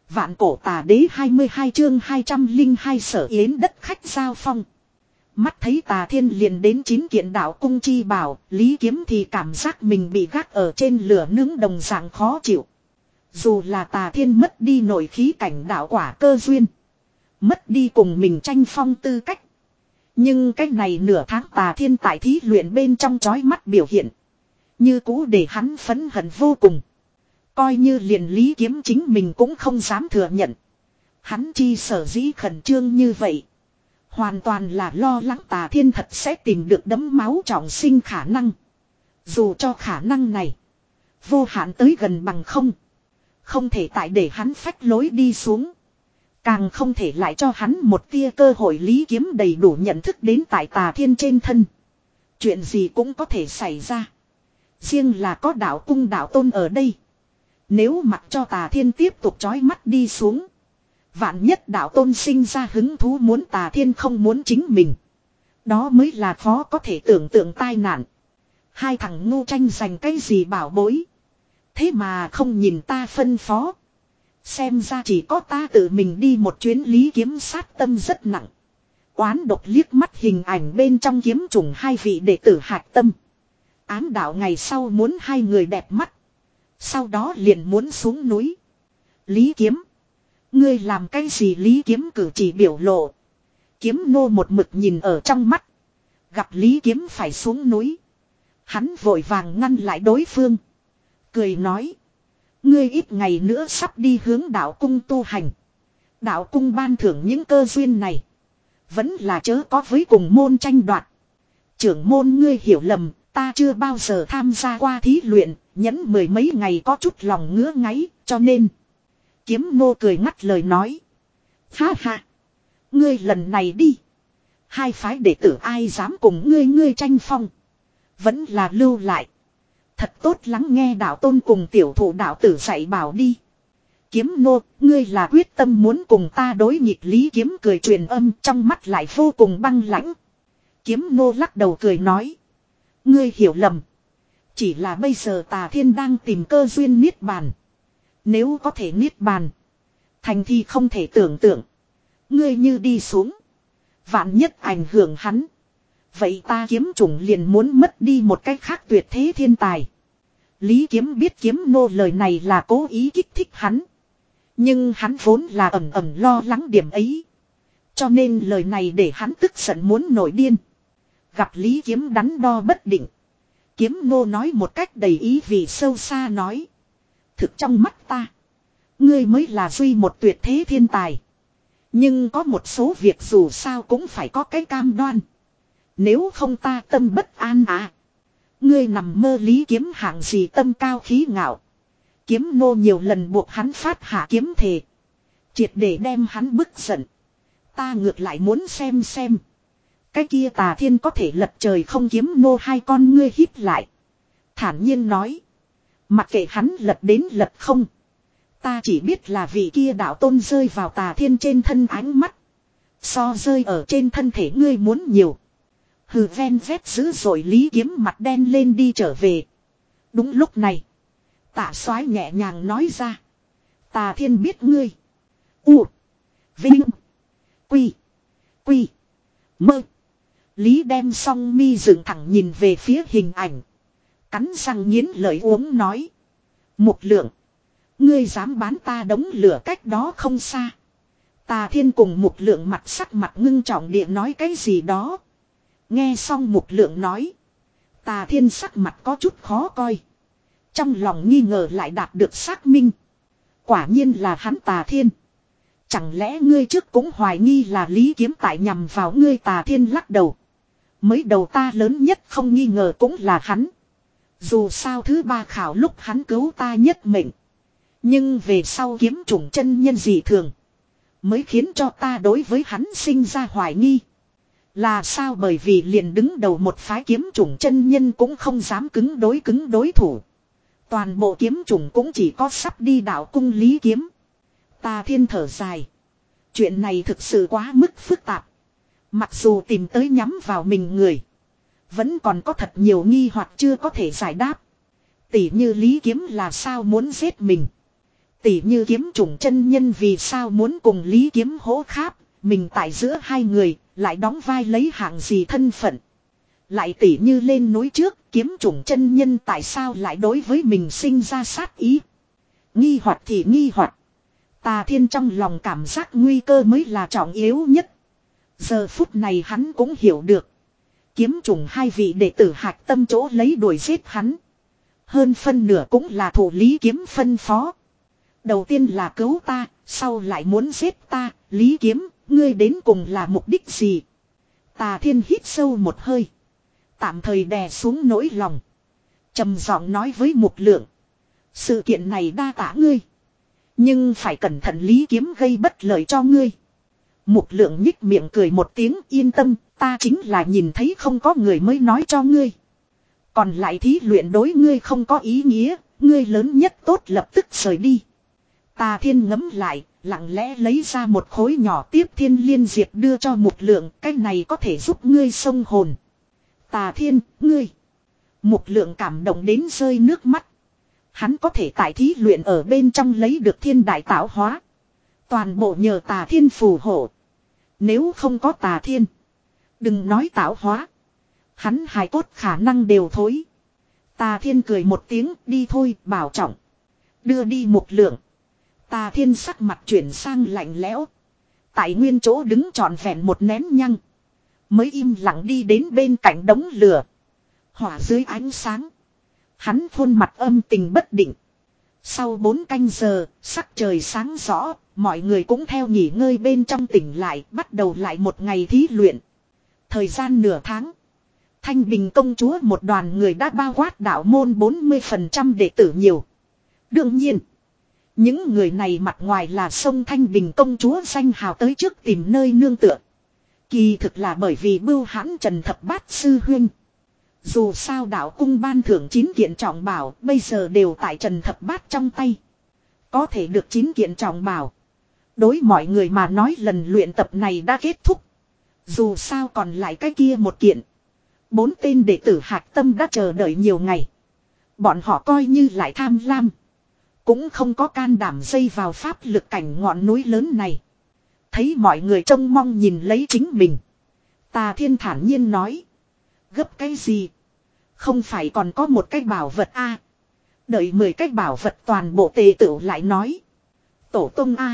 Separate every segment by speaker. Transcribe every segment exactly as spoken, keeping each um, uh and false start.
Speaker 1: Vạn cổ tà đế hai mươi hai chương hai trăm linh hai sở yến đất khách giao phong. Mắt thấy Tà Thiên liền đến chín kiện đạo cung chi bảo, Lý Kiếm thì cảm giác mình bị gác ở trên lửa nướng đồng dạng khó chịu. Dù là Tà Thiên mất đi nội khí cảnh đạo quả cơ duyên, mất đi cùng mình tranh phong tư cách. Nhưng cái này nửa tháng Tà Thiên tại thí luyện bên trong chói mắt biểu hiện, như cũ để hắn phẫn hận vô cùng. Coi như liền Lý Kiếm chính mình cũng không dám thừa nhận. Hắn chi sở dĩ khẩn trương như vậy, hoàn toàn là lo lắng Tà Thiên thật sẽ tìm được đấm máu trọng sinh khả năng. Dù cho khả năng này vô hạn tới gần bằng không. Không thể tại để hắn phách lối đi xuống. Càng không thể lại cho hắn một tia cơ hội. Lý Kiếm đầy đủ nhận thức đến tại Tà Thiên trên thân, chuyện gì cũng có thể xảy ra. Riêng là có đạo cung đạo tôn ở đây, nếu mặc cho Tà Thiên tiếp tục chói mắt đi xuống, vạn nhất đạo tôn sinh ra hứng thú muốn Tà Thiên không muốn chính mình, đó mới là khó có thể tưởng tượng tai nạn. Hai thằng ngu tranh giành cái gì bảo bối, thế mà không nhìn ta phân phó. Xem ra chỉ có ta tự mình đi một chuyến. Lý Kiếm sát tâm rất nặng, oán độc liếc mắt hình ảnh bên trong kiếm trùng hai vị đệ tử hạch tâm. Ám đạo ngày sau muốn hai người đẹp mắt, sau đó liền muốn xuống núi. Lý Kiếm, ngươi làm cái gì? Lý Kiếm cử chỉ biểu lộ, Kiếm nô một mực nhìn ở trong mắt. Gặp Lý Kiếm phải xuống núi, hắn vội vàng ngăn lại đối phương, cười nói: ngươi ít ngày nữa sắp đi hướng đạo cung tu hành. Đạo cung ban thưởng những cơ duyên này, vẫn là chớ có với cùng môn tranh đoạt. Trưởng môn ngươi hiểu lầm, ta chưa bao giờ tham gia qua thí luyện, nhẫn mười mấy ngày có chút lòng ngứa ngáy, cho nên. Kiếm nô cười ngắt lời nói: ha ha, ngươi lần này đi, hai phái đệ tử ai dám cùng ngươi ngươi tranh phong, vẫn là lưu lại. Thật tốt lắng nghe đạo tôn cùng tiểu thụ đạo tử dạy bảo đi. Kiếm nô, ngươi là quyết tâm muốn cùng ta đối nghịch. Lý Kiếm cười truyền âm, trong mắt lại vô cùng băng lãnh. Kiếm nô lắc đầu cười nói: ngươi hiểu lầm. Chỉ là bây giờ Tà Thiên đang tìm cơ duyên niết bàn. Nếu có thể niết bàn, thành thì không thể tưởng tượng. Ngươi như đi xuống, vạn nhất ảnh hưởng hắn, vậy ta Kiếm chủng liền muốn mất đi một cách khác tuyệt thế thiên tài. Lý Kiếm biết Kiếm nô lời này là cố ý kích thích hắn, nhưng hắn vốn là ẩn ẩn lo lắng điểm ấy, cho nên lời này để hắn tức giận muốn nổi điên. Gặp Lý Kiếm đắn đo bất định, Kiếm nô nói một cách đầy ý vị sâu xa nói: thực trong mắt ta, ngươi mới là duy một tuyệt thế thiên tài. Nhưng có một số việc dù sao cũng phải có cái cam đoan, nếu không ta tâm bất an à. Ngươi nằm mơ. Lý Kiếm hạng gì tâm cao khí ngạo. Kiếm nô nhiều lần buộc hắn phát hạ kiếm thề, triệt để đem hắn bức giận. Ta ngược lại muốn xem xem, cái kia Tà Thiên có thể lật trời không? Kiếm nô hai con ngươi híp lại, thản nhiên nói: mặc kệ hắn lật đến lật không, ta chỉ biết là vị kia đạo tôn rơi vào Tà Thiên trên thân ánh mắt, so rơi ở trên thân thể ngươi muốn nhiều. Hừ, ven vét dữ dội. Lý Kiếm mặt đen lên đi trở về. Đúng lúc này, Tạ Soái nhẹ nhàng nói ra: Tà Thiên biết ngươi. U, Vinh, Quy, Quy, Mơ. Lý đem song mi dựng thẳng nhìn về phía hình ảnh, cắn răng nghiến lợi uống nói: Mục Lượng, ngươi dám bán ta đống lửa cách đó không xa. Tà Thiên cùng Mục Lượng mặt sắc mặt ngưng trọng địa nói cái gì đó. Nghe xong Mục Lượng nói, Tà Thiên sắc mặt có chút khó coi, trong lòng nghi ngờ lại đạt được xác minh. Quả nhiên là hắn Tà Thiên. Chẳng lẽ ngươi trước cũng hoài nghi là Lý Kiếm tại nhằm vào ngươi? Tà Thiên lắc đầu: mới đầu ta lớn nhất không nghi ngờ cũng là hắn. Dù sao thứ ba khảo lúc hắn cứu ta nhất mệnh. Nhưng về sau Kiếm chủng chân nhân dị thường, mới khiến cho ta đối với hắn sinh ra hoài nghi. Là sao? Bởi vì liền đứng đầu một phái kiếm chủng chân nhân cũng không dám cứng đối cứng đối thủ. Toàn bộ kiếm chủng cũng chỉ có sắp đi đạo cung Lý Kiếm. Tà Thiên thở dài: chuyện này thực sự quá mức phức tạp. Mặc dù tìm tới nhắm vào mình người, vẫn còn có thật nhiều nghi hoặc chưa có thể giải đáp. Tỉ như Lý Kiếm là sao muốn giết mình. Tỷ như kiếm chủng chân nhân vì sao muốn cùng Lý Kiếm hỗ kháp, mình tại giữa hai người, lại đóng vai lấy hạng gì thân phận. Lại tỷ như lên núi trước, kiếm chủng chân nhân tại sao lại đối với mình sinh ra sát ý. Nghi hoặc thì nghi hoặc. Tà Thiên trong lòng cảm giác nguy cơ mới là trọng yếu nhất. Giờ phút này hắn cũng hiểu được. Kiếm chủng hai vị đệ tử hạch tâm chỗ lấy đuổi giết hắn. Hơn phân nửa cũng là thủ Lý Kiếm phân phó. Đầu tiên là cứu ta, sau lại muốn giết ta, Lý Kiếm, ngươi đến cùng là mục đích gì? Tà Thiên hít sâu một hơi. Tạm thời đè xuống nỗi lòng. Trầm giọng nói với Mục Lượng. Sự kiện này đa tả ngươi. Nhưng phải cẩn thận Lý Kiếm gây bất lợi cho ngươi. Mục Lượng nhích miệng cười một tiếng, yên tâm, ta chính là nhìn thấy không có người mới nói cho ngươi. Còn lại thí luyện đối ngươi không có ý nghĩa, ngươi lớn nhất tốt lập tức rời đi. Tà Thiên ngấm lại, lặng lẽ lấy ra một khối nhỏ tiếp thiên liên diệp đưa cho Mục Lượng, cái này có thể giúp ngươi xông hồn. Tà Thiên, ngươi. Mục Lượng cảm động đến rơi nước mắt. Hắn có thể tại thí luyện ở bên trong lấy được thiên đại tạo hóa. Toàn bộ nhờ Tà Thiên phù hộ. Nếu không có Tà Thiên, đừng nói tạo hóa, hắn hài cốt khả năng đều thối. Tà Thiên cười một tiếng, đi thôi, bảo trọng. Đưa đi Mục Lượng. Tà Thiên sắc mặt chuyển sang lạnh lẽo. Tại nguyên chỗ đứng trọn vẹn một nén nhăng. Mới im lặng đi đến bên cạnh đống lửa. Hỏa dưới ánh sáng. Hắn khuôn mặt âm tình bất định. Sau bốn canh giờ, sắc trời sáng rõ, mọi người cũng theo nghỉ ngơi bên trong tỉnh lại, bắt đầu lại một ngày thí luyện. Thời gian nửa tháng. Thanh Bình công chúa một đoàn người đã bao quát đạo môn bốn mươi phần trăm đệ tử nhiều. Đương nhiên, những người này mặt ngoài là sông Thanh Bình công chúa danh hào tới trước tìm nơi nương tựa. Kỳ thực là bởi vì bưu hãn Trần Thập Bát sư huynh. Dù sao đạo cung ban thưởng chín kiện trọng bảo bây giờ đều tại Trần Thập Bát trong tay. Có thể được chín kiện trọng bảo. Đối mọi người mà nói lần luyện tập này đã kết thúc. Dù sao còn lại cái kia một kiện. Bốn tên đệ tử hạc tâm đã chờ đợi nhiều ngày. Bọn họ coi như lại tham lam. Cũng không có can đảm dây vào pháp lực cảnh ngọn núi lớn này. Thấy mọi người trông mong nhìn lấy chính mình. Tà Thiên thản nhiên nói. Gấp cái gì? Không phải còn có một cái bảo vật a? Đợi mười cái bảo vật toàn bộ tề tựu lại nói. Tổ tông a.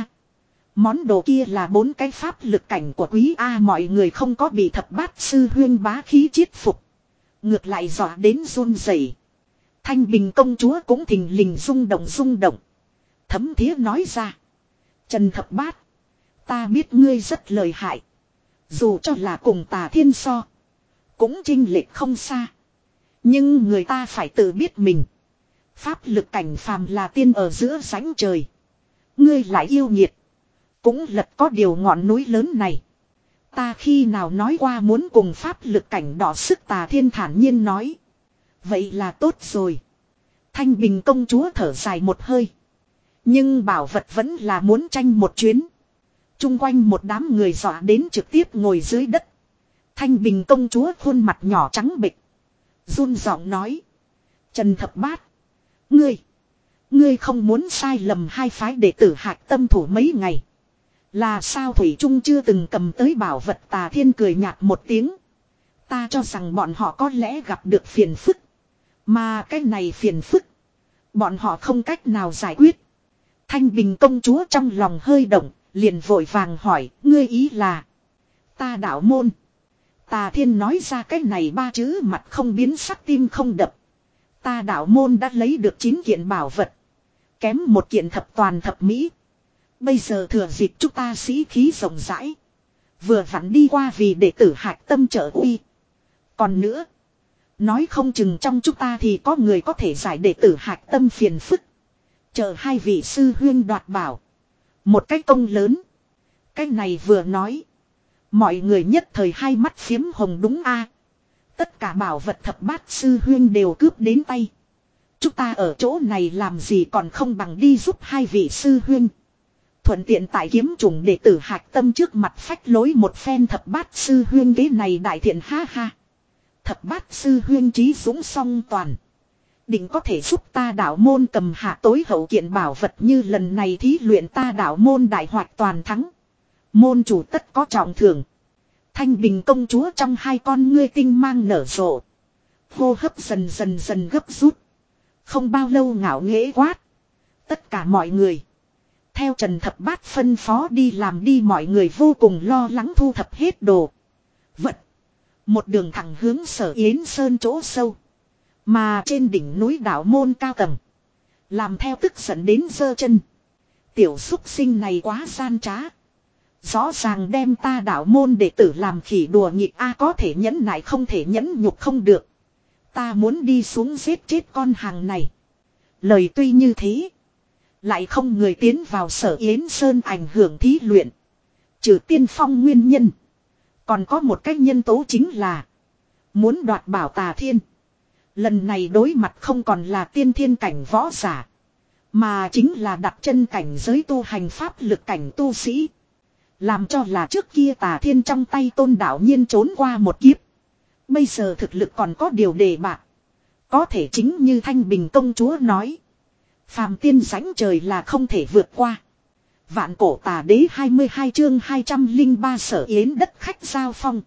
Speaker 1: Món đồ kia là bốn cái pháp lực cảnh của quý a, mọi người không có bị Thập Bát sư huyên bá khí chiết phục. Ngược lại dọa đến run rẩy. Thanh Bình công chúa cũng thình lình rung động rung động. Thấm thía nói ra. Trần Thập Bát. Ta biết ngươi rất lợi hại. Dù cho là cùng Tà Thiên so. Cũng chênh lệch không xa. Nhưng người ta phải tự biết mình. Pháp lực cảnh phàm là tiên ở giữa sánh trời. Ngươi lại yêu nhiệt. Cũng lật có điều ngọn núi lớn này. Ta khi nào nói qua muốn cùng pháp lực cảnh đỏ sức, Tà Thiên thản nhiên nói. Vậy là tốt rồi. Thanh Bình công chúa thở dài một hơi. Nhưng bảo vật vẫn là muốn tranh một chuyến. Trung quanh một đám người dọa đến trực tiếp ngồi dưới đất. Thanh Bình công chúa khuôn mặt nhỏ trắng bệch. Run giọng nói. Trần Thập Bát. Ngươi. Ngươi không muốn sai lầm hai phái đệ tử hạc tâm thủ mấy ngày. Là sao Thủy Trung chưa từng cầm tới bảo vật? Tà Thiên cười nhạt một tiếng. Ta cho rằng bọn họ có lẽ gặp được phiền phức. Mà cái này phiền phức. Bọn họ không cách nào giải quyết. Thanh Bình công chúa trong lòng hơi động. Liền vội vàng hỏi. Ngươi ý là. Ta đạo môn. Tà Thiên nói ra cái này ba chữ mặt không biến sắc tim không đập. Ta đạo môn đã lấy được chín kiện bảo vật. Kém một kiện thập toàn thập mỹ. Bây giờ thừa dịp chúng ta sĩ khí rộng rãi. Vừa vặn đi qua vì đệ tử hạc tâm trợ uy. Còn nữa. Nói không chừng trong chúng ta thì có người có thể giải đệ tử hạc tâm phiền phức. Chờ hai vị sư huyên đoạt bảo. Một cái công lớn. Cái này vừa nói. Mọi người nhất thời hai mắt phiếm hồng đúng a. Tất cả bảo vật Thập Bát sư huyên đều cướp đến tay. Chúng ta ở chỗ này làm gì còn không bằng đi giúp hai vị sư huyên. Thuận tiện tại kiếm chủng đệ tử hạc tâm trước mặt phách lối một phen. Thập Bát sư huyên ghế này đại thiện ha ha. Thập Bát sư huyên trí dũng song toàn. Định có thể giúp ta đạo môn cầm hạ tối hậu kiện bảo vật như lần này thí luyện ta đạo môn đại hoạt toàn thắng. Môn chủ tất có trọng thưởng. Thanh Bình công chúa trong hai con ngươi tinh mang nở rộ. Hô hấp dần dần dần gấp rút. Không bao lâu ngạo nghễ quát. Tất cả mọi người. Theo Trần Thập Bát phân phó đi làm đi, mọi người vô cùng lo lắng thu thập hết đồ vật. Một đường thẳng hướng Sở Yến Sơn chỗ sâu. Mà trên đỉnh núi đạo môn cao tầng. Làm theo tức giận đến giơ chân. Tiểu xúc sinh này quá gian trá. Rõ ràng đem ta đạo môn đệ tử làm khỉ đùa nghịch a, có thể nhẫn nại không thể nhẫn nhục không được. Ta muốn đi xuống giết chết con hàng này. Lời tuy như thế. Lại không người tiến vào Sở Yến Sơn ảnh hưởng thí luyện. Trừ Tiên Phong nguyên nhân. Còn có một cái nhân tố chính là. Muốn đoạt bảo Tà Thiên. Lần này đối mặt không còn là tiên thiên cảnh võ giả. Mà chính là đặt chân cảnh giới tu hành pháp lực cảnh tu sĩ. Làm cho là trước kia Tà Thiên trong tay Tôn Đạo Nhiên trốn qua một kiếp. Bây giờ thực lực còn có điều đề bạc. Có thể chính như Thanh Bình công chúa nói. Phàm tiên rãnh trời là không thể vượt qua. Vạn cổ tà đế hai mươi hai chương hai trăm lẻ ba Sở Yến đất khách giao phong.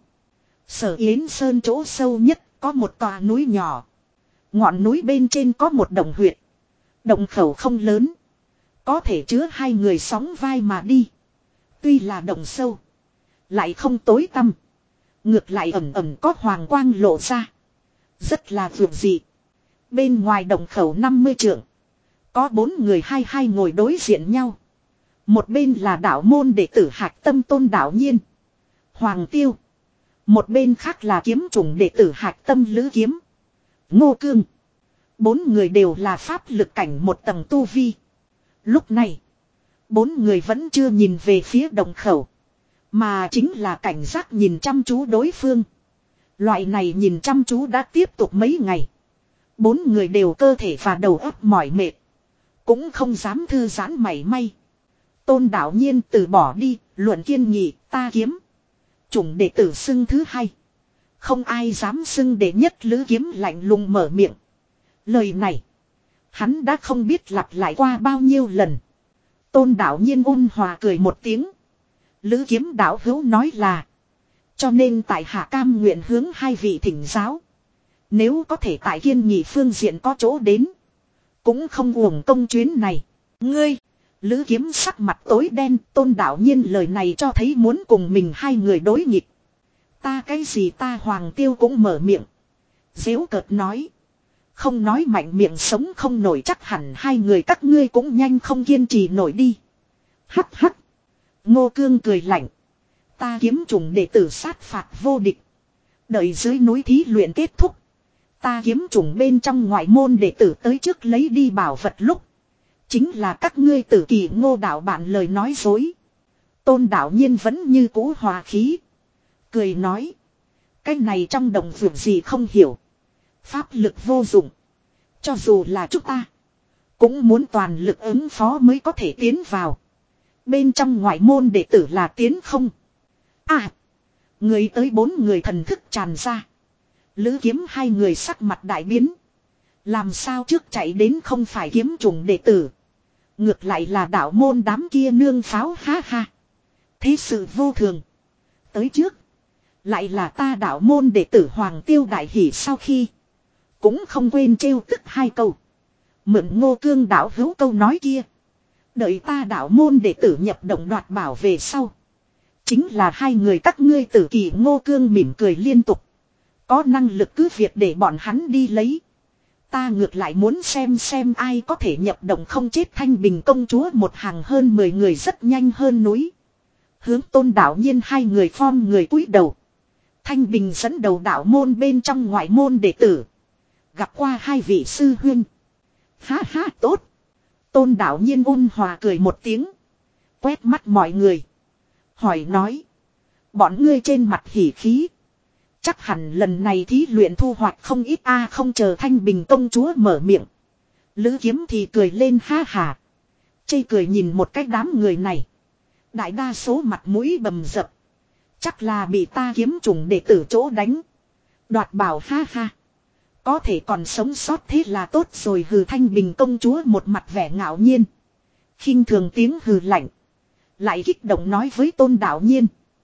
Speaker 1: Sở Yến Sơn chỗ sâu nhất có một tòa núi nhỏ. Ngọn núi bên trên có một động huyệt. Động khẩu không lớn. Có thể chứa hai người sóng vai mà đi. Tuy là động sâu. Lại không tối tăm. Ngược lại ẩm ẩm có hoàng quang lộ ra. Rất là vượt dị. Bên ngoài động khẩu năm mươi trượng. Có bốn người hai hai ngồi đối diện nhau. Một bên là đạo môn đệ tử Hạc Tâm Tôn Đạo Nhiên, Hoàng Tiêu. Một bên khác là kiếm chủng đệ tử Hạc Tâm Lữ Kiếm, Ngô Cương. Bốn người đều là pháp lực cảnh một tầng tu vi. Lúc này, bốn người vẫn chưa nhìn về phía động khẩu. Mà chính là cảnh giác nhìn chăm chú đối phương. Loại này nhìn chăm chú đã tiếp tục mấy ngày. Bốn người đều cơ thể và đầu óc mỏi mệt. Cũng không dám thư giãn mảy may. Tôn Đạo Nhiên từ bỏ đi, luận kiên nghị, ta kiếm chủng đệ tử xưng thứ hai. Không ai dám xưng đệ nhất. Lữ Kiếm lạnh lùng mở miệng. Lời này, hắn đã không biết lặp lại qua bao nhiêu lần. Tôn Đạo Nhiên ôn hòa cười một tiếng. Lữ Kiếm đạo hữu nói là. Cho nên tại hạ cam nguyện hướng hai vị thỉnh giáo. Nếu có thể tại kiên nghị phương diện có chỗ đến. Cũng không uổng công chuyến này. Ngươi, Lữ Kiếm sắc mặt tối đen. Tôn Đạo Nhiên lời này cho thấy muốn cùng mình hai người đối nghịch. Ta cái gì ta Hoàng Tiêu cũng mở miệng. Dễu cợt nói. Không nói mạnh miệng sống không nổi, chắc hẳn hai người các ngươi cũng nhanh không kiên trì nổi đi. Hắc hắc. Ngô Cương cười lạnh. Ta kiếm chủng đệ tử sát phạt vô địch. Đợi dưới núi thí luyện kết thúc. Ta kiếm chủng bên trong ngoại môn đệ tử tới trước lấy đi bảo vật lúc. Chính là các ngươi tử kỳ Ngô đạo bạn lời nói dối. Tôn Đạo Nhiên vẫn như cũ hòa khí. Cười nói. Cái này trong đồng vượt gì không hiểu. Pháp lực vô dụng. Cho dù là chúng ta. Cũng muốn toàn lực ứng phó mới có thể tiến vào. Bên trong ngoại môn đệ tử là tiến không. À. Người tới bốn người thần thức tràn ra. Lữ Kiếm hai người sắc mặt đại biến. Làm sao trước chạy đến không phải kiếm chủng đệ tử. Ngược lại là đạo môn đám kia nương pháo ha ha. Thế sự vô thường. Tới trước. Lại là ta đạo môn đệ tử Hoàng Tiêu đại hỉ sau khi. Cũng không quên trêu tức hai câu. Mượn Ngô Cương đạo hữu câu nói kia. Đợi ta đạo môn đệ tử nhập động đoạt bảo về sau. Chính là hai người các ngươi tử kỳ. Ngô Cương mỉm cười liên tục. Có năng lực cứ việc để bọn hắn đi lấy. Ta ngược lại muốn xem xem ai có thể nhập động không chết. Thanh Bình công chúa một hàng hơn mười người rất nhanh hơn núi. Hướng Tôn Đạo Nhiên hai người form người cúi đầu. Thanh Bình dẫn đầu đạo môn bên trong ngoại môn đệ tử. Gặp qua hai vị sư huynh. Ha ha tốt. Tôn Đạo Nhiên ôn hòa cười một tiếng. Quét mắt mọi người. Hỏi nói. Bọn ngươi trên mặt hỉ khí. Chắc hẳn lần này thí luyện thu hoạch không ít a. Không chờ Thanh Bình công chúa mở miệng. Lữ Kiếm thì cười lên ha hà. Chê cười nhìn một cách đám người này. Đại đa số mặt mũi bầm dập. Chắc là bị ta kiếm chủng đệ tử chỗ đánh. Đoạt bảo ha ha. Có thể còn sống sót thế là tốt rồi. Hừ, Thanh Bình công chúa một mặt vẻ ngạo nhiên. Khinh thường tiếng hừ lạnh. Lại kích động nói với Tôn Đạo Nhiên.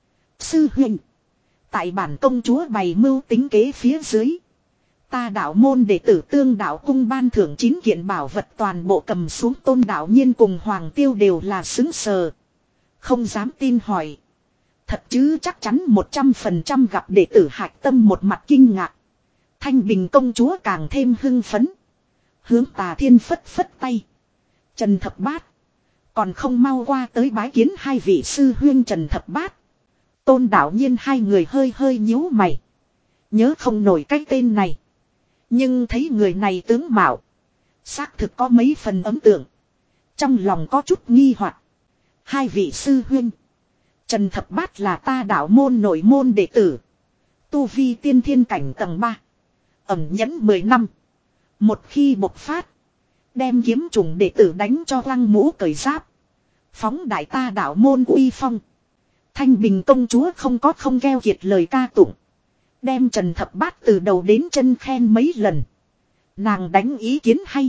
Speaker 1: Sư huynh. Tại bản công chúa bày mưu tính kế phía dưới. Ta đạo môn đệ tử Tương Đạo cung ban thưởng chín kiện bảo vật toàn bộ cầm xuống. Tôn Đạo Nhiên cùng Hoàng Tiêu đều là xứng sờ. Không dám tin hỏi. Thật chứ? Chắc chắn một trăm phần trăm gặp đệ tử Hạch Tâm một mặt kinh ngạc. Thanh Bình công chúa càng thêm hưng phấn. Hướng Tà Thiên phất phất tay. Trần Thập Bát. Còn không mau qua tới bái kiến hai vị sư huyên. Trần Thập Bát. Tôn Đạo Nhiên hai người hơi hơi nhíu mày. Nhớ không nổi cái tên này. Nhưng thấy người này tướng mạo. Xác thực có mấy phần ấn tượng. Trong lòng có chút nghi hoặc. Hai vị sư huyên. Trần Thập Bát là ta đạo môn nội môn đệ tử. Tu vi tiên thiên cảnh tầng ba. Ẩn nhẫn mười năm. Một khi bộc phát. Đem kiếm trùng đệ tử đánh cho lăng mũ cởi giáp. Phóng đại ta đạo môn uy phong. Thanh Bình công chúa không có không keo kiệt lời ca tụng. Đem Trần Thập Bát từ đầu đến chân khen mấy lần. Nàng đánh ý kiến hay.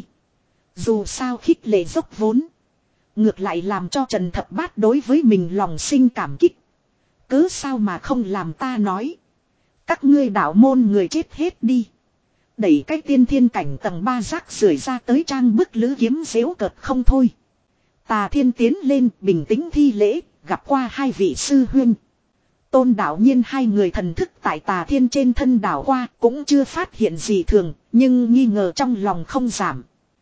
Speaker 1: Dù sao khích lệ dốc vốn. Ngược lại làm cho Trần Thập Bát đối với mình lòng sinh cảm kích. Cớ sao mà không làm ta nói. Các ngươi đạo môn người chết hết đi. Đẩy cái tiên thiên cảnh tầng ba rác rưởi ra tới trang bức lữ kiếm dễu cợt không thôi. Tà Thiên tiến lên bình tĩnh thi lễ. Gặp qua hai vị sư huynh. Tôn Đạo Nhiên hai người thần thức tại Tà Thiên trên thân đảo qua cũng chưa phát hiện gì thường. Nhưng nghi ngờ trong lòng không giảm.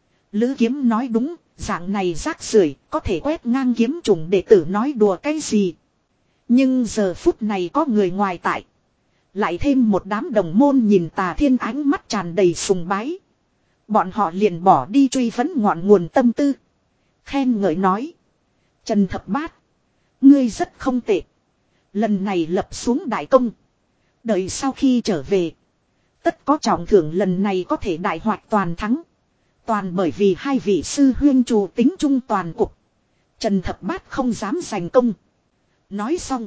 Speaker 1: Lữ kiếm nói đúng. Dạng này rác rưởi có thể quét ngang kiếm trùng đệ tử nói đùa cái gì. Nhưng giờ phút này có người ngoài tại. Lại thêm một đám đồng môn nhìn Tà Thiên ánh mắt tràn đầy sùng bái. Bọn họ liền bỏ đi truy vấn ngọn nguồn tâm tư. Khen ngợi nói. Trần Thập Bát. Ngươi rất không tệ. Lần này lập xuống đại công. Đợi sau khi trở về. Tất có trọng thưởng, lần này có thể đại hoạt toàn thắng. Toàn bởi vì hai vị sư huyên chủ tính trung toàn cục. Trần Thập Bát không dám giành công. Nói xong.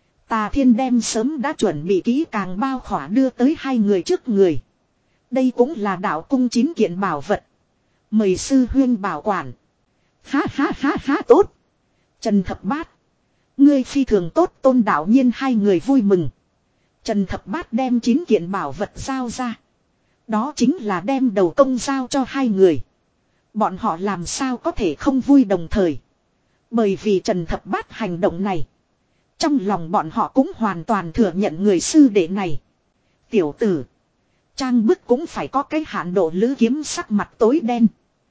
Speaker 1: Tà Thiên đem sớm đã chuẩn bị kỹ càng bao khỏa đưa tới hai người trước người. Đây cũng là đạo cung chín kiện bảo vật. Mời sư huyên bảo quản. Ha ha ha ha, tốt. Trần Thập Bát. Ngươi phi thường tốt. Tôn Đạo Nhiên hai người vui mừng. Trần Thập Bát đem chín kiện bảo vật giao ra. Đó chính là đem đầu công giao cho hai người. Bọn họ làm sao có thể không vui đồng thời. Bởi vì Trần Thập Bát hành động này. Trong lòng bọn họ cũng hoàn toàn thừa nhận người sư đệ này. Tiểu tử. Trang bức cũng phải có cái hạn độ. Lữ kiếm sắc mặt tối đen.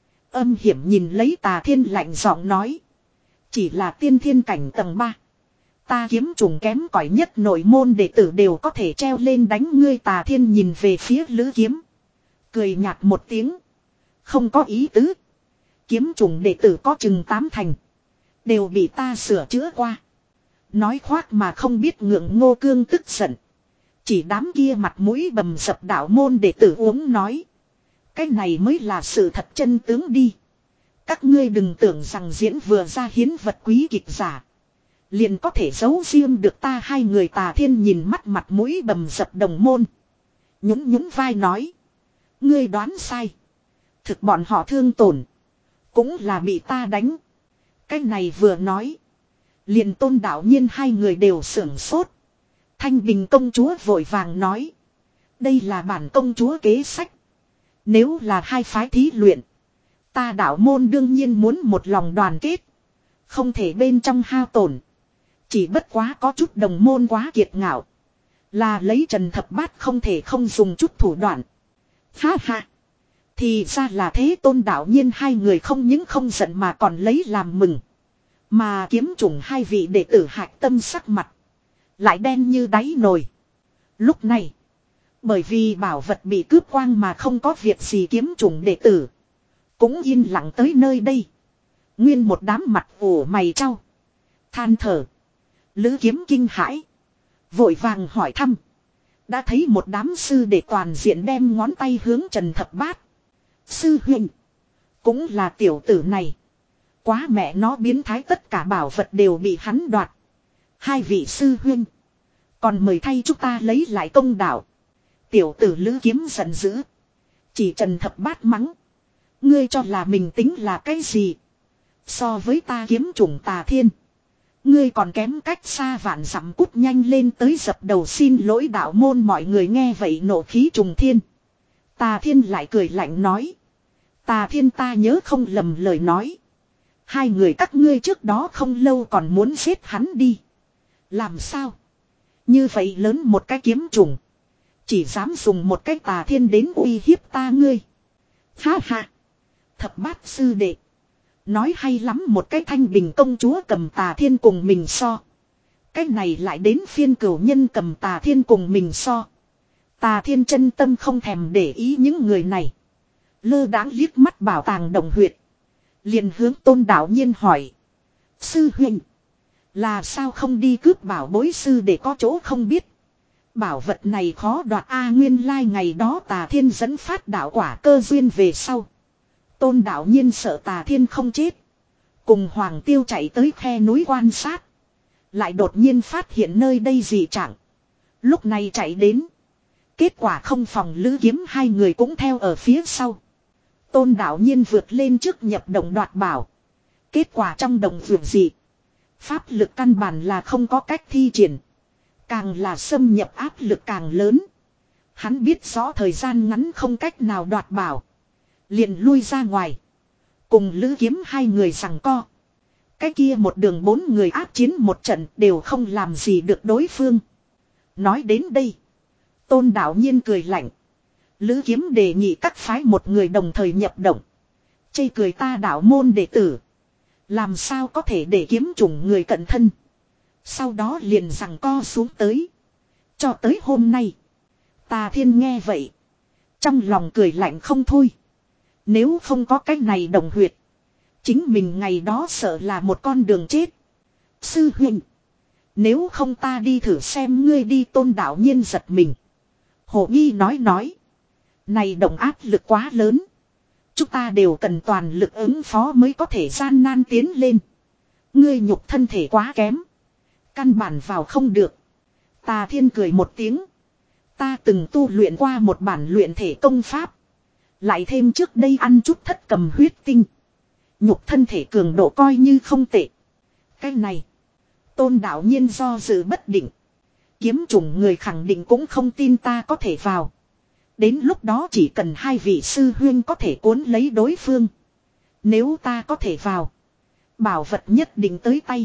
Speaker 1: Âm hiểm nhìn lấy Tà Thiên lạnh giọng nói. Chỉ là tiên thiên cảnh tầng ba. Ta kiếm trùng kém cỏi nhất nội môn đệ tử đều có thể treo lên đánh ngươi. Tà Thiên nhìn về phía Lữ kiếm. Cười nhạt một tiếng. Không có ý tứ. Kiếm trùng đệ tử có chừng tám thành. Đều bị ta sửa chữa qua. Nói khoác mà không biết ngượng. Ngô Cương tức giận. Chỉ đám kia mặt mũi bầm dập đạo môn đệ tử uống nói. Cái này mới là sự thật chân tướng đi. Các ngươi đừng tưởng rằng diễn vừa ra hiến vật quý kịch giả. Liền có thể giấu riêng được ta hai người. Tà Thiên nhìn mắt mặt mũi bầm dập đồng môn. Nhún nhún vai nói. Ngươi đoán sai. Thực bọn họ thương tổn. Cũng là bị ta đánh. Cái này vừa nói. Liền Tôn Đạo Nhiên hai người đều sưởng sốt. Thanh Bình công chúa vội vàng nói. Đây là bản công chúa kế sách. Nếu là hai phái thí luyện. Ta đạo môn đương nhiên muốn một lòng đoàn kết. Không thể bên trong hao tổn. Chỉ bất quá có chút đồng môn quá kiệt ngạo. Là lấy Trần Thập Bát không thể không dùng chút thủ đoạn. Ha ha. Thì ra là thế. Tôn Đạo Nhiên hai người không những không giận mà còn lấy làm mừng. Mà kiếm trùng hai vị đệ tử Hạch Tâm sắc mặt. Lại đen như đáy nồi. Lúc này. Bởi vì bảo vật bị cướp quang mà không có việc gì kiếm trùng đệ tử. Cũng yên lặng tới nơi đây. Nguyên một đám mặt ủ mày trao. Than thở. Lữ kiếm kinh hãi. Vội vàng hỏi thăm. Đã thấy một đám sư đệ toàn diện đem ngón tay hướng Trần Thập Bát. Sư huynh. Cũng là tiểu tử này. Quá mẹ nó biến thái, tất cả bảo vật đều bị hắn đoạt. Hai vị sư huynh. Còn mời thay chúng ta lấy lại công đạo. Tiểu tử Lữ kiếm giận dữ. Chỉ Trần Thập Bát mắng. Ngươi cho là mình tính là cái gì? So với ta kiếm chủng Tà Thiên. Ngươi còn kém cách xa vạn dặm, cút nhanh lên tới dập đầu xin lỗi đạo môn. Mọi người nghe vậy nộ khí trùng thiên. Tà Thiên lại cười lạnh nói. Tà Thiên, ta nhớ không lầm lời nói. Hai người các ngươi trước đó không lâu còn muốn giết hắn đi. Làm sao? Như vậy lớn một cái kiếm trùng. Chỉ dám dùng một cái Tà Thiên đến uy hiếp ta ngươi. Ha ha. Thập Bát sư đệ. Nói hay lắm, một cái Thanh Bình công chúa cầm Tà Thiên cùng mình so. Cái này lại đến phiên cửu nhân cầm Tà Thiên cùng mình so. Tà Thiên chân tâm không thèm để ý những người này. Lơ đãng liếc mắt bảo tàng Đồng Huyệt. Liền hướng Tôn Đạo Nhiên hỏi. Sư huynh. Là sao không đi cướp bảo bối sư để có chỗ không biết. Bảo vật này khó đoạt a. Nguyên lai ngày đó Tà Thiên dẫn phát đạo quả cơ duyên về sau. Tôn Đạo Nhiên sợ Tà Thiên không chết. Cùng Hoàng Tiêu chạy tới khe núi quan sát. Lại đột nhiên phát hiện nơi đây dị trạng. Lúc này chạy đến. Kết quả không phòng Lữ Kiếm hai người cũng theo ở phía sau. Tôn Đạo Nhiên vượt lên trước nhập động đoạt bảo. Kết quả trong động vượt dị. Pháp lực căn bản là không có cách thi triển. Càng là xâm nhập áp lực càng lớn. Hắn biết rõ thời gian ngắn không cách nào đoạt bảo. Liền lui ra ngoài. Cùng Lữ Kiếm hai người giằng co. Cái kia một đường bốn người áp chiến một trận đều không làm gì được đối phương. Nói đến đây. Tôn Đạo Nhiên cười lạnh. Lữ Kiếm đề nghị các phái một người đồng thời nhập động. Chê cười ta đạo môn đệ tử. Làm sao có thể để kiếm chủng người cận thân. Sau đó liền giằng co xuống tới. Cho tới hôm nay. Tà Thiên nghe vậy. Trong lòng cười lạnh không thôi. Nếu không có cách này Đồng Huyệt. Chính mình ngày đó sợ là một con đường chết. Sư huynh. Nếu không ta đi thử xem ngươi đi. Tôn Đạo Nhiên giật mình. Hồ nghi nói nói. Này động áp lực quá lớn. Chúng ta đều cần toàn lực ứng phó mới có thể gian nan tiến lên. Ngươi nhục thân thể quá kém. Căn bản vào không được. Tà Thiên cười một tiếng. Ta từng tu luyện qua một bản luyện thể công pháp. Lại thêm trước đây ăn chút thất cầm huyết tinh. Nhục thân thể cường độ coi như không tệ. Cái này. Tôn Đạo Nhiên do dự bất định. Kiếm chủng người khẳng định cũng không tin ta có thể vào. Đến lúc đó chỉ cần hai vị sư huyên có thể cuốn lấy đối phương. Nếu ta có thể vào. Bảo vật nhất định tới tay.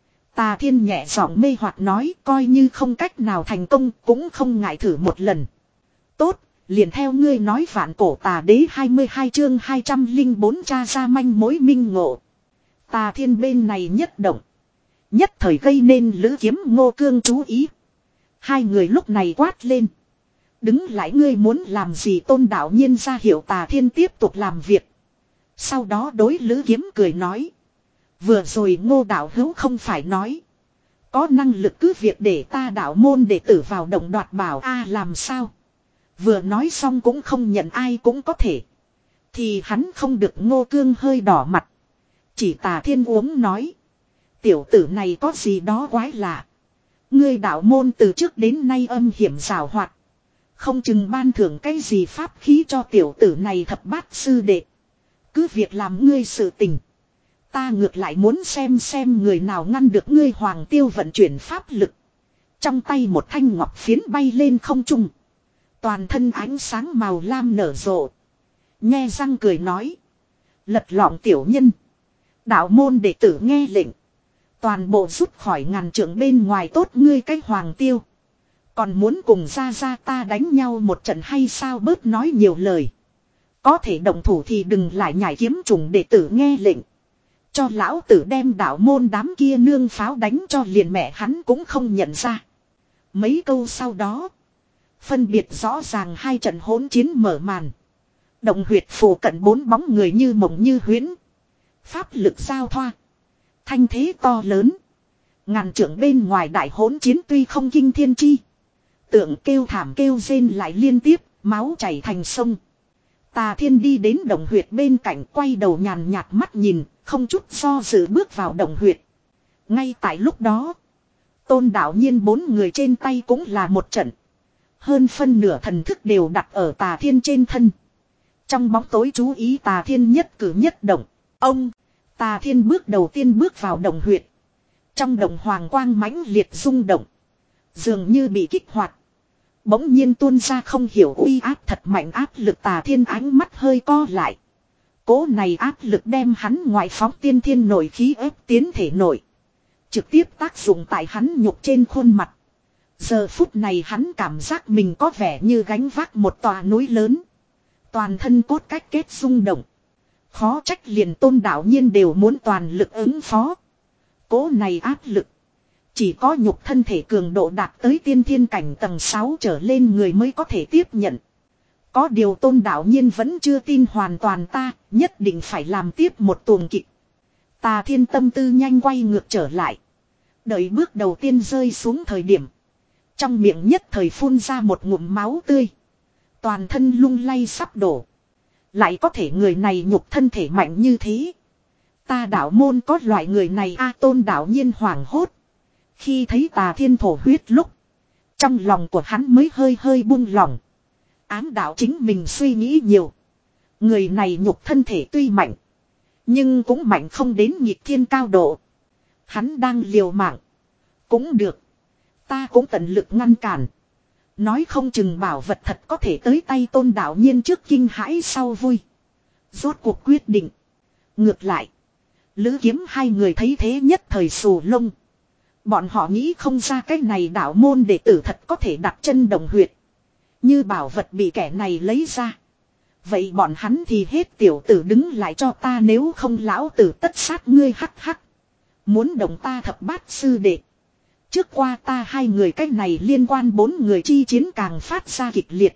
Speaker 1: Tà Thiên nhẹ giọng mê hoặc nói, coi như không cách nào thành công cũng không ngại thử một lần. Tốt, liền theo ngươi nói. Vạn Cổ Tà Đế hai mươi hai chương hai trăm lẻ bốn tra ra manh mối minh ngộ. Tà Thiên bên này nhất động. Nhất thời gây nên Lữ Kiếm Ngô Cương chú ý. Hai người lúc này quát lên. Đứng lại, ngươi muốn làm gì? Tôn Đạo Nhiên ra hiệu Tà Thiên tiếp tục làm việc. Sau đó đối Lữ Kiếm cười nói. Vừa rồi Ngô đạo hữu không phải nói. Có năng lực cứ việc để ta đạo môn đệ tử vào động đoạt bảo a. À, làm sao? Vừa nói xong cũng không nhận ai cũng có thể. Thì hắn không được. Ngô Cương hơi đỏ mặt. Chỉ Tà Thiên uống nói. Tiểu tử này có gì đó quái lạ. Ngươi đạo môn từ trước đến nay âm hiểm giảo hoạt. Không chừng ban thưởng cái gì pháp khí cho tiểu tử này. Thập Bát sư đệ. Cứ việc làm ngươi sự tình. Ta ngược lại muốn xem xem người nào ngăn được ngươi. Hoàng Tiêu vận chuyển pháp lực. Trong tay một thanh ngọc phiến bay lên không trung. Toàn thân ánh sáng màu lam nở rộ. Nhe răng cười nói. Lật lọng tiểu nhân. Đạo môn đệ tử nghe lệnh. Toàn bộ rút khỏi ngàn trượng bên ngoài. Tốt ngươi cái Hoàng Tiêu. Còn muốn cùng ra ra ta đánh nhau một trận hay sao? Bớt nói nhiều lời. Có thể động thủ thì đừng lại nhảy. Kiếm chủng đệ tử nghe lệnh. Cho lão tử đem đạo môn đám kia nương pháo đánh cho liền mẹ hắn cũng không nhận ra. Mấy câu sau đó. Phân biệt rõ ràng hai trận hỗn chiến mở màn. Động huyệt phủ cận bốn bóng người như mộng như huyễn. Pháp lực giao thoa. Thanh thế to lớn. Ngàn trượng bên ngoài đại hỗn chiến tuy không kinh thiên chi. Tượng kêu thảm kêu rên lại liên tiếp. Máu chảy thành sông. Tà Thiên đi đến động huyệt bên cạnh, quay đầu nhàn nhạt mắt nhìn, không chút do dự bước vào động huyệt. Ngay tại lúc đó, Tôn Đạo Nhiên bốn người trên tay cũng là một trận. Hơn phân nửa thần thức đều đặt ở Tà Thiên trên thân. Trong bóng tối chú ý Tà Thiên nhất cử nhất động. Ông, Tà Thiên bước đầu tiên bước vào động huyệt. Trong động hoàng quang mãnh liệt rung động. Dường như bị kích hoạt. Bỗng nhiên tuôn ra không hiểu uy áp thật mạnh áp lực. Tà Thiên ánh mắt hơi co lại. Cố này áp lực đem hắn ngoại phóng tiên thiên nội khí ép tiến thể nội. Trực tiếp tác dụng tại hắn nhục trên khuôn mặt. Giờ phút này hắn cảm giác mình có vẻ như gánh vác một tòa núi lớn. Toàn thân cốt cách kết rung động. Khó trách liền Tôn Đạo Nhiên đều muốn toàn lực ứng phó. Cố này áp lực. Chỉ có nhục thân thể cường độ đạt tới tiên thiên cảnh tầng sáu trở lên người mới có thể tiếp nhận. Có điều Tôn Đạo Nhiên vẫn chưa tin hoàn toàn ta, nhất định phải làm tiếp một tuồng kịch. Tà Thiên tâm tư nhanh quay ngược trở lại. Đợi bước đầu tiên rơi xuống thời điểm. Trong miệng nhất thời phun ra một ngụm máu tươi. Toàn thân lung lay sắp đổ. Lại có thể người này nhục thân thể mạnh như thế. Ta đạo môn có loại người này a Tôn Đạo Nhiên hoảng hốt. Khi thấy Tà Thiên thổ huyết lúc. Trong lòng của hắn mới hơi hơi buông lỏng. Ám đạo chính mình suy nghĩ nhiều. Người này nhục thân thể tuy mạnh. Nhưng cũng mạnh không đến nhịp thiên cao độ. Hắn đang liều mạng. Cũng được. Ta cũng tận lực ngăn cản. Nói không chừng bảo vật thật có thể tới tay Tôn Đạo Nhiên trước kinh hãi sau vui. Rốt cuộc quyết định. Ngược lại. Lữ Kiếm hai người thấy thế nhất thời xù lông. Bọn họ nghĩ không ra cái này đạo môn đệ tử thật có thể đặt chân đồng huyệt. Như bảo vật bị kẻ này lấy ra. Vậy bọn hắn thì hết tiểu tử đứng lại cho ta nếu không lão tử tất sát ngươi hắc hắc. Muốn động ta thập bát sư đệ. Trước qua ta hai người cách này liên quan bốn người chi chiến càng phát ra kịch liệt.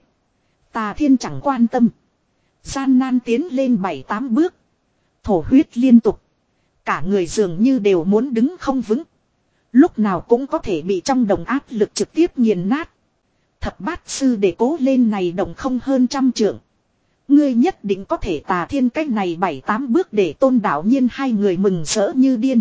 Speaker 1: Tà Thiên chẳng quan tâm. Gian nan tiến lên bảy tám bước. Thổ huyết liên tục. Cả người dường như đều muốn đứng không vững. Lúc nào cũng có thể bị trong đồng áp lực trực tiếp nghiền nát. Thập bát sư để cố lên này đồng không hơn trăm trượng. Ngươi nhất định có thể. Tà Thiên cách này bảy tám bước để Tôn Đạo Nhiên hai người mừng rỡ như điên.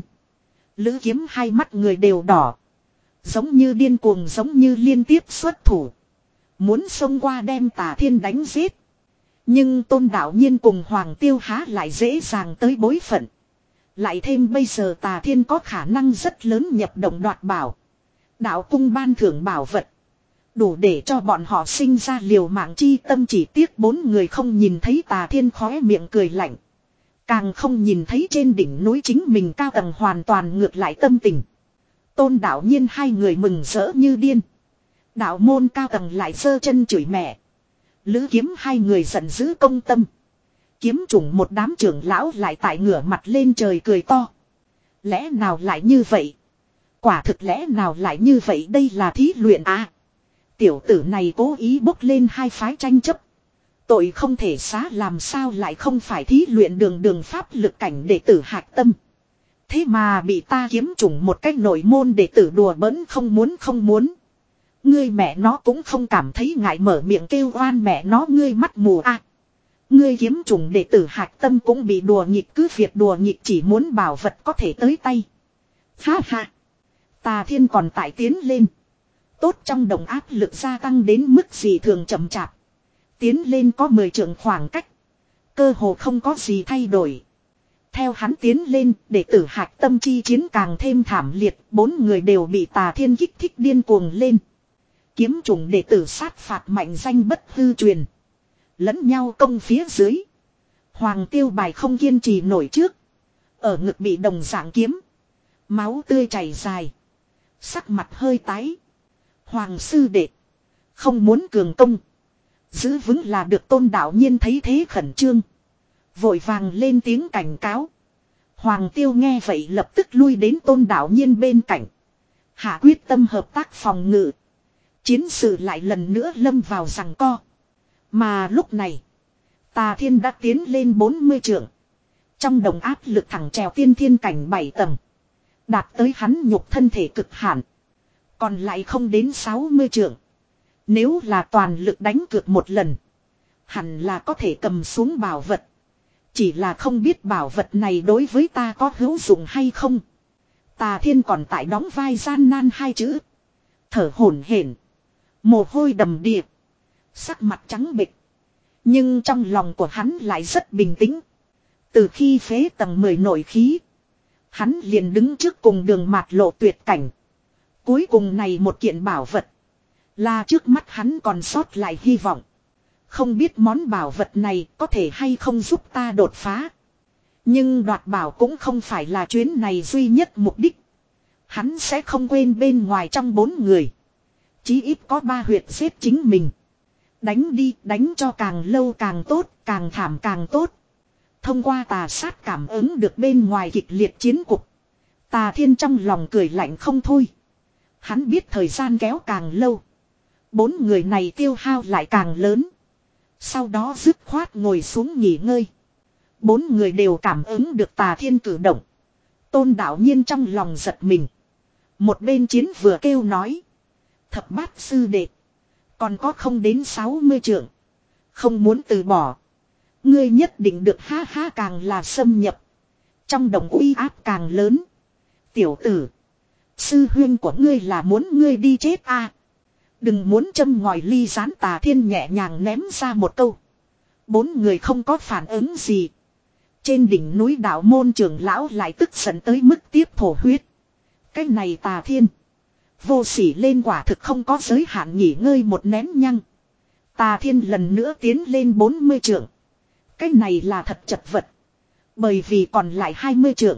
Speaker 1: Lữ Kiếm hai mắt người đều đỏ. Giống như điên cuồng giống như liên tiếp xuất thủ. Muốn xông qua đem Tà Thiên đánh giết. Nhưng Tôn Đạo Nhiên cùng Hoàng Tiêu há lại dễ dàng tới bối phận. Lại thêm bây giờ Tà Thiên có khả năng rất lớn nhập động đoạt bảo. Đạo cung ban thưởng bảo vật. Đủ để cho bọn họ sinh ra liều mạng chi tâm, chỉ tiếc bốn người không nhìn thấy Tà Thiên khóe miệng cười lạnh. Càng không nhìn thấy trên đỉnh núi chính mình cao tầng hoàn toàn ngược lại tâm tình. Tôn Đạo Nhiên hai người mừng rỡ như điên. Đạo môn cao tầng lại giơ chân chửi mẹ. Lữ Kiếm hai người giận dữ công tâm. Kiếm chủng một đám trưởng lão lại tại ngửa mặt lên trời cười to. Lẽ nào lại như vậy? Quả thực lẽ nào lại như vậy? Đây là thí luyện à? Tiểu tử này cố ý bốc lên hai phái tranh chấp. Tội không thể xá, làm sao lại không phải thí luyện đường đường pháp lực cảnh đệ tử hạch tâm. Thế mà bị ta kiếm chủng một cách nội môn đệ tử đùa bỡn, không muốn không muốn. Ngươi mẹ nó cũng không cảm thấy ngại mở miệng kêu oan mẹ nó, ngươi mắt mù à. Ngươi kiếm chủng đệ tử hạch tâm cũng bị đùa nghịch, cứ việc đùa nghịch chỉ muốn bảo vật có thể tới tay. Ha ha. Tà Thiên còn tại tiến lên. Tốt trong đồng áp lực gia tăng đến mức gì thường chậm chạp. Tiến lên có mười trượng khoảng cách. Cơ hồ không có gì thay đổi. Theo hắn tiến lên, đệ tử hạch tâm chi chiến càng thêm thảm liệt. Bốn người đều bị Tà Thiên kích thích điên cuồng lên. Kiếm chủng đệ tử sát phạt mạnh danh bất hư truyền. Lẫn nhau công phía dưới. Hoàng Tiêu bài không kiên trì nổi trước. Ở ngực bị đồng dạng kiếm. Máu tươi chảy dài. Sắc mặt hơi tái. Hoàng sư đệ. Không muốn cường công. Giữ vững là được. Tôn Đạo Nhiên thấy thế khẩn trương. Vội vàng lên tiếng cảnh cáo. Hoàng Tiêu nghe vậy lập tức lui đến Tôn Đạo Nhiên bên cạnh. Hạ quyết tâm hợp tác phòng ngự. Chiến sự lại lần nữa lâm vào giằng co. Mà lúc này. Tà Thiên đã tiến lên bốn mươi trượng. Trong đồng áp lực thẳng trèo tiên thiên cảnh bảy tầng. Đạt tới hắn nhục thân thể cực hạn. Còn lại không đến sáu mươi trượng. Nếu là toàn lực đánh cược một lần. Hẳn là có thể cầm xuống bảo vật. Chỉ là không biết bảo vật này đối với ta có hữu dụng hay không. Tà Thiên còn tại đóng vai gian nan hai chữ. Thở hổn hển. Mồ hôi đầm đìa. Sắc mặt trắng bệch. Nhưng trong lòng của hắn lại rất bình tĩnh. Từ khi phế tầng mười nội khí, hắn liền đứng trước cùng đường mạt lộ tuyệt cảnh. Cuối cùng này một kiện bảo vật, là trước mắt hắn còn sót lại hy vọng. Không biết món bảo vật này có thể hay không giúp ta đột phá. Nhưng đoạt bảo cũng không phải là chuyến này duy nhất mục đích. Hắn sẽ không quên bên ngoài trong bốn người, chí ít có ba huyệt xếp chính mình. Đánh đi, đánh cho càng lâu càng tốt, càng thảm càng tốt. Thông qua tà sát cảm ứng được bên ngoài kịch liệt chiến cục, Tà Thiên trong lòng cười lạnh không thôi. Hắn biết thời gian kéo càng lâu, bốn người này tiêu hao lại càng lớn. Sau đó dứt khoát ngồi xuống nghỉ ngơi. Bốn người đều cảm ứng được Tà Thiên cử động. Tôn Đạo Nhiên trong lòng giật mình. Một bên chiến vừa kêu nói: Thập bát sư đệ, còn có không đến sáu mươi trượng, không muốn từ bỏ. Ngươi nhất định được, ha ha, càng là xâm nhập, trong đồng uy áp càng lớn. Tiểu tử, sư huyên của ngươi là muốn ngươi đi chết à? Đừng muốn châm ngòi ly gián. Tà Thiên nhẹ nhàng ném ra một câu. Bốn người không có phản ứng gì. Trên đỉnh núi đạo môn trưởng lão lại tức giận tới mức tiếp thổ huyết. Cái này Tà Thiên vô sỉ lên, quả thực không có giới hạn nghỉ ngơi một nén nhăng. Tà Thiên lần nữa tiến lên bốn mươi trượng. Cái này là thật chật vật. Bởi vì còn lại hai mươi trượng,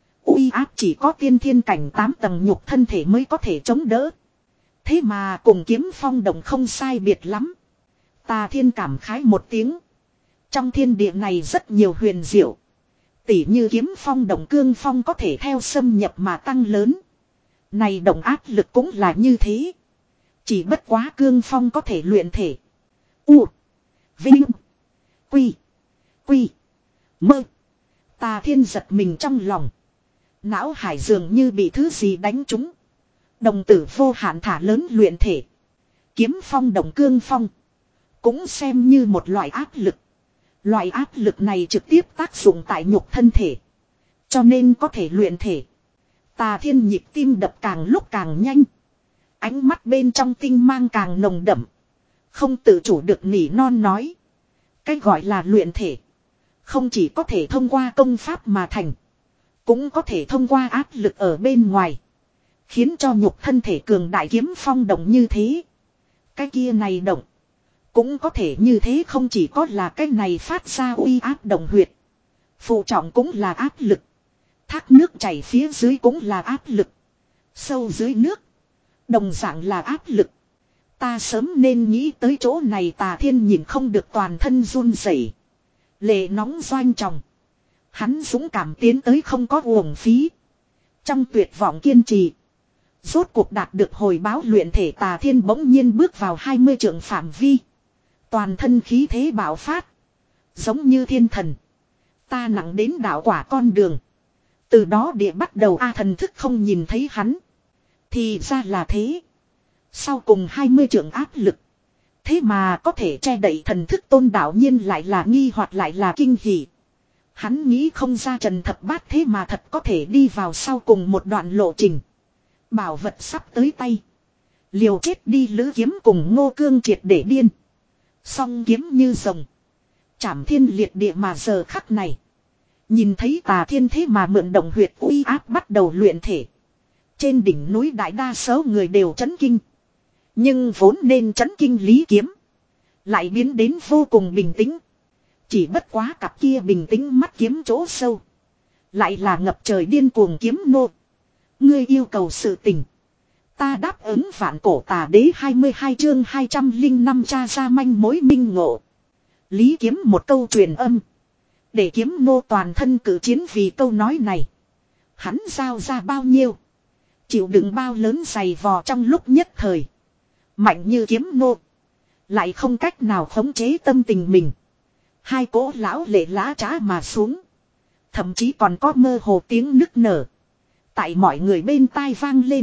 Speaker 1: uy áp chỉ có tiên thiên cảnh tám tầng nhục thân thể mới có thể chống đỡ. Thế mà cùng Kiếm Phong Động không sai biệt lắm. Tà Thiên cảm khái một tiếng. Trong thiên địa này rất nhiều huyền diệu. Tỉ như Kiếm Phong Động cương phong có thể theo xâm nhập mà tăng lớn. Này động áp lực cũng là như thế. Chỉ bất quá cương phong có thể luyện thể. U. Vinh. Quy. Quy. Mơ. Tà Thiên giật mình trong lòng. Não hải dường như bị thứ gì đánh trúng. Đồng tử vô hạn thả lớn luyện thể. Kiếm phong động cương phong cũng xem như một loại áp lực. Loại áp lực này trực tiếp tác dụng tại nhục thân thể, cho nên có thể luyện thể. Tà Thiên nhịp tim đập càng lúc càng nhanh. Ánh mắt bên trong tinh mang càng nồng đậm. Không tự chủ được nỉ non nói: cái gọi là luyện thể, không chỉ có thể thông qua công pháp mà thành, cũng có thể thông qua áp lực ở bên ngoài, khiến cho nhục thân thể cường đại. Kiếm phong động như thế, cái kia này động cũng có thể như thế. Không chỉ có là cái này phát ra uy áp động huyệt, phụ trọng cũng là áp lực. Thác nước chảy phía dưới cũng là áp lực. Sâu dưới nước đồng dạng là áp lực. Ta sớm nên nghĩ tới chỗ này. Tà Thiên nhìn không được toàn thân run rẩy, lệ nóng doanh tròng. Hắn dũng cảm tiến tới không có uổng phí. Trong tuyệt vọng kiên trì, rốt cuộc đạt được hồi báo luyện thể. Tà Thiên bỗng nhiên bước vào hai mươi trượng phạm vi. Toàn thân khí thế bạo phát, giống như thiên thần. Ta nặng đến đạo quả con đường. Từ đó địa bắt đầu A thần thức không nhìn thấy hắn. Thì ra là thế. Sau cùng hai mươi trượng áp lực, thế mà có thể che đậy thần thức. Tôn Đạo Nhiên lại là nghi hoặc lại là kinh hỉ. Hắn nghĩ không ra Trần Thập Bát thế mà thật có thể đi vào sau cùng một đoạn lộ trình. Bảo vật sắp tới tay, liều chết đi Lữ Kiếm cùng Ngô Cương triệt để điên. Song kiếm như rồng, chảm thiên liệt địa. Mà giờ khắc này, nhìn thấy Tà Thiên thế mà mượn động huyệt uy áp bắt đầu luyện thể. Trên đỉnh núi đại đa số người đều chấn kinh. Nhưng vốn nên chấn kinh Lý Kiếm lại biến đến vô cùng bình tĩnh. Chỉ bất quá cặp kia bình tĩnh mắt kiếm chỗ sâu, lại là ngập trời điên cuồng. Kiếm nô, ngươi yêu cầu sự tình, ta đáp ứng vạn cổ tà đế. Hai mươi hai chương hai trăm linh năm tra ra manh mối minh ngộ. Lý Kiếm một câu truyền âm, để Kiếm nô toàn thân cử chiến. Vì câu nói này, hắn giao ra bao nhiêu, chịu đựng bao lớn dày vò. Trong lúc nhất thời, mạnh như Kiếm nô lại không cách nào khống chế tâm tình mình. Hai cỗ lão lệ lá trá mà xuống, thậm chí còn có mơ hồ tiếng nức nở tại mọi người bên tai vang lên.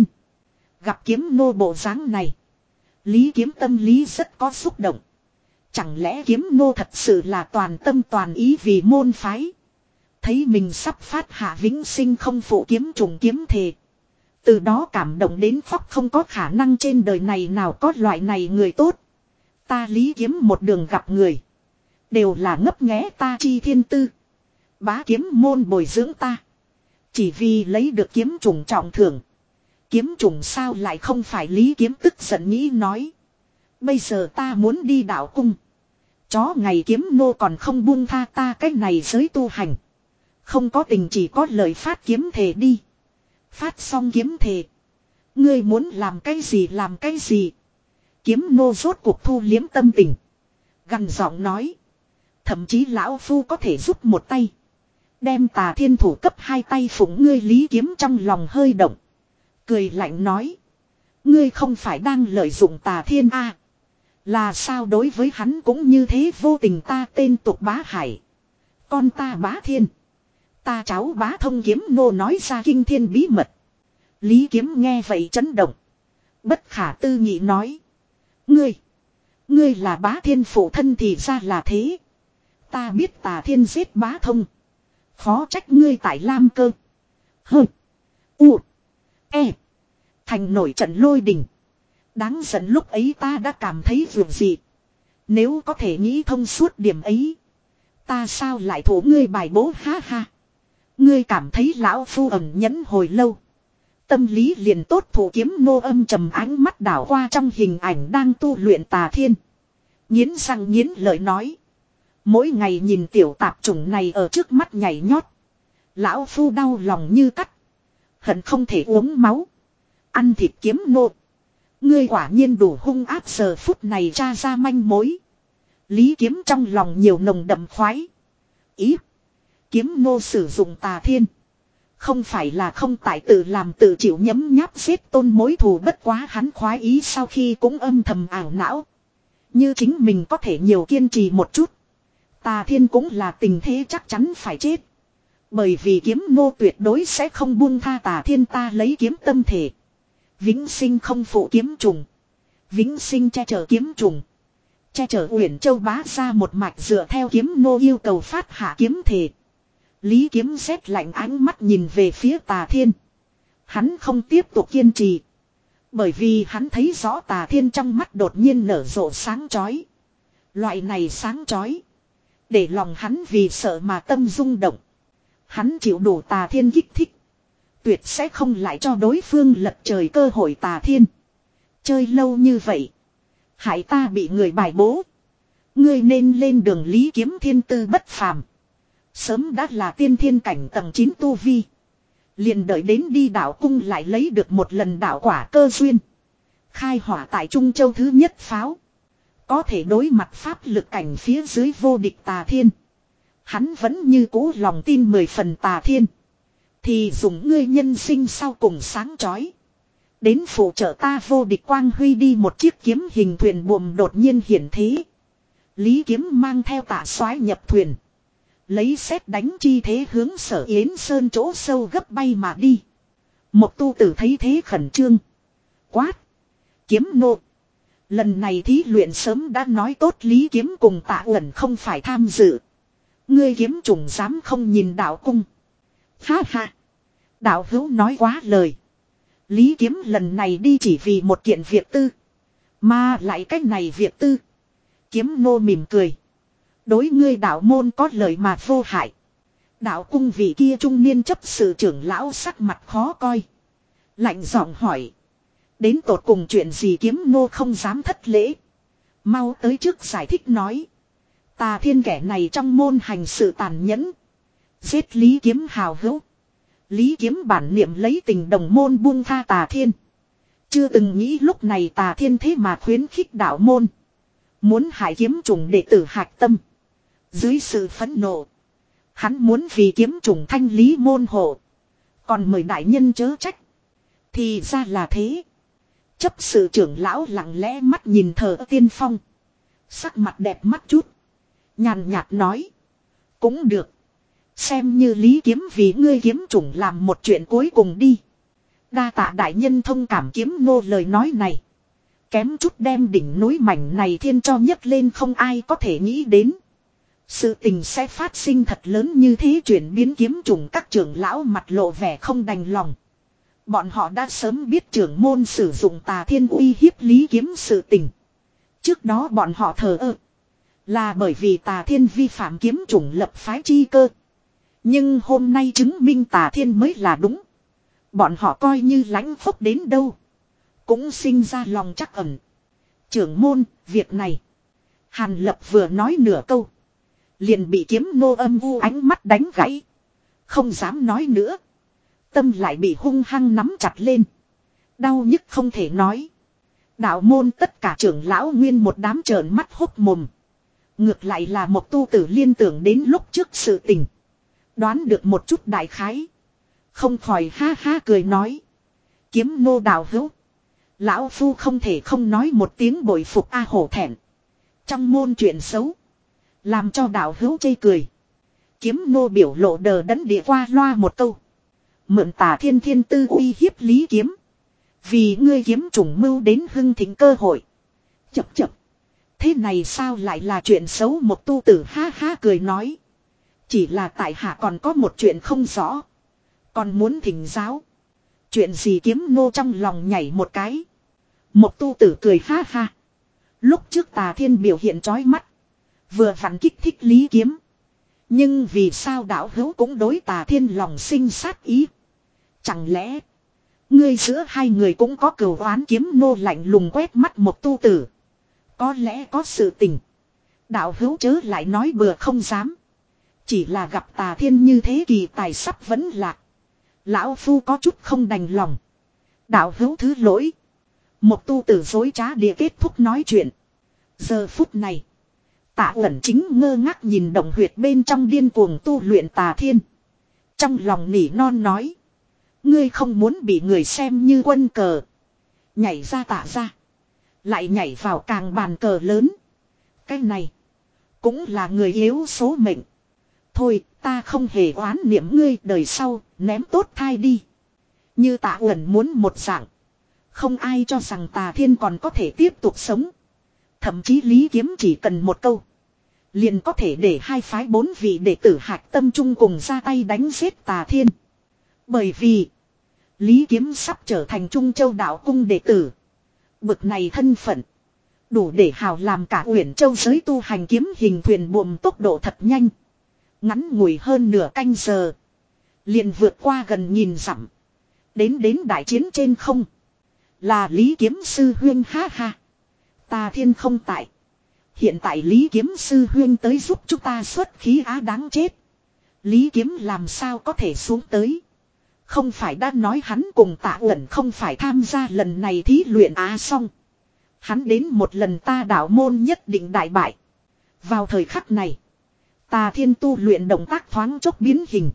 Speaker 1: Gặp Kiếm nô bộ dáng này, Lý Kiếm tâm lý rất có xúc động. Chẳng lẽ Kiếm nô thật sự là toàn tâm toàn ý vì môn phái? Thấy mình sắp phát hạ vĩnh sinh không phụ kiếm trùng kiếm thề, từ đó cảm động đến khóc. Không có khả năng trên đời này nào có loại này người tốt. Ta Lý Kiếm một đường gặp người, Đều là ngấp nghé ta chi thiên tư. Bá kiếm môn bồi dưỡng ta. Chỉ vì lấy được kiếm trùng trọng thưởng. Kiếm trùng sao lại không phải Lý Kiếm tức giận nghĩ nói. Bây giờ ta muốn đi đạo cung. Chó ngày kiếm nô còn không buông tha ta cái này giới tu hành. Không có tình chỉ có lời phát kiếm thề đi. Phát xong kiếm thề. Ngươi muốn làm cái gì làm cái gì. Kiếm nô rốt cuộc thu liếm tâm tình. Gằn giọng nói. Thậm chí lão phu có thể giúp một tay. Đem Tà Thiên thủ cấp hai tay phụng ngươi. Lý Kiếm trong lòng hơi động. Cười lạnh nói. Ngươi không phải đang lợi dụng Tà Thiên a? Là sao đối với hắn cũng như thế vô tình ta tên tục Bá Hải. Con ta Bá Thiên. Ta cháu Bá Thông kiếm nô nói ra kinh thiên bí mật. Lý Kiếm nghe vậy chấn động. Bất khả tư nghị nói. Ngươi. Ngươi là Bá Thiên phụ thân thì ra là thế. Ta biết Tà Thiên giết Bá Thông. Khó trách ngươi tại Lam Cơ. Hơ. U. E. Thành nổi trận lôi đình. Đáng giận lúc ấy ta đã cảm thấy vượt gì. Nếu có thể nghĩ thông suốt điểm ấy. Ta sao lại thủ ngươi bài bố ha ha. Ngươi cảm thấy lão phu ẩn nhẫn hồi lâu. Tâm lý liền tốt thủ kiếm nô âm trầm ánh mắt đảo qua trong hình ảnh đang tu luyện Tà Thiên. Nghiến răng nghiến lợi nói. Mỗi ngày nhìn tiểu tạp chủng này ở trước mắt nhảy nhót. Lão phu đau lòng như cắt. Hận không thể uống máu. Ăn thịt kiếm nô. Ngươi quả nhiên đủ hung ác giờ phút này tra ra manh mối. Lý Kiếm trong lòng nhiều nồng đậm khoái. Ý. Kiếm nô sử dụng Tà Thiên. Không phải là không tại tự làm tự chịu nhấm nháp giết tôn mối thù bất quá hắn khoái ý sau khi cũng âm thầm ảo não. Như chính mình có thể nhiều kiên trì một chút. Tà Thiên cũng là tình thế chắc chắn phải chết. Bởi vì kiếm nô tuyệt đối sẽ không buông tha Tà Thiên ta lấy kiếm tâm thể. Vĩnh sinh không phụ kiếm trùng. Vĩnh sinh che chở kiếm trùng. Che chở Uyển Châu Bá ra một mạch dựa theo kiếm nô yêu cầu phát hạ kiếm thể. Lý Kiếm rét lạnh ánh mắt nhìn về phía Tà Thiên. Hắn không tiếp tục kiên trì. Bởi vì hắn thấy rõ Tà Thiên trong mắt đột nhiên nở rộ sáng chói. Loại này sáng chói. Để lòng hắn vì sợ mà tâm rung động. Hắn chịu đủ Tà Thiên kích thích. Tuyệt sẽ không lại cho đối phương lật trời cơ hội Tà Thiên. Chơi lâu như vậy. Hại ta bị người bài bố. Ngươi nên lên đường Lý Kiếm thiên tư bất phàm. Sớm đã là tiên thiên cảnh tầng chín tu vi. Liền đợi đến đi đảo cung lại lấy được một lần đảo quả cơ duyên. Khai hỏa tại Trung Châu thứ nhất pháo. Có thể đối mặt pháp lực cảnh phía dưới vô địch Tà Thiên. Hắn vẫn như cũ lòng tin mười phần Tà Thiên. Thì dùng ngươi nhân sinh sau cùng sáng chói. Đến phụ trợ ta vô địch quang huy đi một chiếc kiếm hình thuyền buồm đột nhiên hiển thế. Lý Kiếm mang theo Tạ Soái nhập thuyền. Lấy sét đánh chi thế hướng Sở Yến Sơn chỗ sâu gấp bay mà đi. Một tu tử thấy thế khẩn trương. Quát. Kiếm nô. Lần này thí luyện sớm đã nói tốt Lý Kiếm cùng Tạ Uẩn không phải tham dự. Ngươi kiếm trùng dám không nhìn đạo cung. Ha ha. Đạo hữu nói quá lời. Lý Kiếm lần này đi chỉ vì một kiện việc tư. Mà lại cách này việc tư. Kiếm nô mỉm cười. Đối ngươi đạo môn có lời mà vô hại. Đạo cung vị kia trung niên chấp sự trưởng lão sắc mặt khó coi. Lạnh giọng hỏi. Đến tột cùng chuyện gì Kiếm nô không dám thất lễ. Mau tới trước giải thích nói. Tà Thiên kẻ này trong môn hành sự tàn nhẫn. Giết Lý Kiếm hào hữu. Lý Kiếm bản niệm lấy tình đồng môn buông tha Tà Thiên. Chưa từng nghĩ lúc này Tà Thiên thế mà khuyến khích đạo môn. Muốn hại kiếm trùng đệ tử hạch tâm. Dưới sự phẫn nộ. Hắn muốn vì kiếm trùng thanh lý môn hộ. Còn mời đại nhân chớ trách. Thì ra là thế. Chấp sự trưởng lão lặng lẽ mắt nhìn thờ tiên phong. Sắc mặt đẹp mắt chút. Nhàn nhạt nói. Cũng được. Xem như Lý Kiếm vì ngươi kiếm trùng làm một chuyện cuối cùng đi. Đa tạ đại nhân thông cảm kiếm nô lời nói này. Kém chút đem đỉnh núi mảnh này thiên cho nhấc lên không ai có thể nghĩ đến. Sự tình sẽ phát sinh thật lớn như thế chuyển biến kiếm trùng các trưởng lão mặt lộ vẻ không đành lòng. Bọn họ đã sớm biết trưởng môn sử dụng Tà Thiên uy hiếp Lý Kiếm sự tình. Trước đó bọn họ thờ ơ. Là bởi vì Tà Thiên vi phạm kiếm chủng lập phái chi cơ. Nhưng hôm nay chứng minh Tà Thiên mới là đúng. Bọn họ coi như lãnh phúc đến đâu. Cũng sinh ra lòng trắc ẩn. Trưởng môn, việc này. Hàn Lập vừa nói nửa câu. Liền bị kiếm nô âm u ánh mắt đánh gãy. Không dám nói nữa. Tâm lại bị hung hăng nắm chặt lên. Đau nhức không thể nói. Đạo môn tất cả trưởng lão nguyên một đám trợn mắt hốc mồm. Ngược lại là một tu tử liên tưởng đến lúc trước sự tình. Đoán được một chút đại khái. Không khỏi ha ha cười nói. Kiếm nô đạo hữu. Lão phu không thể không nói một tiếng bội phục a hổ thẹn. Trong môn chuyện xấu. Làm cho đạo hữu chê cười. Kiếm nô biểu lộ đờ đẫn địa qua loa một câu. Mượn Tà Thiên thiên tư uy hiếp Lý Kiếm. Vì ngươi kiếm trùng mưu đến hưng thịnh cơ hội. Chập chập. Thế này sao lại là chuyện xấu, một tu tử ha ha cười nói. Chỉ là tại hạ còn có một chuyện không rõ. Còn muốn thỉnh giáo. Chuyện gì? Kiếm nô trong lòng nhảy một cái. Một tu tử cười ha ha. Lúc trước Tà Thiên biểu hiện chói mắt. Vừa vặn kích thích Lý Kiếm. Nhưng vì sao đạo hữu cũng đối Tà Thiên lòng sinh sát ý? Chẳng lẽ ngươi giữa hai người cũng có cừu oán? Kiếm nô lạnh lùng quét mắt một tu tử. Có lẽ có sự tình. Đạo hữu chớ lại nói bừa không dám. Chỉ là gặp Tà Thiên như thế kỳ tài sắp vẫn lạc. Lão phu có chút không đành lòng. Đạo hữu thứ lỗi. Một tu tử dối trá địa kết thúc nói chuyện. Giờ phút này. Tạ Uẩn chính ngơ ngác nhìn động huyệt bên trong điên cuồng tu luyện Tà Thiên. Trong lòng nỉ non nói. Ngươi không muốn bị người xem như quân cờ. Nhảy ra Tạ ra. Lại nhảy vào càng bàn cờ lớn. Cái này. Cũng là người yếu số mệnh. Thôi ta không hề oán niệm ngươi, đời sau ném tốt thai đi. Như Tạ Uẩn muốn một dạng. Không ai cho rằng Tà Thiên còn có thể tiếp tục sống. Thậm chí Lý Kiếm chỉ cần một câu. Liền có thể để hai phái bốn vị đệ tử Hạc Tâm Trung cùng ra tay đánh giết Tà Thiên. Bởi vì Lý Kiếm sắp trở thành Trung Châu đạo cung đệ tử. Bực này thân phận đủ để hào làm cả Uyển Châu giới tu hành kiếm hình thuyền buồm tốc độ thật nhanh. Ngắn ngủi hơn nửa canh giờ. Liền vượt qua gần nghìn dặm. Đến đến đại chiến trên không. Là Lý Kiếm sư huyên ha ha. Tà Thiên không tại. Hiện tại Lý Kiếm sư huyên tới giúp chúng ta xuất khí á, đáng chết. Lý Kiếm làm sao có thể xuống tới. Không phải đã nói hắn cùng Tạ Uẩn không phải tham gia lần này thí luyện á xong. Hắn đến một lần ta đạo môn nhất định đại bại. Vào thời khắc này. Tà Thiên tu luyện động tác thoáng chốc biến hình.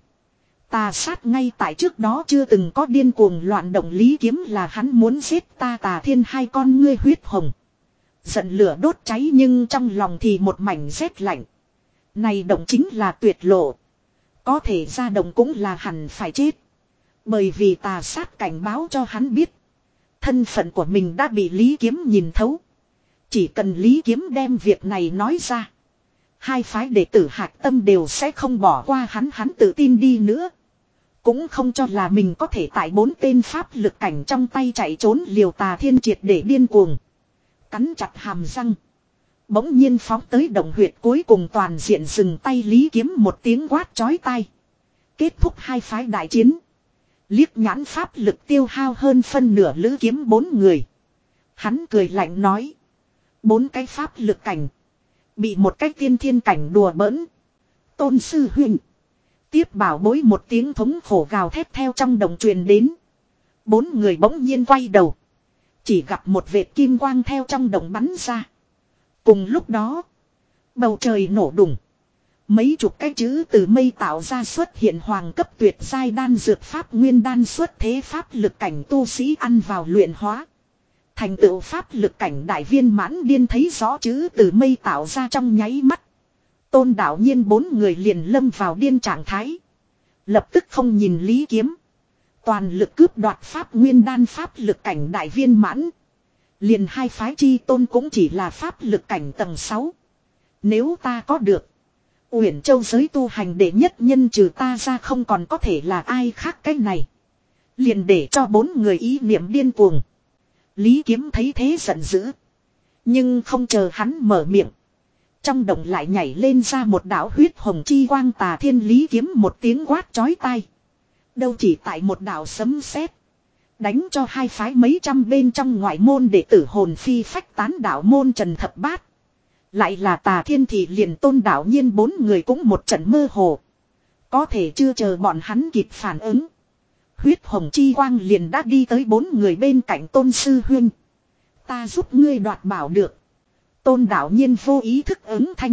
Speaker 1: Tà sát ngay tại trước đó chưa từng có điên cuồng loạn động. Lý Kiếm là hắn muốn giết ta. Tà Thiên hai con ngươi huyết hồng. Giận lửa đốt cháy nhưng trong lòng thì một mảnh rét lạnh. Này động chính là tuyệt lộ. Có thể ra động cũng là hẳn phải chết. Bởi vì tà sát cảnh báo cho hắn biết. Thân phận của mình đã bị Lý Kiếm nhìn thấu. Chỉ cần Lý Kiếm đem việc này nói ra. Hai phái đệ tử Hạc Tâm đều sẽ không bỏ qua hắn. Hắn tự tin đi nữa. Cũng không cho là mình có thể tại bốn tên pháp lực cảnh trong tay chạy trốn. Liều Tà Thiên triệt để điên cuồng. Cắn chặt hàm răng. Bỗng nhiên phóng tới động huyệt cuối cùng toàn diện dừng tay. Lý Kiếm một tiếng quát chói tai. Kết thúc hai phái đại chiến. Liếc nhãn pháp lực tiêu hao hơn phân nửa lữ kiếm bốn người. Hắn cười lạnh nói. Bốn cái pháp lực cảnh. Bị một cái tiên thiên cảnh đùa bỡn. Tôn sư huynh. Tiếp bảo bối một tiếng thống khổ gào thét theo trong đồng truyền đến. Bốn người bỗng nhiên quay đầu. Chỉ gặp một vệt kim quang theo trong đồng bắn ra. Cùng lúc đó. Bầu trời nổ đùng. Mấy chục cái chữ từ mây tạo ra xuất hiện hoàng cấp tuyệt giai đan dược pháp nguyên đan xuất thế pháp lực cảnh tu sĩ ăn vào luyện hóa. Thành tựu pháp lực cảnh đại viên mãn điên thấy rõ chữ từ mây tạo ra trong nháy mắt. Tôn đạo nhiên bốn người liền lâm vào điên trạng thái. Lập tức không nhìn Lý Kiếm. Toàn lực cướp đoạt pháp nguyên đan pháp lực cảnh đại viên mãn. Liền hai phái chi tôn cũng chỉ là pháp lực cảnh tầng sáu. Nếu ta có được. Uyển Châu giới tu hành đệ nhất nhân trừ ta ra không còn có thể là ai khác cái này. Liền để cho bốn người ý niệm điên cuồng. Lý Kiếm thấy thế giận dữ. Nhưng không chờ hắn mở miệng. Trong động lại nhảy lên ra một đạo huyết hồng chi quang, Tà Thiên Lý kiếm một tiếng quát chói tai. Đâu chỉ tại một đạo sấm sét, đánh cho hai phái mấy trăm bên trong ngoại môn đệ tử hồn phi phách tán, đạo môn Trần Thập Bát. Lại là Tà Thiên thì liền Tôn Đạo Nhiên bốn người cũng một trận mơ hồ. Có thể chưa chờ bọn hắn kịp phản ứng, huyết hồng chi quang liền đã đi tới bốn người bên cạnh. Tôn sư huynh, ta giúp ngươi đoạt bảo được. Tôn Đạo Nhiên vô ý thức ứng thanh.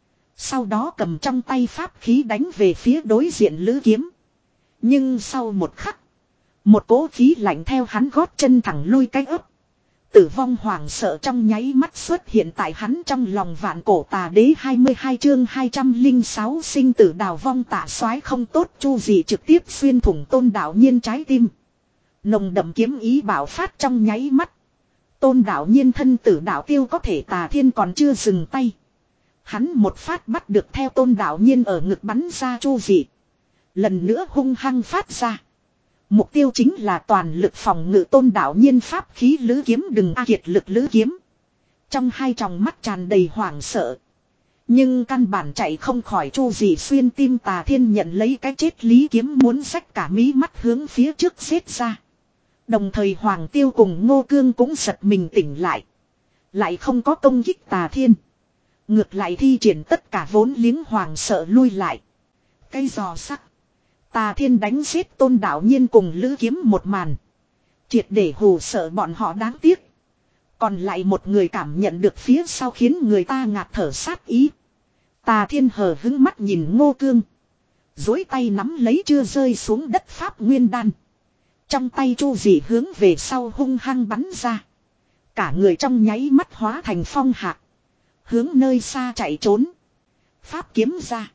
Speaker 1: Sau đó cầm trong tay pháp khí đánh về phía đối diện lữ kiếm. Nhưng sau một khắc, một cỗ khí lạnh theo hắn gót chân thẳng lui cái ấp. Tử vong hoảng sợ trong nháy mắt xuất hiện tại hắn trong lòng. Vạn Cổ Tà Đế hai mươi hai chương hai trăm lẻ sáu sinh tử đào vong. Tạ soái không tốt, Chu Dị trực tiếp xuyên thủng Tôn Đạo Nhiên trái tim. Nồng đậm kiếm ý bạo phát trong nháy mắt. Tôn Đạo Nhiên thân tử đạo tiêu, có thể Tà Thiên còn chưa dừng tay. Hắn một phát bắt được theo Tôn Đạo Nhiên ở ngực bắn ra Chu Dị. Lần nữa hung hăng phát ra. Mục tiêu chính là toàn lực phòng ngự Tôn Đạo Nhiên pháp khí lữ kiếm. Đừng a kiệt lực lữ kiếm. Trong hai tròng mắt tràn đầy hoảng sợ. Nhưng căn bản chạy không khỏi Chu Dị xuyên tim. Tà Thiên nhận lấy cái chết lý kiếm muốn xách cả mí mắt hướng phía trước xếp ra. Đồng thời Hoàng Tiêu cùng Ngô Cương cũng giật mình tỉnh lại. Lại không có công kích Tà Thiên. Ngược lại thi triển tất cả vốn liếng hoàng sợ lui lại. Cây giò sắc. Tà Thiên đánh giết Tôn Đạo Nhiên cùng lữ kiếm một màn. Triệt để hù sợ bọn họ, đáng tiếc. Còn lại một người cảm nhận được phía sau khiến người ta ngạt thở sát ý. Tà Thiên hờ hững mắt nhìn Ngô Cương. Dối tay nắm lấy chưa rơi xuống đất pháp nguyên đan. Trong tay Chu Dị hướng về sau hung hăng bắn ra. Cả người trong nháy mắt hóa thành phong hạc. Hướng nơi xa chạy trốn. Pháp kiếm ra.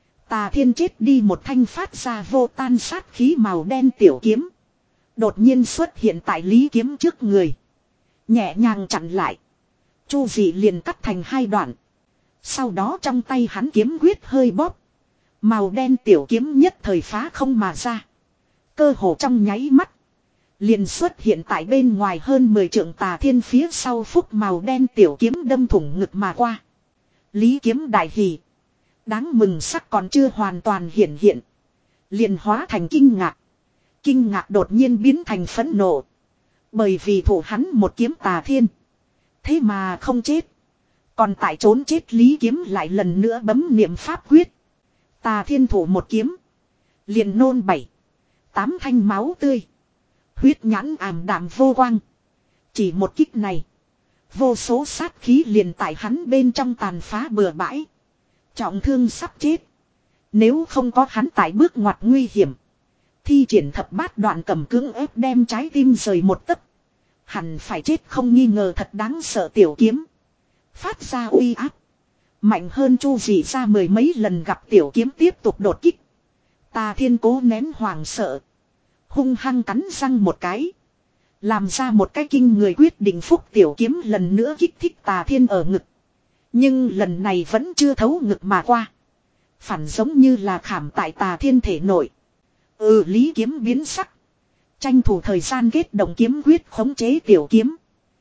Speaker 1: Tà Thiên chết đi một thanh phát ra vô tan sát khí màu đen tiểu kiếm. Đột nhiên xuất hiện tại lý kiếm trước người. Nhẹ nhàng chặn lại. Chu Dị liền cắt thành hai đoạn. Sau đó trong tay hắn kiếm quyết hơi bóp. Màu đen tiểu kiếm nhất thời phá không mà ra. Cơ hồ trong nháy mắt. Liền xuất hiện tại bên ngoài hơn mười trượng. Tà Thiên phía sau phúc màu đen tiểu kiếm đâm thủng ngực mà qua. Lý kiếm đại hỉ. Đáng mừng sắc còn chưa hoàn toàn hiện hiện. Liền hóa thành kinh ngạc. Kinh ngạc đột nhiên biến thành phẫn nộ. Bởi vì thủ hắn một kiếm Tà Thiên. Thế mà không chết. Còn tại trốn chết lý kiếm lại lần nữa bấm niệm pháp quyết. Tà Thiên thủ một kiếm. Liền nôn bảy. Tám thanh máu tươi. Huyết nhãn ảm đạm vô quang. Chỉ một kích này. Vô số sát khí liền tại hắn bên trong tàn phá bừa bãi. Trọng thương sắp chết. Nếu không có hắn tại bước ngoặt nguy hiểm. Thi triển thập bát đoạn cầm cưỡng ép đem trái tim rời một tấc. Hẳn phải chết không nghi ngờ. Thật đáng sợ tiểu kiếm. Phát ra uy áp. Mạnh hơn Chu Dị ra mười mấy lần. Gặp tiểu kiếm tiếp tục đột kích. Tà Thiên cố nén hoàng sợ. Hung hăng cắn răng một cái. Làm ra một cái kinh người quyết định. Phúc tiểu kiếm lần nữa kích thích Tà Thiên ở ngực. Nhưng lần này vẫn chưa thấu ngực mà qua. Phản giống như là khảm tại Tà Thiên thể nội. Ừ, lý kiếm biến sắc. Tranh thủ thời gian kết động kiếm quyết khống chế tiểu kiếm.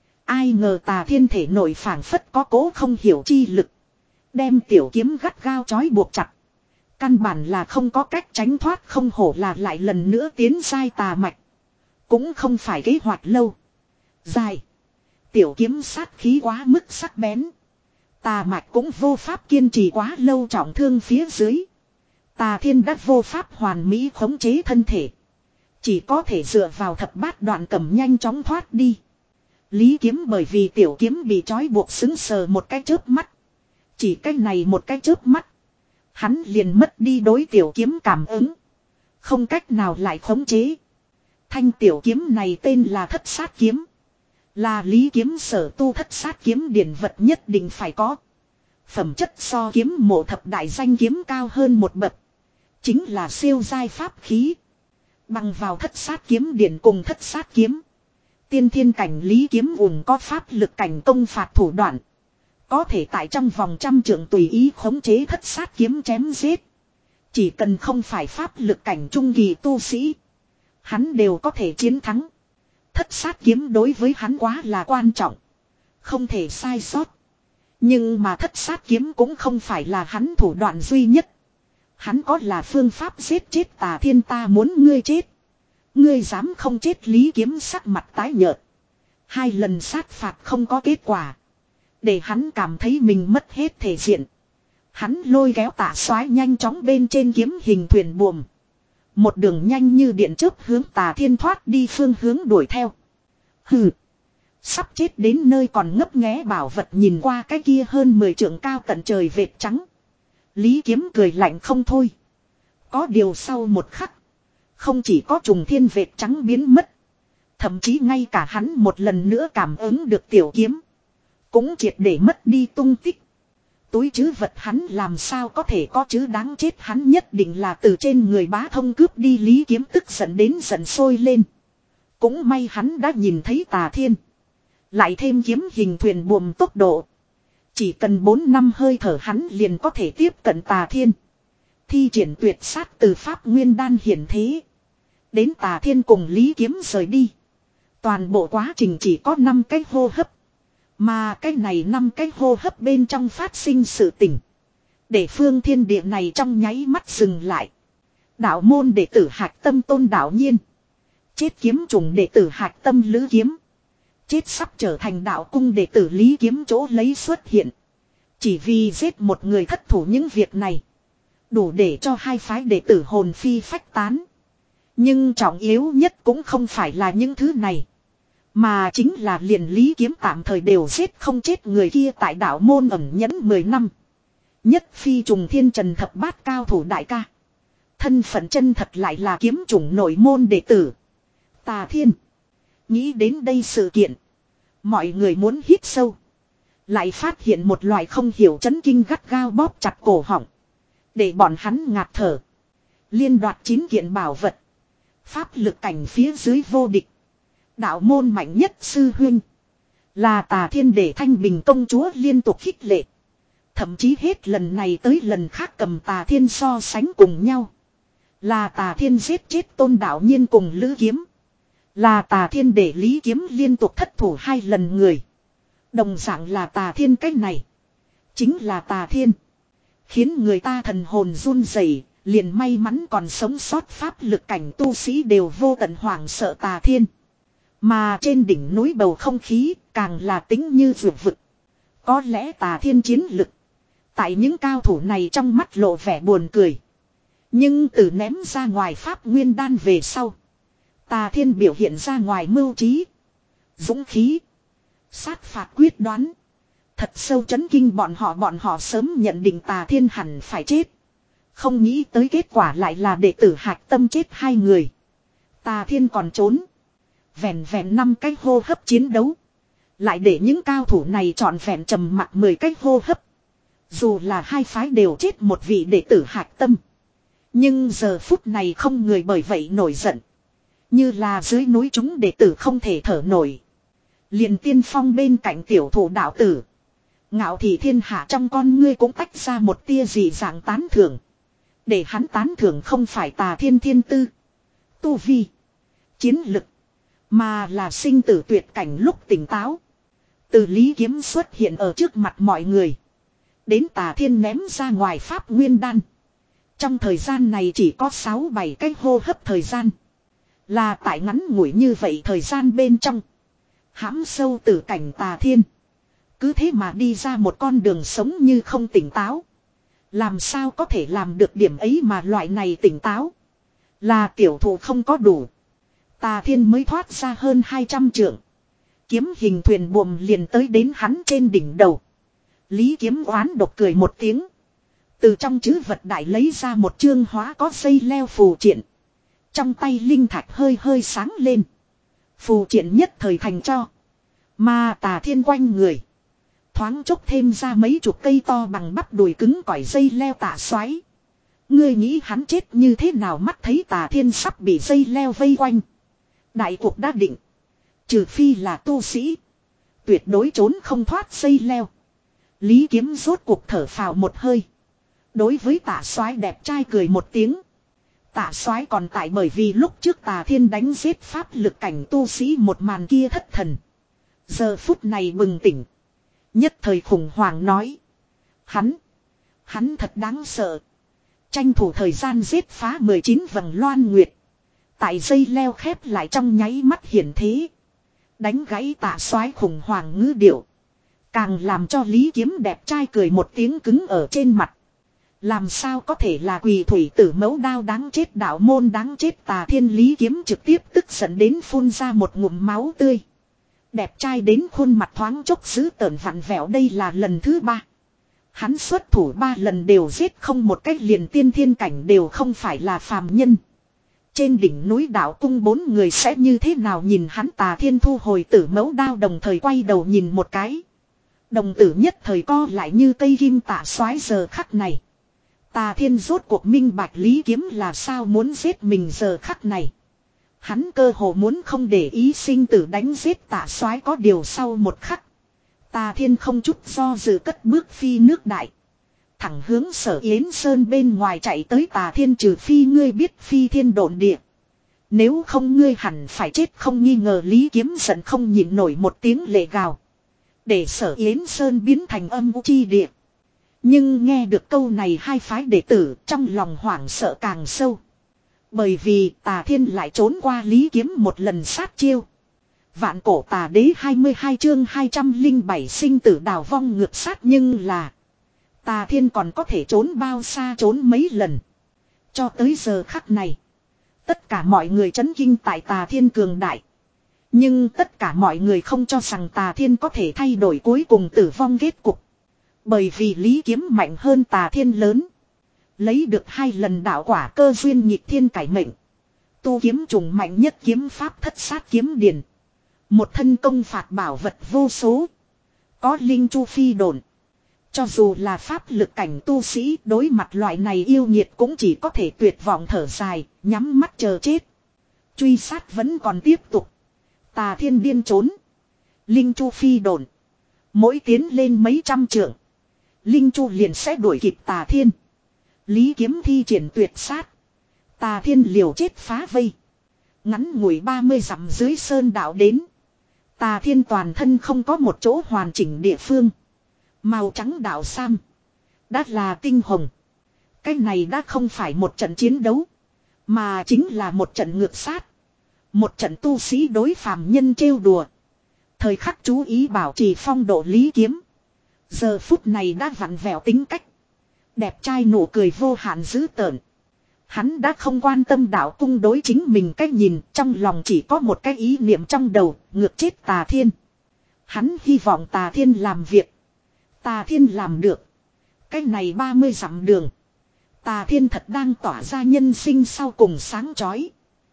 Speaker 1: Ai ngờ Tà Thiên thể nội phảng phất có cố không hiểu chi lực. Đem tiểu kiếm gắt gao trói buộc chặt. Căn bản là không có cách tránh thoát. Không hổ là lại lần nữa tiến sai tà mạch. Cũng không phải kế hoạch lâu. Dài. Tiểu kiếm sát khí quá mức sắc bén. Tà mạch cũng vô pháp kiên trì quá lâu, trọng thương phía dưới. Tà Thiên đã vô pháp hoàn mỹ khống chế thân thể. Chỉ có thể dựa vào thập bát đoạn cầm nhanh chóng thoát đi. Lý kiếm bởi vì tiểu kiếm bị trói buộc sững sờ một cái chớp mắt. Chỉ cái này một cái chớp mắt. Hắn liền mất đi đối tiểu kiếm cảm ứng. Không cách nào lại khống chế. Thanh tiểu kiếm này tên là Thất Sát Kiếm. Là lý kiếm sở tu thất sát kiếm điển vật nhất định phải có. Phẩm chất so kiếm mộ thập đại danh kiếm cao hơn một bậc. Chính là siêu giai pháp khí. Bằng vào thất sát kiếm điển cùng thất sát kiếm. Tiên thiên cảnh lý kiếm ủng có pháp lực cảnh công phạt thủ đoạn. Có thể tại trong vòng trăm trượng tùy ý khống chế thất sát kiếm chém giết. Chỉ cần không phải pháp lực cảnh trung kỳ tu sĩ. Hắn đều có thể chiến thắng. Thất sát kiếm đối với hắn quá là quan trọng. Không thể sai sót. Nhưng mà thất sát kiếm cũng không phải là hắn thủ đoạn duy nhất. Hắn có là phương pháp giết chết Tà Thiên, ta muốn ngươi chết. Ngươi dám không chết? Lý Kiếm sắc mặt tái nhợt. Hai lần sát phạt không có kết quả. Để hắn cảm thấy mình mất hết thể diện. Hắn lôi kéo Tạ Soái nhanh chóng bên trên kiếm hình thuyền buồm. Một đường nhanh như điện chớp hướng Tà Thiên thoát đi phương hướng đuổi theo. Hừ. Sắp chết đến nơi còn ngấp nghé bảo vật nhìn qua cái kia hơn mười trượng cao tận trời vệt trắng. Lý Kiếm cười lạnh không thôi. Có điều sau một khắc. Không chỉ có trùng thiên vệt trắng biến mất. Thậm chí ngay cả hắn một lần nữa cảm ứng được tiểu kiếm. Cũng triệt để mất đi tung tích. Túi chứ vật hắn làm sao có thể có chứ, đáng chết, hắn nhất định là từ trên người bá thông cướp đi. Lý Kiếm tức giận đến giận sôi lên. Cũng may hắn đã nhìn thấy Tà Thiên. Lại thêm kiếm hình thuyền buồm tốc độ. Chỉ cần bốn năm hơi thở hắn liền có thể tiếp cận Tà Thiên. Thi triển tuyệt sát từ pháp nguyên đan hiển thế. Đến Tà Thiên cùng Lý Kiếm rời đi. Toàn bộ quá trình chỉ có năm cái hô hấp. Mà cái này năm cái hô hấp bên trong phát sinh sự tỉnh. Để phương thiên địa này trong nháy mắt dừng lại. Đạo môn đệ tử Hạc Tâm Tôn Đạo Nhiên. Chết kiếm trùng đệ tử Hạc Tâm Lữ Kiếm. Chết sắp trở thành đạo cung đệ tử Lý Kiếm chỗ lấy xuất hiện. Chỉ vì giết một người thất thủ, những việc này đủ để cho hai phái đệ tử hồn phi phách tán. Nhưng trọng yếu nhất cũng không phải là những thứ này. Mà chính là liền Lý Kiếm tạm thời đều giết không chết người kia tại đạo môn ẩn nhẫn mười năm. Nhất phi trùng thiên trần thập bát cao thủ đại ca. Thân phận chân thật lại là kiếm chủng nội môn đệ tử Tà Thiên. Nghĩ đến đây sự kiện, mọi người muốn hít sâu. Lại phát hiện một loại không hiểu chấn kinh gắt gao bóp chặt cổ họng. Để bọn hắn ngạt thở. Liên đoạt chín kiện bảo vật. Pháp lực cảnh phía dưới vô địch. Đạo môn mạnh nhất sư huynh. Là Tà Thiên để Thanh Bình công chúa liên tục khích lệ. Thậm chí hết lần này tới lần khác cầm Tà Thiên so sánh cùng nhau. Là Tà Thiên giết chết Tôn Đạo Nhiên cùng Lữ Kiếm. Là Tà Thiên để Lý Kiếm liên tục thất thủ hai lần người. Đồng dạng là Tà Thiên, cách này chính là Tà Thiên. Khiến người ta thần hồn run rẩy, liền may mắn còn sống sót pháp lực cảnh tu sĩ đều vô tận hoảng sợ Tà Thiên. Mà trên đỉnh núi bầu không khí càng là tính như vượt vực. Có lẽ Tà Thiên chiến lực tại những cao thủ này trong mắt lộ vẻ buồn cười. Nhưng từ ném ra ngoài pháp nguyên đan về sau, Tà Thiên biểu hiện ra ngoài mưu trí, dũng khí, sát phạt quyết đoán. Thật sâu chấn kinh bọn họ. Bọn họ sớm nhận định Tà Thiên hẳn phải chết. Không nghĩ tới kết quả lại là đệ tử Hạc Tâm chết hai người. Tà Thiên còn trốn. Vẹn vẹn năm cái hô hấp chiến đấu. Lại để những cao thủ này trọn vẹn trầm mặc mười cái hô hấp. Dù là hai phái đều chết một vị đệ tử Hạc Tâm. Nhưng giờ phút này không người bởi vậy nổi giận. Như là dưới núi chúng đệ tử không thể thở nổi. Liền tiên phong bên cạnh tiểu thủ đạo tử. Ngạo Thị Thiên Hạ trong con ngươi cũng tách ra một tia dị dạng tán thưởng. Để hắn tán thưởng không phải Tà Thiên thiên tư, tu vi, chiến lực, mà là sinh tử tuyệt cảnh lúc tỉnh táo. Từ Lý Kiếm xuất hiện ở trước mặt mọi người, đến Tà Thiên ném ra ngoài pháp nguyên đan. Trong thời gian này chỉ có sáu bảy cái hô hấp thời gian. Là tại ngắn ngủi như vậy thời gian bên trong, hãm sâu tử cảnh Tà Thiên cứ thế mà đi ra một con đường sống như không tỉnh táo. Làm sao có thể làm được điểm ấy mà loại này tỉnh táo? Là tiểu thủ không có đủ. Tà Thiên mới thoát ra hơn hai trăm trượng. Kiếm hình thuyền buồm liền tới đến hắn trên đỉnh đầu. Lý Kiếm oán độc cười một tiếng. Từ trong trữ vật đại lấy ra một chương hóa có dây leo phù triện. Trong tay linh thạch hơi hơi sáng lên. Phù triện nhất thời thành cho. Mà Tà Thiên quanh người, thoáng chốc thêm ra mấy chục cây to bằng bắp đùi cứng cỏi dây leo. Tạ Soái, ngươi nghĩ hắn chết như thế nào? Mắt thấy Tà Thiên sắp bị dây leo vây quanh, đại cuộc đã định. Trừ phi là tu sĩ, tuyệt đối trốn không thoát dây leo. Lý Kiếm rốt cuộc thở phào một hơi. Đối với Tạ Soái đẹp trai cười một tiếng. Tạ Soái còn tại bởi vì lúc trước Tà Thiên đánh giết pháp lực cảnh tu sĩ một màn kia thất thần. Giờ phút này bừng tỉnh. Nhất thời khủng hoảng nói. Hắn. Hắn thật đáng sợ. Tranh thủ thời gian giết phá mười chín vầng loan nguyệt. Tại dây leo khép lại trong nháy mắt hiển thế. Đánh gãy Tạ Soái khủng hoảng ngữ điệu. Càng làm cho Lý Kiếm đẹp trai cười một tiếng cứng ở trên mặt. Làm sao có thể là quỳ thủy tử mẫu đao đáng chết đạo môn đáng chết Tà Thiên. Lý Kiếm trực tiếp tức giận đến phun ra một ngụm máu tươi. Đẹp trai đến khuôn mặt thoáng chốc dữ tợn vặn vẹo, đây là lần thứ ba. Hắn xuất thủ ba lần đều giết không một cách, liền tiên thiên cảnh đều không phải là phàm nhân. Trên đỉnh núi đạo cung bốn người sẽ như thế nào nhìn hắn? Tà Thiên thu hồi tử mẫu đao đồng thời quay đầu nhìn một cái. Đồng tử nhất thời co lại như cây kim. Tạ Soái giờ khắc này. Tà Thiên rốt cuộc minh bạch Lý Kiếm là sao muốn giết mình giờ khắc này. Hắn cơ hồ muốn không để ý sinh tử đánh giết Tạ Soái, có điều sau một khắc. Tà Thiên không chút do dự cất bước phi nước đại. Thẳng hướng Sở Yến Sơn bên ngoài chạy tới. Tà Thiên trừ phi ngươi biết phi thiên độn địa. Nếu không ngươi hẳn phải chết không nghi ngờ. Lý Kiếm giận không nhịn nổi một tiếng lệ gào. Để Sở Yến Sơn biến thành âm u chi địa. Nhưng nghe được câu này hai phái đệ tử trong lòng hoảng sợ càng sâu. Bởi vì Tà Thiên lại trốn qua Lý Kiếm một lần sát chiêu. Vạn cổ tà đế hai mươi hai chương hai trăm lẻ bảy sinh tử đào vong ngược sát, nhưng là Tà Thiên còn có thể trốn bao xa trốn mấy lần. Cho tới giờ khắc này, tất cả mọi người chấn kinh tại Tà Thiên cường đại. Nhưng tất cả mọi người không cho rằng Tà Thiên có thể thay đổi cuối cùng tử vong kết cục. Bởi vì Lý Kiếm mạnh hơn Tà Thiên lớn. Lấy được hai lần đạo quả cơ duyên nhịp thiên cải mệnh. Tu kiếm trùng mạnh nhất kiếm pháp thất sát kiếm điển. Một thân công phạt bảo vật vô số. Có linh chu phi độn. Cho dù là pháp lực cảnh tu sĩ đối mặt loại này yêu nghiệt cũng chỉ có thể tuyệt vọng thở dài, nhắm mắt chờ chết. Truy sát vẫn còn tiếp tục. Tà Thiên điên trốn. Linh chu phi độn. Mỗi tiến lên mấy trăm trượng, linh chu liền sẽ đuổi kịp Tà Thiên. Lý Kiếm thi triển tuyệt sát. Tà Thiên liều chết phá vây. Ngắn ngủi ba mươi dặm dưới sơn đạo đến. Tà Thiên toàn thân không có một chỗ hoàn chỉnh địa phương. Màu trắng đạo sam. Đã là tinh hồng. Cái này đã không phải một trận chiến đấu. Mà chính là một trận ngược sát. Một trận tu sĩ đối phàm nhân trêu đùa. Thời khắc chú ý bảo trì phong độ Lý Kiếm. Giờ phút này đã vặn vẹo tính cách. Đẹp trai nụ cười vô hạn dữ tợn. Hắn đã không quan tâm đạo cung đối chính mình cách nhìn, trong lòng chỉ có một cái ý niệm trong đầu, ngược chết Tà Thiên. Hắn hy vọng Tà Thiên làm việc. Tà Thiên làm được. Cái này ba mươi dặm đường. Tà Thiên thật đang tỏa ra nhân sinh sau cùng sáng chói.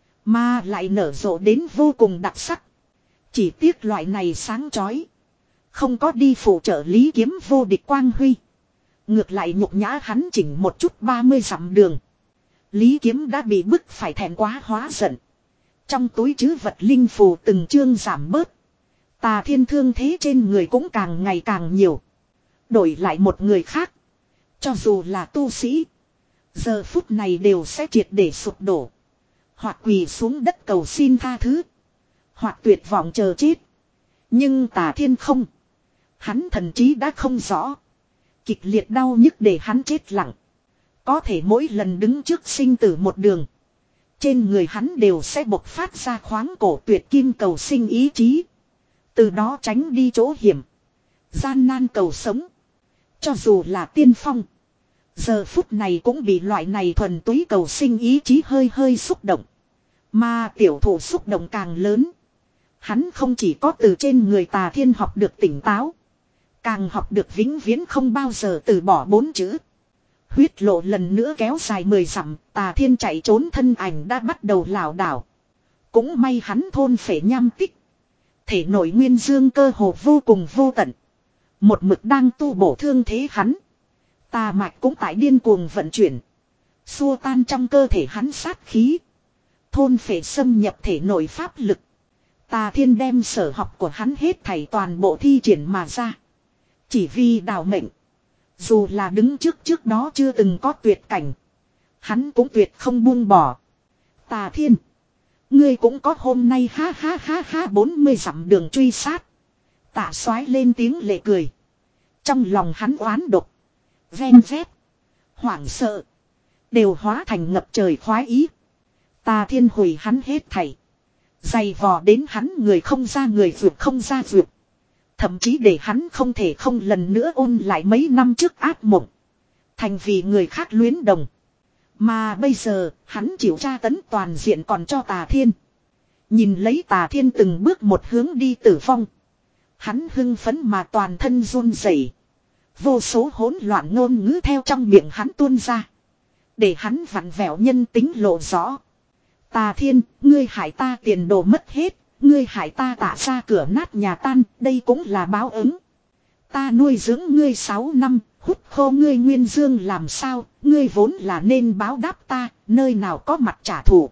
Speaker 1: Mà lại nở rộ đến vô cùng đặc sắc. Chỉ tiếc loại này sáng chói không có đi phụ trợ Lý Kiếm vô địch quang huy. Ngược lại nhục nhã hắn chỉnh một chút ba mươi dặm đường. Lý Kiếm đã bị bức phải thẹn quá hóa giận. Trong túi trữ vật linh phù từng chương giảm bớt. Tà Thiên thương thế trên người cũng càng ngày càng nhiều. Đổi lại một người khác, cho dù là tu sĩ, giờ phút này đều sẽ triệt để sụp đổ. Hoặc quỳ xuống đất cầu xin tha thứ, hoặc tuyệt vọng chờ chết. Nhưng Tà Thiên không. Hắn thần trí đã không rõ. Kịch liệt đau nhức để hắn chết lặng. Có thể mỗi lần đứng trước sinh tử một đường, trên người hắn đều sẽ bộc phát ra khoáng cổ tuyệt kim cầu sinh ý chí. Từ đó tránh đi chỗ hiểm, gian nan cầu sống. Cho dù là tiên phong, giờ phút này cũng bị loại này thuần túy cầu sinh ý chí hơi hơi xúc động. Mà tiểu thủ xúc động càng lớn. Hắn không chỉ có từ trên người Tà Thiên học được tỉnh táo, càng học được vĩnh viễn không bao giờ từ bỏ bốn chữ. Huyết lộ lần nữa kéo dài mười dặm, Tà Thiên chạy trốn thân ảnh đã bắt đầu lảo đảo. Cũng may hắn thôn phệ nham tích. Thể nội nguyên dương cơ hồ vô cùng vô tận. Một mực đang tu bổ thương thế hắn. Tà mạch cũng tại điên cuồng vận chuyển. Xua tan trong cơ thể hắn sát khí. Thôn phệ xâm nhập thể nội pháp lực. Tà Thiên đem sở học của hắn hết thảy toàn bộ thi triển mà ra. Chỉ vì đào mệnh. Dù là đứng trước trước đó chưa từng có tuyệt cảnh, hắn cũng tuyệt không buông bỏ. Tà Thiên, ngươi cũng có hôm nay, ha ha ha ha. Bốn mươi dặm đường truy sát. Tạ Soái lên tiếng lệ cười. Trong lòng hắn oán độc, ven vét, hoảng sợ, đều hóa thành ngập trời khoái ý. Tà Thiên hủy hắn hết thảy. Dày vò đến hắn người không ra người vượt không ra vượt. Thậm chí để hắn không thể không lần nữa ôn lại mấy năm trước ác mộng. Thành vì người khác luyến đồng. Mà bây giờ, hắn chịu tra tấn toàn diện còn cho Tà Thiên. Nhìn lấy Tà Thiên từng bước một hướng đi tử vong. Hắn hưng phấn mà toàn thân run rẩy. Vô số hỗn loạn ngôn ngữ theo trong miệng hắn tuôn ra. Để hắn vặn vẹo nhân tính lộ rõ. Tà Thiên, ngươi hại ta tiền đồ mất hết. Ngươi hại ta Tạ ra cửa nát nhà tan, đây cũng là báo ứng. Ta nuôi dưỡng ngươi sáu năm, hút khô ngươi nguyên dương làm sao, ngươi vốn là nên báo đáp ta, nơi nào có mặt trả thù.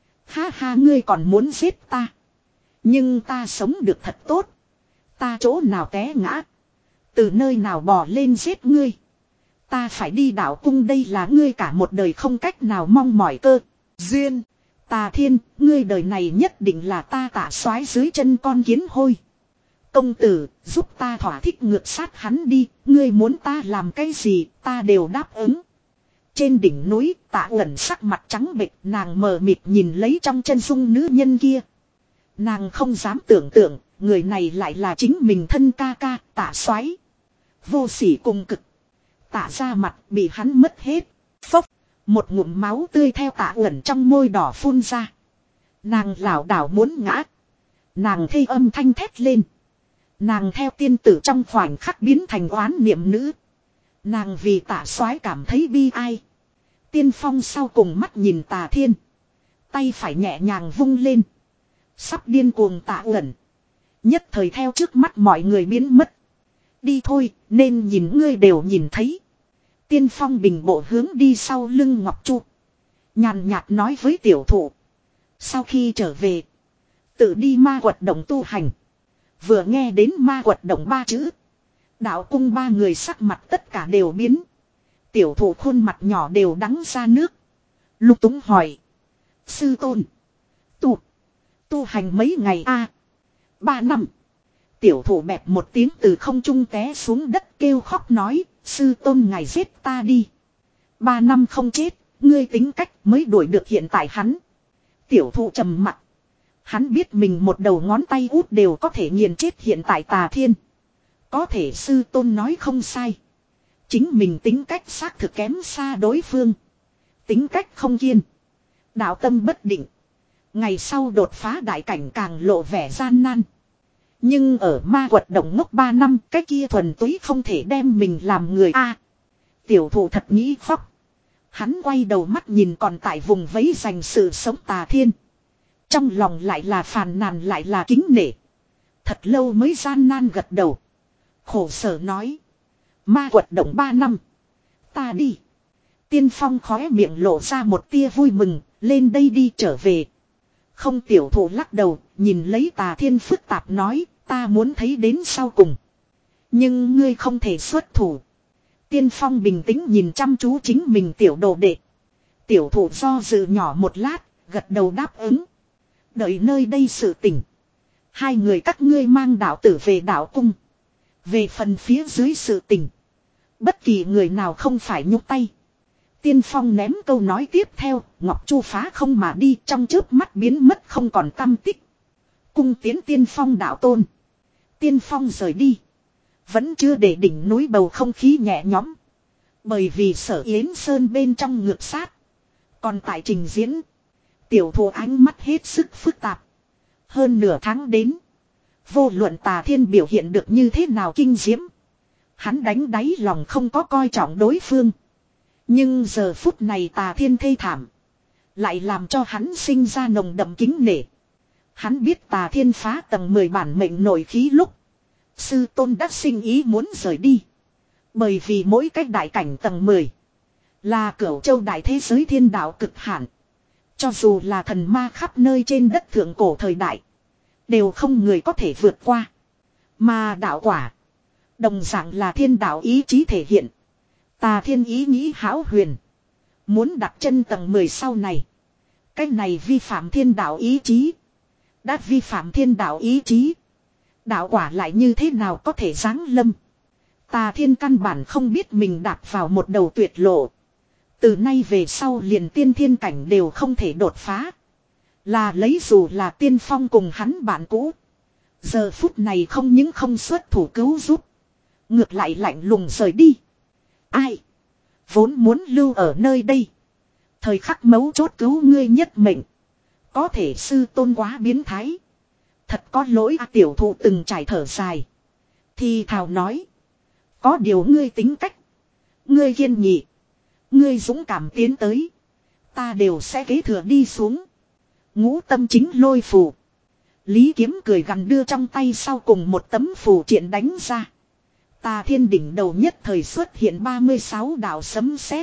Speaker 1: Ha ha, ngươi còn muốn giết ta. Nhưng ta sống được thật tốt. Ta chỗ nào té ngã, từ nơi nào bò lên giết ngươi. Ta phải đi đảo cung, đây là ngươi cả một đời không cách nào mong mỏi cơ duyên. Tà Thiên, ngươi đời này nhất định là ta Tạ soái dưới chân con kiến hôi. Công tử, giúp ta thỏa thích ngược sát hắn đi, ngươi muốn ta làm cái gì, ta đều đáp ứng. Trên đỉnh núi, Tạ Uẩn sắc mặt trắng bệch, nàng mờ mịt nhìn lấy trong chân dung nữ nhân kia. Nàng không dám tưởng tượng, người này lại là chính mình thân ca ca, Tạ soái. Vô sỉ cùng cực. Tạ ra mặt bị hắn mất hết. Phốc. Một ngụm máu tươi theo Tạ Uẩn trong môi đỏ phun ra. Nàng lảo đảo muốn ngã. Nàng thê âm thanh thét lên. Nàng theo tiên tử trong khoảnh khắc biến thành oán niệm nữ. Nàng vì Tạ soái cảm thấy bi ai. Tiên Phong sau cùng mắt nhìn Tà Thiên. Tay phải nhẹ nhàng vung lên. Sắp điên cuồng Tạ Uẩn. Nhất thời theo trước mắt mọi người biến mất. Đi thôi, nên nhìn ngươi đều nhìn thấy. Tiên Phong bình bộ hướng đi sau lưng Ngọc Chu. Nhàn nhạt nói với tiểu thụ. Sau khi trở về, tự đi ma quật động tu hành. Vừa nghe đến ma quật động ba chữ, đạo cung ba người sắc mặt tất cả đều biến. Tiểu thụ khuôn mặt nhỏ đều đắng ra nước. Lục túng hỏi. Sư tôn. Tu. Tu hành mấy ngày a? Ba năm. Tiểu thụ bẹp một tiếng từ không trung té xuống đất kêu khóc nói. Sư tôn ngài giết ta đi. Ba năm không chết, ngươi tính cách mới đuổi được hiện tại hắn. Tiểu thụ trầm mặt. Hắn biết mình một đầu ngón tay út đều có thể nghiền chết hiện tại Tà Thiên. Có thể sư tôn nói không sai. Chính mình tính cách xác thực kém xa đối phương. Tính cách không kiên. Đạo tâm bất định. Ngày sau đột phá đại cảnh càng lộ vẻ gian nan. Nhưng ở ma quật động ngốc ba năm, cái kia thuần túy không thể đem mình làm người a. Tiểu thụ thật nghĩ khóc. Hắn quay đầu mắt nhìn còn tại vùng vẫy dành sự sống Tà Thiên. Trong lòng lại là phàn nàn lại là kính nể. Thật lâu mới gian nan gật đầu. Khổ sở nói. Ma quật động ba năm. Ta đi. Tiên Phong khóe miệng lộ ra một tia vui mừng. Lên đây đi trở về. Không, tiểu thụ lắc đầu. Nhìn lấy Tà Thiên phức tạp nói. Ta muốn thấy đến sau cùng. Nhưng ngươi không thể xuất thủ. Tiên Phong bình tĩnh nhìn chăm chú chính mình tiểu đồ đệ. Tiểu thụ do dự nhỏ một lát. Gật đầu đáp ứng. Đợi nơi đây sự tỉnh. Hai người các ngươi mang đạo tử về đạo cung. Về phần phía dưới sự tỉnh. Bất kỳ người nào không phải nhúc tay. Tiên Phong ném câu nói tiếp theo. Ngọc Chu phá không mà đi trong chớp mắt biến mất không còn tăm tích. Cung tiến Tiên Phong đạo tôn. Tiên Phong rời đi. Vẫn chưa để đỉnh núi bầu không khí nhẹ nhõm. Bởi vì Sở Yến Sơn bên trong ngược sát. Còn tại trình diễn. Tiểu thụ ánh mắt hết sức phức tạp. Hơn nửa tháng đến. Vô luận Tà Thiên biểu hiện được như thế nào kinh diễm. Hắn đánh đáy lòng không có coi trọng đối phương. Nhưng giờ phút này Tà Thiên thê thảm. Lại làm cho hắn sinh ra nồng đậm kính nể. Hắn biết Tà Thiên phá tầng mười bản mệnh nội khí lúc. Sư tôn đã sinh ý muốn rời đi. Bởi vì mỗi cách đại cảnh tầng mười. Là cửu châu đại thế giới thiên đạo cực hạn. Cho dù là thần ma khắp nơi trên đất thượng cổ thời đại. Đều không người có thể vượt qua. Mà đạo quả. Đồng dạng là thiên đạo ý chí thể hiện. Tà Thiên ý nghĩ hão huyền. Muốn đặt chân tầng mười sau này. Cái này vi phạm thiên đạo ý chí. Đã vi phạm thiên đạo ý chí. Đạo quả lại như thế nào có thể giáng lâm. Tà Thiên căn bản không biết mình đạp vào một đầu tuyệt lộ. Từ nay về sau liền tiên thiên cảnh đều không thể đột phá. Là lấy dù là tiên phong cùng hắn bạn cũ. Giờ phút này không những không xuất thủ cứu giúp. Ngược lại lạnh lùng rời đi. Ai? Vốn muốn lưu ở nơi đây. Thời khắc mấu chốt cứu ngươi nhất mệnh. Có thể sư tôn quá biến thái. Thật có lỗi à, tiểu thụ từng trải thở dài. Thì thào nói. Có điều ngươi tính cách. Ngươi kiên nhị. Ngươi dũng cảm tiến tới. Ta đều sẽ kế thừa đi xuống. Ngũ tâm chính lôi phù. Lý Kiếm cười gằn đưa trong tay sau cùng một tấm phù triện đánh ra. Tà Thiên đỉnh đầu nhất thời xuất hiện ba mươi sáu đạo sấm sét.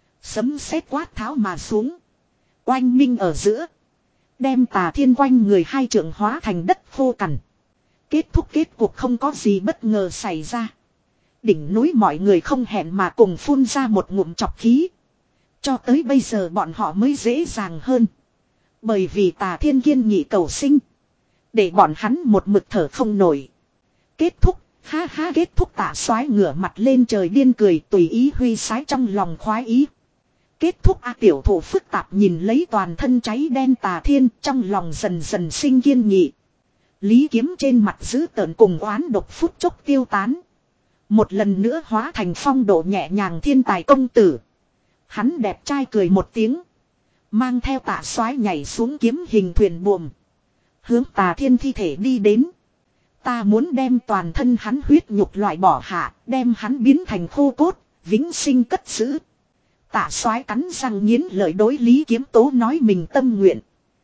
Speaker 1: Sấm sét quát tháo mà xuống. Oanh minh ở giữa. Đem Tà Thiên quanh người hai trượng hóa thành đất khô cằn. Kết thúc kết cuộc không có gì bất ngờ xảy ra. Đỉnh núi mọi người không hẹn mà cùng phun ra một ngụm chọc khí. Cho tới bây giờ bọn họ mới dễ dàng hơn. Bởi vì Tà Thiên kiên nghị cầu sinh. Để bọn hắn một mực thở không nổi. Kết thúc, ha ha kết thúc. Tạ Soái ngửa mặt lên trời điên cười tùy ý huy sái trong lòng khoái ý. Kết thúc a tiểu thủ phức tạp nhìn lấy toàn thân cháy đen Tà Thiên trong lòng dần dần sinh kiên nghị. Lý Kiếm trên mặt dữ tợn cùng oán độc phút chốc tiêu tán. Một lần nữa hóa thành phong độ nhẹ nhàng thiên tài công tử. Hắn đẹp trai cười một tiếng. Mang theo Tạ Soái nhảy xuống kiếm hình thuyền buồm. Hướng Tà Thiên thi thể đi đến. Ta muốn đem toàn thân hắn huyết nhục loại bỏ hạ. Đem hắn biến thành khô cốt. Vĩnh sinh cất giữ. Tạ Soái cắn răng nghiến lợi đối Lý Kiếm tố nói mình tâm nguyện.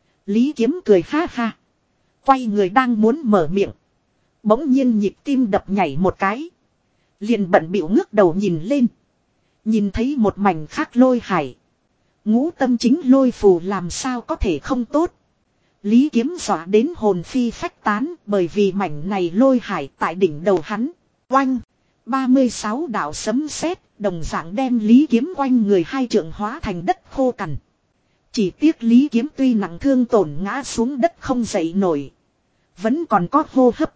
Speaker 1: Lý Kiếm cười ha ha. Quay người đang muốn mở miệng. Bỗng nhiên nhịp tim đập nhảy một cái. Liền bận bịu ngước đầu nhìn lên. Nhìn thấy một mảnh khác lôi hải. Ngũ tâm chính lôi phù làm sao có thể không tốt. Lý Kiếm dọa đến hồn phi phách tán bởi vì mảnh này lôi hải tại đỉnh đầu hắn. Oanh! ba mươi sáu đạo sấm sét đồng dạng đem Lý Kiếm quanh người hai trượng hóa thành đất khô cằn. Chỉ tiếc Lý Kiếm tuy nặng thương tổn ngã xuống đất không dậy nổi. Vẫn còn có hô hấp.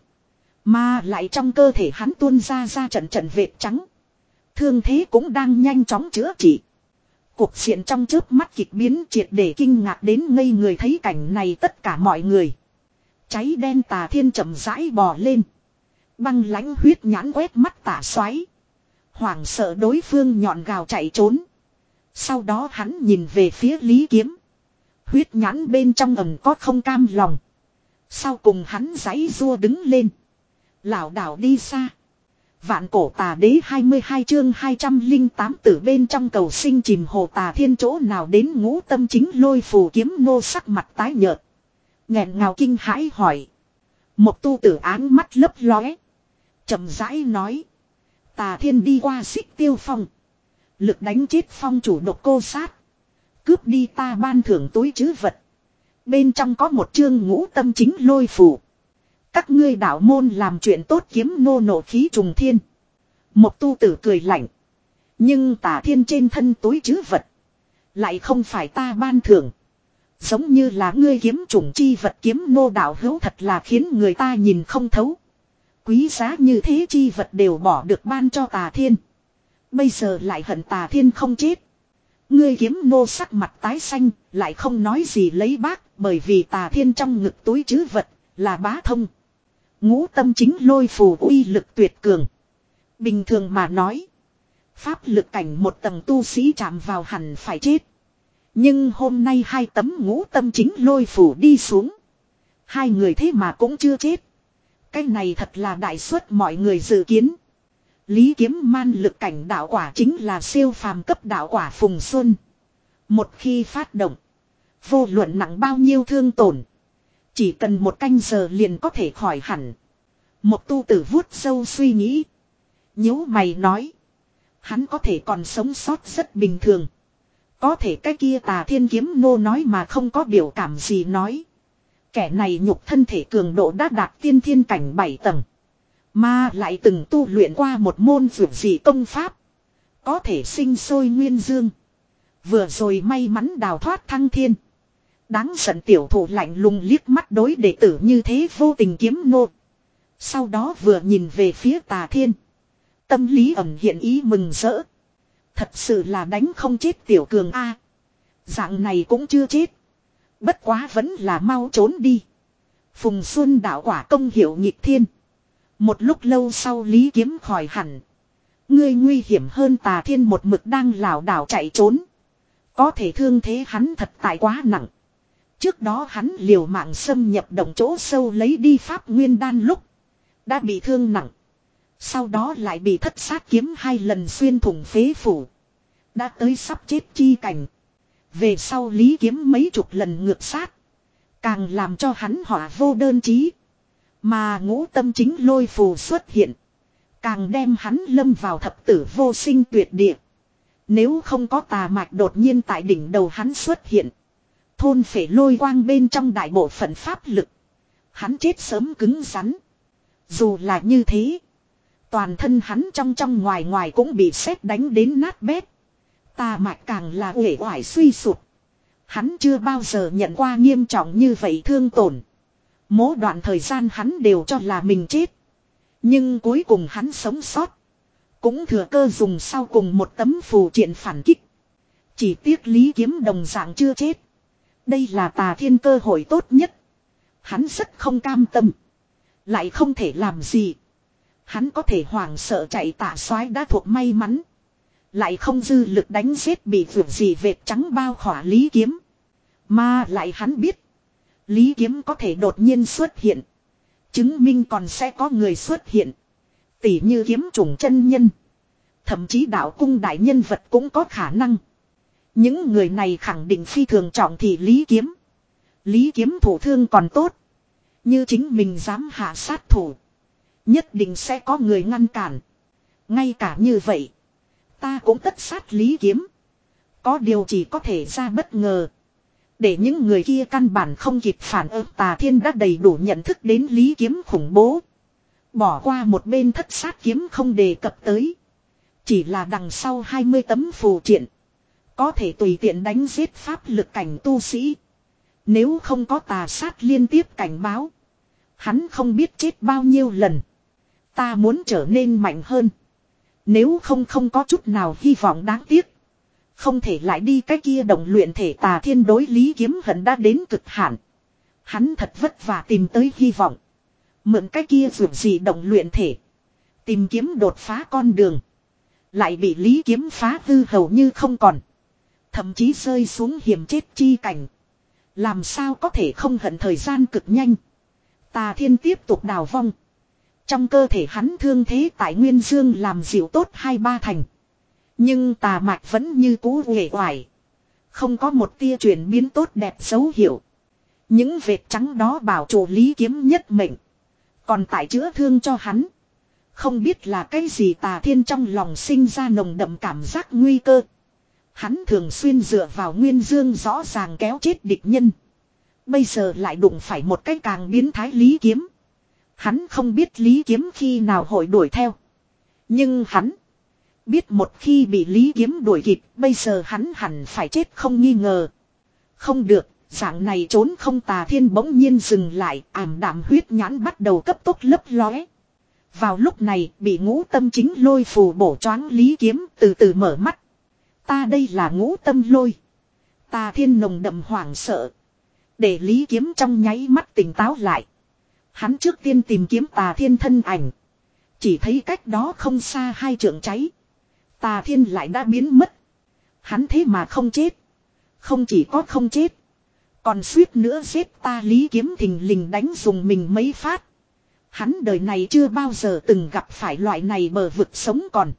Speaker 1: Mà lại trong cơ thể hắn tuôn ra ra trận trận vệt trắng. Thương thế cũng đang nhanh chóng chữa trị. Cuộc diện trong chớp mắt kịch biến triệt để kinh ngạc đến ngây người thấy cảnh này tất cả mọi người. Cháy đen Tà Thiên chậm rãi bò lên. Băng lãnh huyết nhãn quét mắt Tạ Soái. Hoảng sợ đối phương nhọn gào chạy trốn. Sau đó hắn nhìn về phía Lý Kiếm. Huyết nhãn bên trong ẩn có không cam lòng. Sau cùng hắn giãy giụa đứng lên. Lảo đảo đi xa. Vạn cổ tà đế hai mươi hai chương hai trăm lẻ tám tử bên trong cầu sinh chìm hồ Tà Thiên chỗ nào đến ngũ tâm chính lôi phù kiếm nô sắc mặt tái nhợt. Nghẹn ngào kinh hãi hỏi. Một tu tử áng mắt lấp lóe. Chậm rãi nói. Tà Thiên đi qua Xích Tiêu Phong. Lực đánh chết phong chủ độc cô sát. Cướp đi ta ban thưởng túi trữ vật. Bên trong có một chương ngũ tâm chính lôi phù. Các ngươi đạo môn làm chuyện tốt kiếm nô nộ khí trùng thiên. Một tu tử cười lạnh. Nhưng Tà Thiên trên thân túi trữ vật. Lại không phải ta ban thưởng. Giống như là ngươi kiếm trùng chi vật kiếm nô đạo hữu thật là khiến người ta nhìn không thấu. Quý giá như thế chi vật đều bỏ được ban cho Tà Thiên. Bây giờ lại hận Tà Thiên không chết. Ngươi kiếm nô sắc mặt tái xanh, lại không nói gì lấy bác, bởi vì Tà Thiên trong ngực túi trữ vật, là bá thông. Ngũ tâm chính lôi phù uy lực tuyệt cường. Bình thường mà nói, pháp lực cảnh một tầng tu sĩ chạm vào hẳn phải chết. Nhưng hôm nay hai tấm ngũ tâm chính lôi phù đi xuống. Hai người thế mà cũng chưa chết. Cái này thật là đại suất mọi người dự kiến. Lý Kiếm man lực cảnh đạo quả chính là siêu phàm cấp đạo quả phùng xuân. Một khi phát động, vô luận nặng bao nhiêu thương tổn, chỉ cần một canh giờ liền có thể khỏi hẳn. Một tu tử vuốt sâu suy nghĩ. Nhíu mày nói. Hắn có thể còn sống sót rất bình thường. Có thể cái kia Tà Thiên kiếm nô nói mà không có biểu cảm gì nói. Kẻ này nhục thân thể cường độ đã đạt tiên thiên cảnh bảy tầng. Mà lại từng tu luyện qua một môn vượt dị công pháp. Có thể sinh sôi nguyên dương. Vừa rồi may mắn đào thoát thăng thiên. Đáng giận tiểu thủ lạnh lùng liếc mắt đối đệ tử như thế vô tình kiếm nô. Sau đó vừa nhìn về phía Tà Thiên. Tâm lý ẩn hiện ý mừng rỡ. Thật sự là đánh không chết tiểu cường a. Dạng này cũng chưa chết. Bất quá vẫn là mau trốn đi. Phùng Xuân đạo quả công hiệu nhịp thiên. Một lúc lâu sau Lý Kiếm khỏi hẳn. Ngươi nguy hiểm hơn Tà Thiên một mực đang lảo đảo chạy trốn. Có thể thương thế hắn thật tại quá nặng. Trước đó hắn liều mạng xâm nhập động chỗ sâu lấy đi pháp nguyên đan lúc. Đã bị thương nặng. Sau đó lại bị thất sát kiếm hai lần xuyên thủng phế phủ. Đã tới sắp chết chi cảnh. Về sau Lý Kiếm mấy chục lần ngược sát. Càng làm cho hắn họa vô đơn chí. Mà ngũ tâm chính lôi phù xuất hiện. Càng đem hắn lâm vào thập tử vô sinh tuyệt địa. Nếu không có tà mạch đột nhiên tại đỉnh đầu hắn xuất hiện. Thôn phệ lôi quang bên trong đại bộ phận pháp lực. Hắn chết sớm cứng rắn. Dù là như thế. Toàn thân hắn trong trong ngoài ngoài cũng bị sét đánh đến nát bét. Tà mạch càng là uể oải suy sụp. Hắn chưa bao giờ nhận qua nghiêm trọng như vậy thương tổn. Mỗi đoạn thời gian hắn đều cho là mình chết. Nhưng cuối cùng hắn sống sót. Cũng thừa cơ dùng sau cùng một tấm phù triện phản kích. Chỉ tiếc Lý Kiếm đồng dạng chưa chết. Đây là Tà Thiên cơ hội tốt nhất. Hắn rất không cam tâm. Lại không thể làm gì. Hắn có thể hoảng sợ chạy tả soái đã thuộc may mắn. Lại không dư lực đánh giết bị vượt gì vệt trắng bao khỏa Lý Kiếm. Mà lại hắn biết. Lý Kiếm có thể đột nhiên xuất hiện. Chứng minh còn sẽ có người xuất hiện. Tỉ như kiếm trùng chân nhân. Thậm chí đạo cung đại nhân vật cũng có khả năng. Những người này khẳng định phi thường trọng thị Lý Kiếm. Lý Kiếm thủ thương còn tốt. Như chính mình dám hạ sát thủ. Nhất định sẽ có người ngăn cản. Ngay cả như vậy. Ta cũng tất sát Lý Kiếm. Có điều chỉ có thể ra bất ngờ. Để những người kia căn bản không kịp phản ứng. Tà Thiên đã đầy đủ nhận thức đến Lý Kiếm khủng bố. Bỏ qua một bên thất sát kiếm không đề cập tới. Chỉ là đằng sau hai mươi tấm phù triện. Có thể tùy tiện đánh giết pháp lực cảnh tu sĩ. Nếu không có tà sát liên tiếp cảnh báo. Hắn không biết chết bao nhiêu lần. Ta muốn trở nên mạnh hơn. Nếu không không có chút nào hy vọng đáng tiếc. Không thể lại đi cái kia động luyện thể. Tà Thiên đối Lý Kiếm hận đã đến cực hạn. Hắn thật vất vả tìm tới hy vọng. Mượn cái kia vượt gì động luyện thể. Tìm kiếm đột phá con đường. Lại bị Lý Kiếm phá hư hầu như không còn. Thậm chí rơi xuống hiểm chết chi cảnh. Làm sao có thể không hận thời gian cực nhanh. Tà Thiên tiếp tục đào vong. Trong cơ thể hắn thương thế tại Nguyên Dương làm dịu tốt hai ba thành. Nhưng tà mạch vẫn như cũ uể oải. Không có một tia chuyển biến tốt đẹp dấu hiệu. Những vệt trắng đó bảo chủ Lý Kiếm nhất mệnh. Còn tại chữa thương cho hắn. Không biết là cái gì. Tà Thiên trong lòng sinh ra nồng đậm cảm giác nguy cơ. Hắn thường xuyên dựa vào Nguyên Dương rõ ràng kéo chết địch nhân. Bây giờ lại đụng phải một cái càng biến thái Lý Kiếm. Hắn không biết Lý Kiếm khi nào hội đuổi theo. Nhưng hắn biết một khi bị Lý Kiếm đuổi kịp, bây giờ hắn hẳn phải chết không nghi ngờ. Không được, dạng này trốn không. Tà Thiên bỗng nhiên dừng lại, ảm đạm huyết nhãn bắt đầu cấp tốc lấp lóe. Vào lúc này, bị ngũ tâm chính lôi phù bổ choáng Lý Kiếm từ từ mở mắt. Ta đây là ngũ tâm lôi. Tà Thiên nồng đậm hoảng sợ. Để Lý Kiếm trong nháy mắt tỉnh táo lại. Hắn trước tiên tìm kiếm Tà Thiên thân ảnh. Chỉ thấy cách đó không xa hai trượng cháy. Tà Thiên lại đã biến mất. Hắn thế mà không chết. Không chỉ có không chết. Còn suýt nữa giết ta. Lý Kiếm thình lình đánh dùng mình mấy phát. Hắn đời này chưa bao giờ từng gặp phải loại này bờ vực sống còn.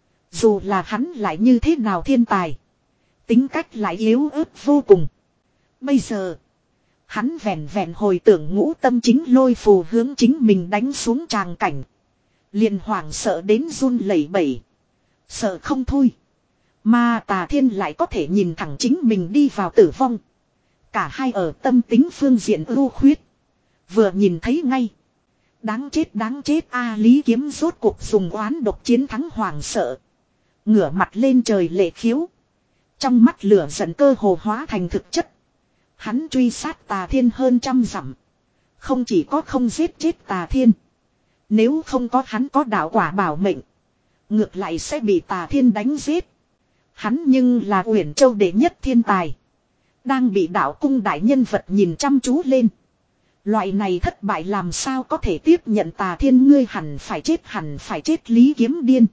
Speaker 1: Dù là hắn lại như thế nào thiên tài. Tính cách lại yếu ớt vô cùng. Bây giờ. Hắn vẹn vẹn hồi tưởng ngũ tâm chính lôi phù hướng chính mình đánh xuống tràng cảnh. Liền hoảng sợ đến run lẩy bẩy. Sợ không thôi. Mà Tà Thiên lại có thể nhìn thẳng chính mình đi vào tử vong. Cả hai ở tâm tính phương diện ưu khuyết. Vừa nhìn thấy ngay. Đáng chết đáng chết a. Lý Kiếm rốt cuộc dùng oán độc chiến thắng hoảng sợ. Ngửa mặt lên trời lệ khiếu. Trong mắt lửa giận cơ hồ hóa thành thực chất. Hắn truy sát Tà Thiên hơn trăm dặm. Không chỉ có không giết chết Tà Thiên. Nếu không có hắn có đạo quả bảo mệnh. ngược lại sẽ bị Tà Thiên đánh giết. Hắn nhưng là Uyển Châu đệ nhất thiên tài. Đang bị đạo cung đại nhân vật nhìn chăm chú lên. Loại này thất bại làm sao có thể tiếp nhận Tà Thiên, ngươi hẳn phải chết hẳn phải chết. Lý Kiếm điên.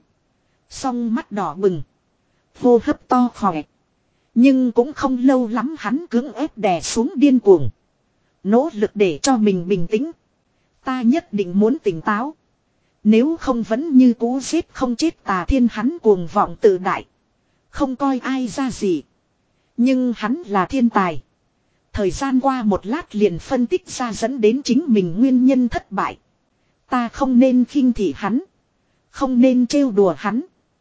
Speaker 1: Song mắt đỏ bừng. Hô hấp to khỏe. Nhưng cũng không lâu lắm hắn cưỡng ép đè xuống điên cuồng. Nỗ lực để cho mình bình tĩnh. Ta nhất định muốn tỉnh táo. Nếu không vẫn như cũ giết không chết Tà Thiên. Hắn cuồng vọng tự đại. Không coi ai ra gì. Nhưng hắn là thiên tài. Thời gian qua một lát liền phân tích ra dẫn đến chính mình nguyên nhân thất bại. Ta không nên khinh thị hắn. Không nên trêu đùa hắn.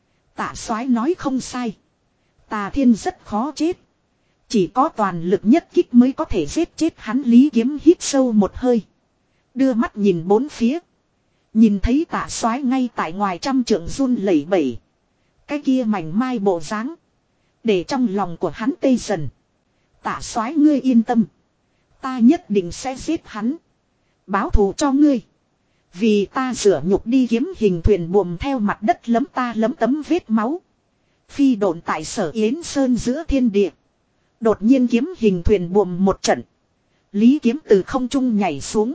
Speaker 1: Tạ Soái nói không sai. Tà Thiên rất khó chết. Chỉ có toàn lực nhất kích mới có thể giết chết hắn. Lý Kiếm hít sâu một hơi. Đưa mắt nhìn bốn phía. Nhìn thấy Tạ Soái ngay tại ngoài trăm trượng run lẩy bẩy. Cái kia mảnh mai bộ dáng, để trong lòng của hắn tê dần. Tạ Soái ngươi yên tâm. Ta nhất định sẽ giết hắn. Báo thù cho ngươi. Vì ta rửa nhục đi. Kiếm hình thuyền buồm theo mặt đất lấm ta lấm tấm vết máu. Phi độn tại Sở Yến Sơn giữa thiên địa. Đột nhiên kiếm hình thuyền buồm một trận. Lý Kiếm từ không trung nhảy xuống.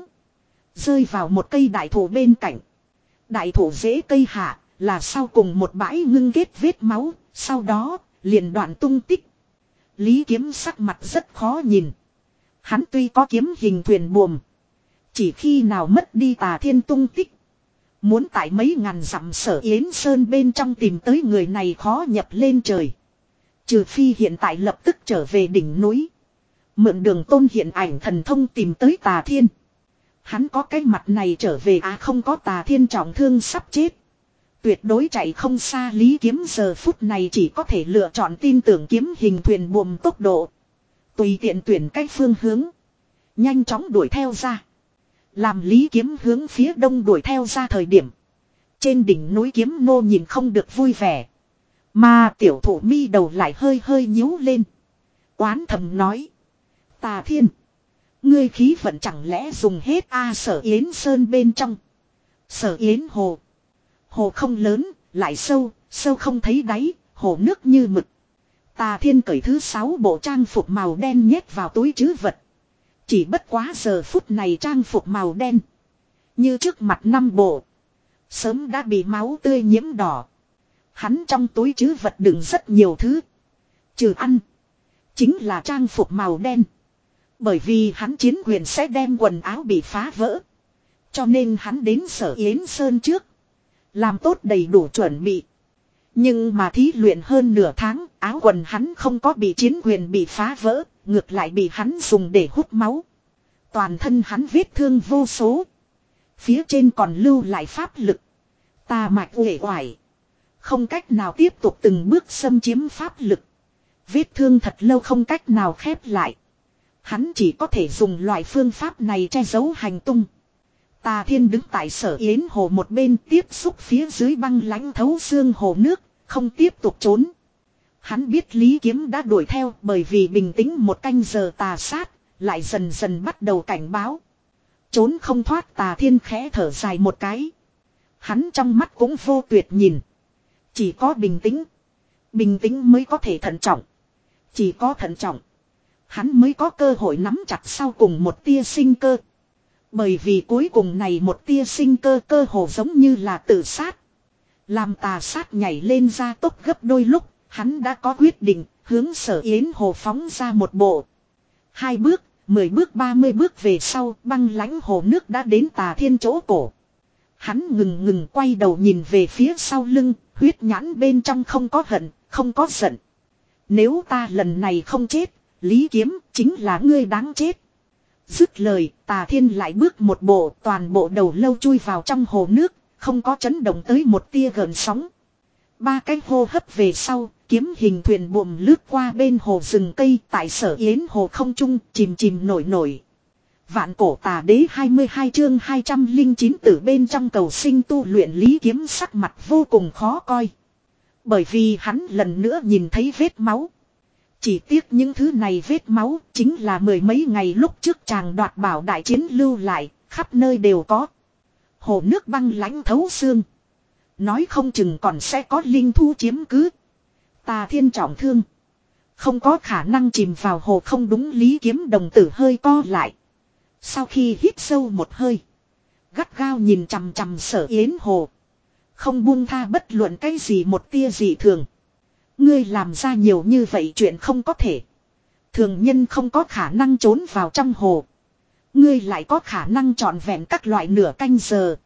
Speaker 1: Rơi vào một cây đại thụ bên cạnh. Đại thụ rễ cây hạ là sau cùng một bãi ngưng kết vết máu. Sau đó liền đoạn tung tích. Lý Kiếm sắc mặt rất khó nhìn. Hắn tuy có kiếm hình thuyền buồm. Chỉ khi nào mất đi Tà Thiên tung tích. Muốn tại mấy ngàn dặm Sở Yến Sơn bên trong tìm tới người này khó nhập lên trời. Trừ phi hiện tại lập tức trở về đỉnh núi. Mượn Đường Tôn hiện ảnh thần thông tìm tới Tà Thiên. Hắn có cái mặt này trở về à, không có Tà Thiên trọng thương sắp chết. Tuyệt đối chạy không xa. Lý Kiếm giờ phút này chỉ có thể lựa chọn tin tưởng kiếm hình thuyền buồm tốc độ. Tùy tiện tuyển cách phương hướng. Nhanh chóng đuổi theo ra. Làm Lý Kiếm hướng phía đông đuổi theo ra thời điểm. Trên đỉnh núi Kiếm nô nhìn không được vui vẻ. Mà tiểu thụ mi đầu lại hơi hơi nhíu lên. Oán thầm nói. Tà Thiên. Ngươi khí vận chẳng lẽ dùng hết a? Sở Yến Sơn bên trong. Sở Yến Hồ. Hồ không lớn, lại sâu, sâu không thấy đáy, hồ nước như mực. Tà Thiên cởi thứ sáu bộ trang phục màu đen nhét vào túi trữ vật. Chỉ bất quá giờ phút này trang phục màu đen. Như trước mặt năm bộ. Sớm đã bị máu tươi nhiễm đỏ. Hắn trong túi trữ vật đựng rất nhiều thứ. Trừ ăn. Chính là trang phục màu đen. Bởi vì hắn chiến quyền sẽ đem quần áo bị phá vỡ. Cho nên hắn đến Sở Yến Sơn trước. Làm tốt đầy đủ chuẩn bị. Nhưng mà thí luyện hơn nửa tháng, áo quần hắn không có bị chiến quyền bị phá vỡ, ngược lại bị hắn dùng để hút máu. Toàn thân hắn vết thương vô số. Phía trên còn lưu lại pháp lực. Tà mạch uể oải. Không cách nào tiếp tục từng bước xâm chiếm pháp lực. Vết thương thật lâu không cách nào khép lại. Hắn chỉ có thể dùng loại phương pháp này che giấu hành tung. Tà Thiên đứng tại Sở Yến Hồ một bên tiếp xúc phía dưới băng lãnh thấu xương hồ nước, không tiếp tục trốn. Hắn biết Lý Kiếm đã đuổi theo bởi vì bình tĩnh một canh giờ tà sát, lại dần dần bắt đầu cảnh báo. Trốn không thoát. Tà Thiên khẽ thở dài một cái. Hắn trong mắt cũng vô tuyệt nhìn. Chỉ có bình tĩnh. Bình tĩnh mới có thể thận trọng. Chỉ có thận trọng. Hắn mới có cơ hội nắm chặt sau cùng một tia sinh cơ. Bởi vì cuối cùng này một tia sinh cơ cơ hồ giống như là tự sát. Làm tà sát nhảy lên ra tốc gấp đôi lúc, hắn đã có quyết định, hướng Sở Yến Hồ phóng ra một bộ. Hai bước, mười bước ba mươi bước về sau, băng lãnh hồ nước đã đến Tà Thiên chỗ cổ. Hắn ngừng ngừng quay đầu nhìn về phía sau lưng, huyết nhãn bên trong không có hận, không có giận. Nếu ta lần này không chết, Lý Kiếm chính là ngươi đáng chết. Dứt lời, Tà Thiên lại bước một bộ, toàn bộ đầu lâu chui vào trong hồ nước, không có chấn động tới một tia gợn sóng. Ba cái hô hấp về sau, kiếm hình thuyền buồm lướt qua bên hồ rừng cây tại Sở Yến Hồ không trung, chìm chìm nổi nổi. Vạn cổ tà đế hai mươi hai chương hai trăm lẻ chín từ bên trong cầu sinh tu luyện. Lý Kiếm sắc mặt vô cùng khó coi. Bởi vì hắn lần nữa nhìn thấy vết máu. Chỉ tiếc những thứ này vết máu chính là mười mấy ngày lúc trước chàng đoạt bảo đại chiến lưu lại, khắp nơi đều có. Hồ nước băng lãnh thấu xương. Nói không chừng còn sẽ có linh thú chiếm cứ. Tà Thiên trọng thương. Không có khả năng chìm vào hồ không đúng. Lý Kiếm đồng tử hơi co lại. Sau khi hít sâu một hơi. Gắt gao nhìn chằm chằm Sở Yến hồ. Không buông tha bất luận cái gì một tia gì thường. Ngươi làm ra nhiều như vậy chuyện không có thể. Thường nhân không có khả năng trốn vào trong hồ. Ngươi lại có khả năng trọn vẹn các loại nửa canh giờ.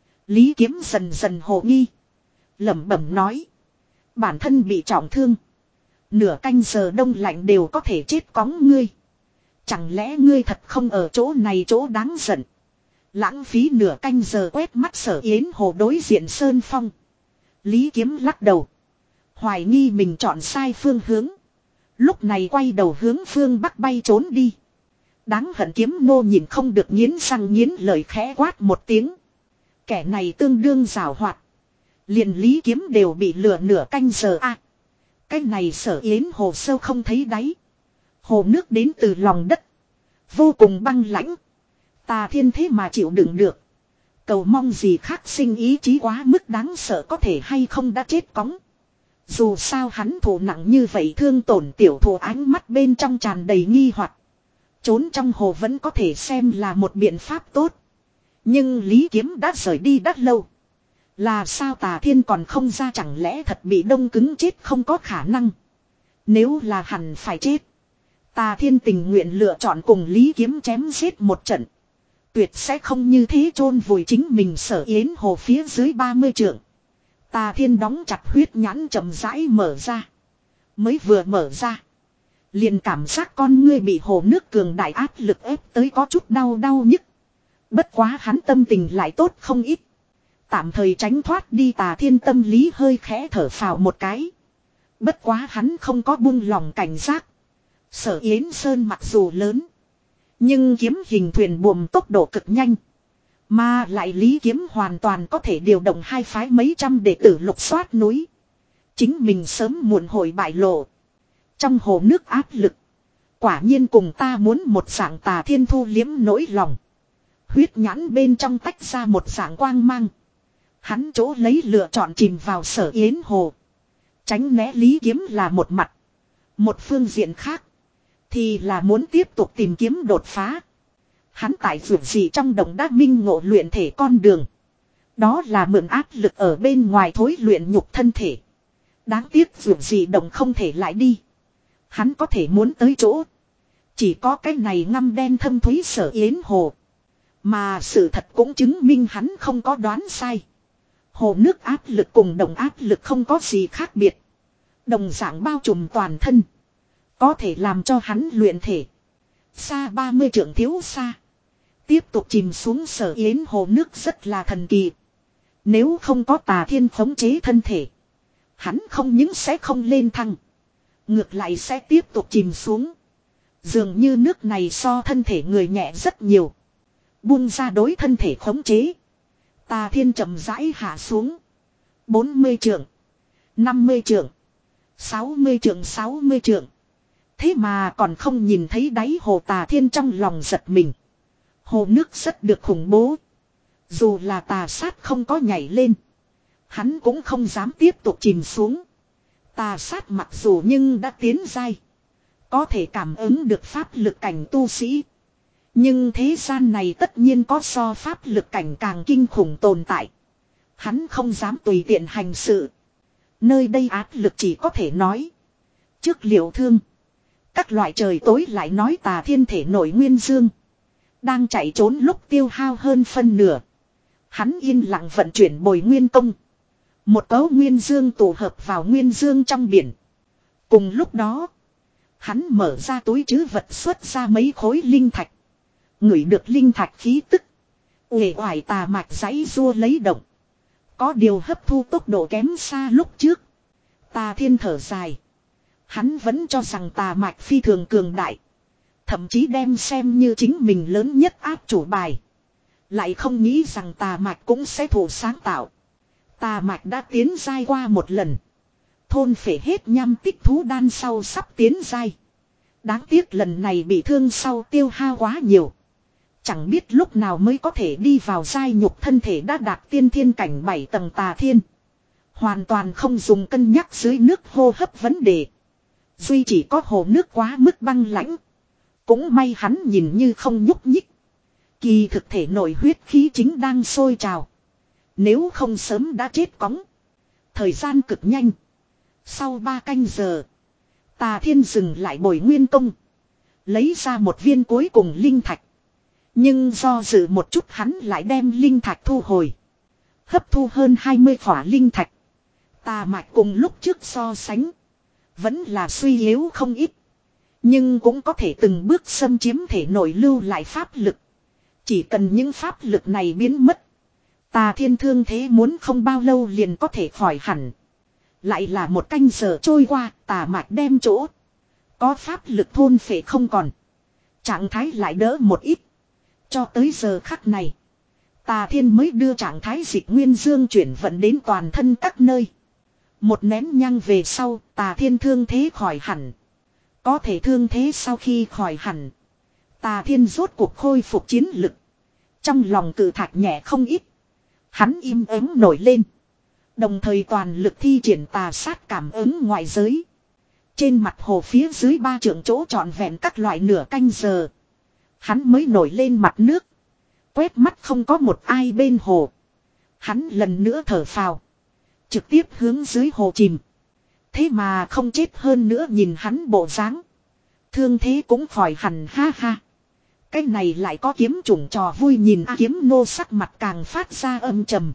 Speaker 1: Lý Kiếm dần dần hồ nghi. Lẩm bẩm nói. Bản thân bị trọng thương. Nửa canh giờ đông lạnh đều có thể chết cóng ngươi. Chẳng lẽ ngươi thật không ở chỗ này chỗ đáng giận. Lãng phí nửa canh giờ quét mắt Sở Yến hồ đối diện Sơn Phong. Lý Kiếm lắc đầu. Hoài nghi mình chọn sai phương hướng. Lúc này quay đầu hướng phương bắc bay trốn đi. Đáng hận Kiếm nô nhìn không được nghiến răng nghiến lời khẽ quát một tiếng. Kẻ này tương đương giảo hoạt. Liền Lý Kiếm đều bị lừa nửa canh giờ a. À, cái này Sở Yến hồ sâu không thấy đáy. Hồ nước đến từ lòng đất. Vô cùng băng lãnh. Tà Thiên thế mà chịu đựng được. Cầu mong gì khác sinh ý chí quá mức đáng sợ có thể hay không đã chết cóng. Dù sao hắn thụ nặng như vậy thương tổn tiểu thù ánh mắt bên trong tràn đầy nghi hoặc. Trốn trong hồ vẫn có thể xem là một biện pháp tốt. Nhưng Lý Kiếm đã rời đi đã lâu. Là sao Tà Thiên còn không ra chẳng lẽ thật bị đông cứng chết không có khả năng. Nếu là hẳn phải chết. Tà Thiên tình nguyện lựa chọn cùng Lý Kiếm chém giết một trận. Tuyệt sẽ không như thế chôn vùi chính mình. Sở Yến hồ phía dưới ba mươi trượng. Tà Thiên đóng chặt huyết nhãn chậm rãi mở ra. Mới vừa mở ra. Liền cảm giác con ngươi bị hồ nước cường đại áp lực ép tới có chút đau đau nhức. Bất quá hắn tâm tình lại tốt không ít. Tạm thời tránh thoát đi Tà Thiên tâm lý hơi khẽ thở phào một cái. Bất quá hắn không có buông lòng cảnh giác. Sở Yến Sơn mặc dù lớn. Nhưng kiếm hình thuyền buồm tốc độ cực nhanh. Mà lại Lý Kiếm hoàn toàn có thể điều động hai phái mấy trăm đệ tử lục soát núi. Chính mình sớm muộn hội bại lộ. Trong hồ nước áp lực. Quả nhiên cùng ta muốn một dạng. Tà Thiên thu liếm nỗi lòng. Huyết nhãn bên trong tách ra một dạng quang mang. Hắn chỗ lấy lựa chọn chìm vào Sở Yến hồ. Tránh né Lý Kiếm là một mặt. Một phương diện khác. Thì là muốn tiếp tục tìm kiếm đột phá. Hắn tại vượt gì trong đồng đá minh ngộ luyện thể con đường. Đó là mượn áp lực ở bên ngoài thối luyện nhục thân thể. Đáng tiếc vượt gì đồng không thể lại đi. Hắn có thể muốn tới chỗ. Chỉ có cái này ngăm đen thâm thúy Sở Yến hồ. Mà sự thật cũng chứng minh hắn không có đoán sai. Hồ nước áp lực cùng đồng áp lực không có gì khác biệt. Đồng dạng bao trùm toàn thân. Có thể làm cho hắn luyện thể. Xa ba mươi trượng thiếu xa. Tiếp tục chìm xuống Sở Yến hồ nước rất là thần kỳ. Nếu không có Tà Thiên khống chế thân thể. Hắn không những sẽ không lên thăng. Ngược lại sẽ tiếp tục chìm xuống. Dường như nước này so thân thể người nhẹ rất nhiều. Buông ra đối thân thể khống chế. Tà Thiên chậm rãi hạ xuống. bốn mươi trượng. năm mươi trượng. sáu mươi trượng sáu mươi trượng. Thế mà còn không nhìn thấy đáy hồ. Tà Thiên trong lòng giật mình. Hồ nước rất được khủng bố. Dù là tà sát không có nhảy lên. Hắn cũng không dám tiếp tục chìm xuống. Tà sát mặc dù nhưng đã tiến giai. Có thể cảm ứng được pháp lực cảnh tu sĩ. Nhưng thế gian này tất nhiên có so pháp lực cảnh càng kinh khủng tồn tại. Hắn không dám tùy tiện hành sự. Nơi đây áp lực chỉ có thể nói. Trước liệu thương. Các loại trời tối lại nói Tà Thiên thể nổi nguyên dương. Đang chạy trốn lúc tiêu hao hơn phân nửa. Hắn yên lặng vận chuyển bồi nguyên công. Một cấu nguyên dương tụ hợp vào nguyên dương trong biển. Cùng lúc đó. Hắn mở ra túi trữ vật xuất ra mấy khối linh thạch. Ngửi được linh thạch khí tức. Uể oải tà mạch giãy rua lấy động. Có điều hấp thu tốc độ kém xa lúc trước. Tà Thiên thở dài. Hắn vẫn cho rằng tà mạch phi thường cường đại. Thậm chí đem xem như chính mình lớn nhất áp chủ bài. Lại không nghĩ rằng tà mạch cũng sẽ thủ sáng tạo. Tà mạch đã tiến giai qua một lần. Thôn phệ hết nhăm tích thú đan sau sắp tiến giai. Đáng tiếc lần này bị thương sau tiêu hao quá nhiều. Chẳng biết lúc nào mới có thể đi vào giai nhục thân thể đã đạt tiên thiên cảnh bảy tầng Tà Thiên. Hoàn toàn không dùng cân nhắc dưới nước hô hấp vấn đề. Duy chỉ có hồ nước quá mức băng lãnh. Cũng may hắn nhìn như không nhúc nhích. Kỳ thực thể nội huyết khí chính đang sôi trào. Nếu không sớm đã chết cóng. Thời gian cực nhanh. Sau ba canh giờ. Tà Thiên dừng lại bồi nguyên công. Lấy ra một viên cuối cùng linh thạch. Nhưng do dự một chút hắn lại đem linh thạch thu hồi. Hấp thu hơn hai mươi khỏa linh thạch. Tà mạch cùng lúc trước so sánh. Vẫn là suy yếu không ít. Nhưng cũng có thể từng bước xâm chiếm thể nội lưu lại pháp lực. Chỉ cần những pháp lực này biến mất. Tà Thiên thương thế muốn không bao lâu liền có thể khỏi hẳn. Lại là một canh giờ trôi qua, tà mạch đem chỗ. Có pháp lực thôn phệ không còn. Trạng thái lại đỡ một ít. Cho tới giờ khắc này. Tà Thiên mới đưa trạng thái dịch nguyên dương chuyển vận đến toàn thân các nơi. Một nén nhang về sau, Tà Thiên thương thế khỏi hẳn. Có thể thương thế sau khi khỏi hẳn. Tà Thiên rốt cuộc khôi phục chiến lực. Trong lòng cự thạch nhẹ không ít. Hắn im ắng nổi lên. Đồng thời toàn lực thi triển tà sát cảm ứng ngoại giới. Trên mặt hồ phía dưới ba trượng chỗ trọn vẹn các loại nửa canh giờ. Hắn mới nổi lên mặt nước. Quét mắt không có một ai bên hồ. Hắn lần nữa thở phào. Trực tiếp hướng dưới hồ chìm. Thế mà không chết hơn nữa nhìn hắn bộ dáng. Thương thế cũng khỏi hẳn ha ha. Cái này lại có kiếm chủng trò vui nhìn A Kiếm Nô sắc mặt càng phát ra âm trầm.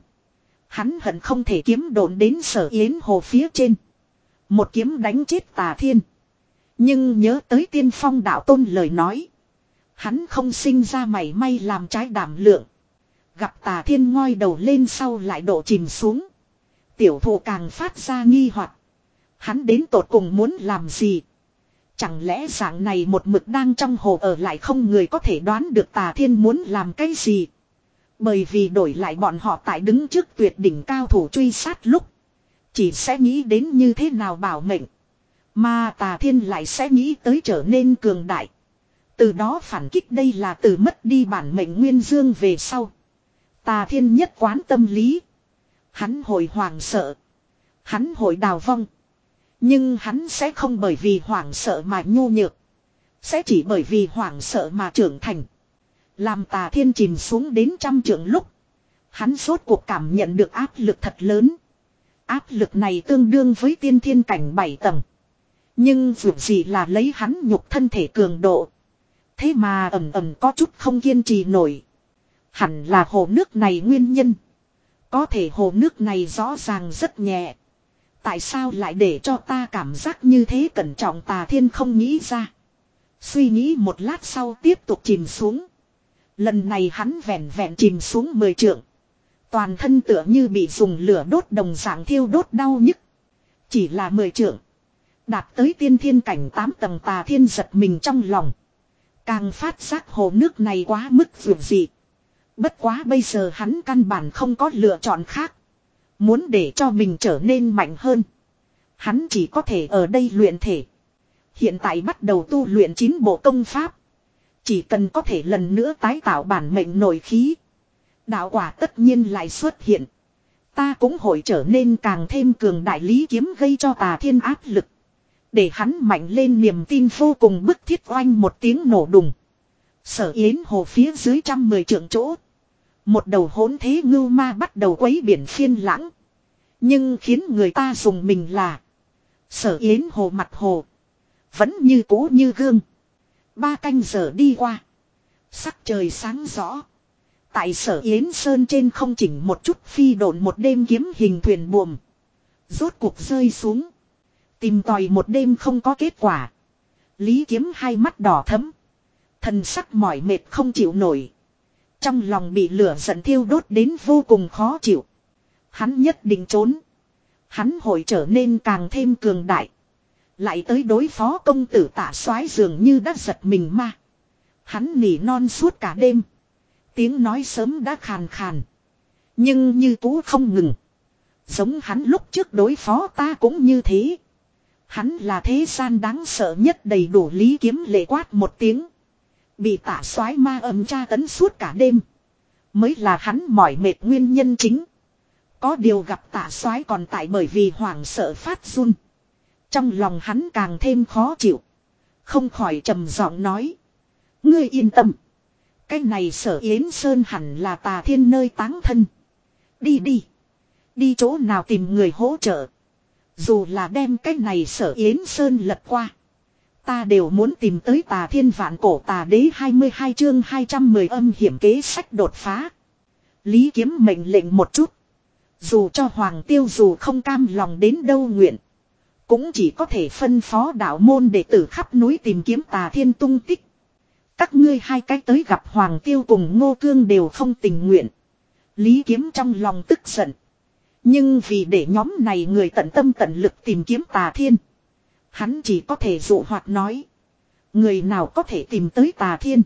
Speaker 1: Hắn hận không thể kiếm độn đến Sở Yến hồ phía trên. Một kiếm đánh chết Tà Thiên. Nhưng nhớ tới Tiên Phong đạo tôn lời nói. Hắn không sinh ra mảy may làm trái đảm lượng. Gặp Tà Thiên ngoi đầu lên sau lại độ chìm xuống. Tiểu thụ càng phát ra nghi hoặc. Hắn đến tột cùng muốn làm gì? Chẳng lẽ dạng này một mực đang trong hồ ở lại không người có thể đoán được Tà Thiên muốn làm cái gì? Bởi vì đổi lại bọn họ tại đứng trước tuyệt đỉnh cao thủ truy sát lúc. Chỉ sẽ nghĩ đến như thế nào bảo mệnh. Mà Tà Thiên lại sẽ nghĩ tới trở nên cường đại. Từ đó phản kích đây là từ mất đi bản mệnh nguyên dương về sau. Tà Thiên nhất quán tâm lý. Hắn hồi hoảng sợ. Hắn hồi đào vong. Nhưng hắn sẽ không bởi vì hoảng sợ mà nhu nhược. Sẽ chỉ bởi vì hoảng sợ mà trưởng thành. Làm Tà Thiên chìm xuống đến trăm trượng lúc. Hắn rốt cuộc cảm nhận được áp lực thật lớn. Áp lực này tương đương với tiên thiên cảnh bảy tầng. Nhưng dù gì là lấy hắn nhục thân thể cường độ. Thế mà ẩm ẩm có chút không kiên trì nổi. Hẳn là hồ nước này nguyên nhân. Có thể hồ nước này rõ ràng rất nhẹ. Tại sao lại để cho ta cảm giác như thế cẩn trọng Tà Thiên không nghĩ ra. Suy nghĩ một lát sau tiếp tục chìm xuống. Lần này hắn vẹn vẹn chìm xuống mười trượng. Toàn thân tựa như bị dùng lửa đốt đồng dạng thiêu đốt đau nhức. Chỉ là mười trượng. Đạt tới tiên thiên cảnh tám tầng Tà Thiên giật mình trong lòng. Càng phát giác hồ nước này quá mức vượt dị. Bất quá bây giờ hắn căn bản không có lựa chọn khác. Muốn để cho mình trở nên mạnh hơn. Hắn chỉ có thể ở đây luyện thể. Hiện tại bắt đầu tu luyện chín bộ công pháp. Chỉ cần có thể lần nữa tái tạo bản mệnh nội khí. Đạo quả tất nhiên lại xuất hiện. Ta cũng hội trở nên càng thêm cường đại lý kiếm gây cho Tà Thiên áp lực. Để hắn mạnh lên niềm tin vô cùng bức thiết oanh một tiếng nổ đùng. Sở Yến hồ phía dưới trăm mười trượng chỗ. Một đầu hỗn thế ngưu ma bắt đầu quấy biển phiên lãng. Nhưng khiến người ta dùng mình là. Sở Yến hồ mặt hồ. Vẫn như cũ như gương. Ba canh giờ đi qua. Sắc trời sáng rõ. Tại Sở Yến Sơn trên không chỉnh một chút phi độn một đêm kiếm hình thuyền buồm. Rốt cuộc rơi xuống. Tìm tòi một đêm không có kết quả. Lý Kiếm hai mắt đỏ thẫm. Thần sắc mỏi mệt không chịu nổi. Trong lòng bị lửa giận thiêu đốt đến vô cùng khó chịu. Hắn nhất định trốn. Hắn hội trở nên càng thêm cường đại. Lại tới đối phó công tử Tạ Soái dường như đã giật mình ma. Hắn nỉ non suốt cả đêm. Tiếng nói sớm đã khàn khàn. Nhưng như cũ không ngừng. Giống hắn lúc trước đối phó ta cũng như thế. Hắn là thế gian đáng sợ nhất đầy đủ Lý Kiếm lệ quát một tiếng. Bị Tạ Soái ma âm tra tấn suốt cả đêm. Mới là hắn mỏi mệt nguyên nhân chính. Có điều gặp Tạ Soái còn tại bởi vì hoảng sợ phát run. Trong lòng hắn càng thêm khó chịu. Không khỏi trầm giọng nói. Ngươi yên tâm. Cái này Sở Yến Sơn hẳn là Tà Thiên nơi táng thân. Đi đi. Đi chỗ nào tìm người hỗ trợ. Dù là đem cái này Sở Yến Sơn lật qua. Ta đều muốn tìm tới Tà Thiên vạn cổ tà đế hai mươi hai chương hai trăm mười âm hiểm kế sách đột phá. Lý Kiếm mệnh lệnh một chút. Dù cho Hoàng Tiêu dù không cam lòng đến đâu nguyện. Cũng chỉ có thể phân phó đạo môn đệ tử khắp núi tìm kiếm Tà Thiên tung tích. Các ngươi hai cái tới gặp Hoàng Tiêu cùng Ngô Cương đều không tình nguyện. Lý Kiếm trong lòng tức giận. Nhưng vì để nhóm này người tận tâm tận lực tìm kiếm Tà Thiên. Hắn chỉ có thể dụ hoạt nói. Người nào có thể tìm tới Tà Thiên.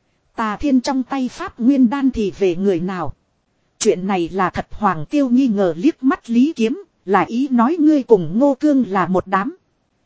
Speaker 1: Tà Thiên trong tay Pháp Nguyên Đan thì về người nào. Chuyện này là thật. Hoàng Tiêu nghi ngờ liếc mắt Lý Kiếm. Là ý nói ngươi cùng Ngô Cương là một đám.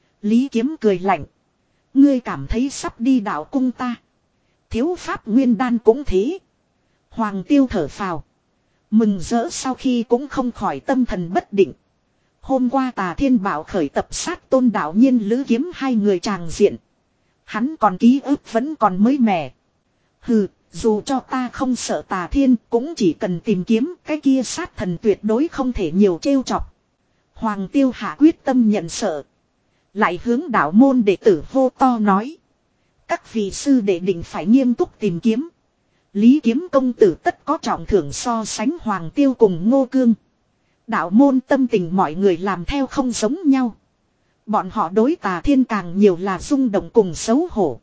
Speaker 1: Lý Kiếm cười lạnh. Ngươi cảm thấy sắp đi đạo cung ta. Thiếu Pháp Nguyên Đan cũng thế. Hoàng Tiêu thở phào. Mừng rỡ sau khi cũng không khỏi tâm thần bất định. Hôm qua Tà Thiên bảo khởi tập sát Tôn Đạo Nhiên Lữ Kiếm hai người tràng diện. Hắn còn ký ức vẫn còn mới mẻ. Hừ, dù cho ta không sợ Tà Thiên cũng chỉ cần tìm kiếm cái kia sát thần tuyệt đối không thể nhiều trêu chọc. Hoàng Tiêu hạ quyết tâm nhận sợ. Lại hướng đạo môn đệ tử hô to nói. Các vị sư đệ định phải nghiêm túc tìm kiếm. Lý Kiếm công tử tất có trọng thưởng so sánh Hoàng Tiêu cùng Ngô Cương. Đạo môn tâm tình mọi người làm theo không giống nhau. Bọn họ đối Tà Thiên càng nhiều là rung động cùng xấu hổ.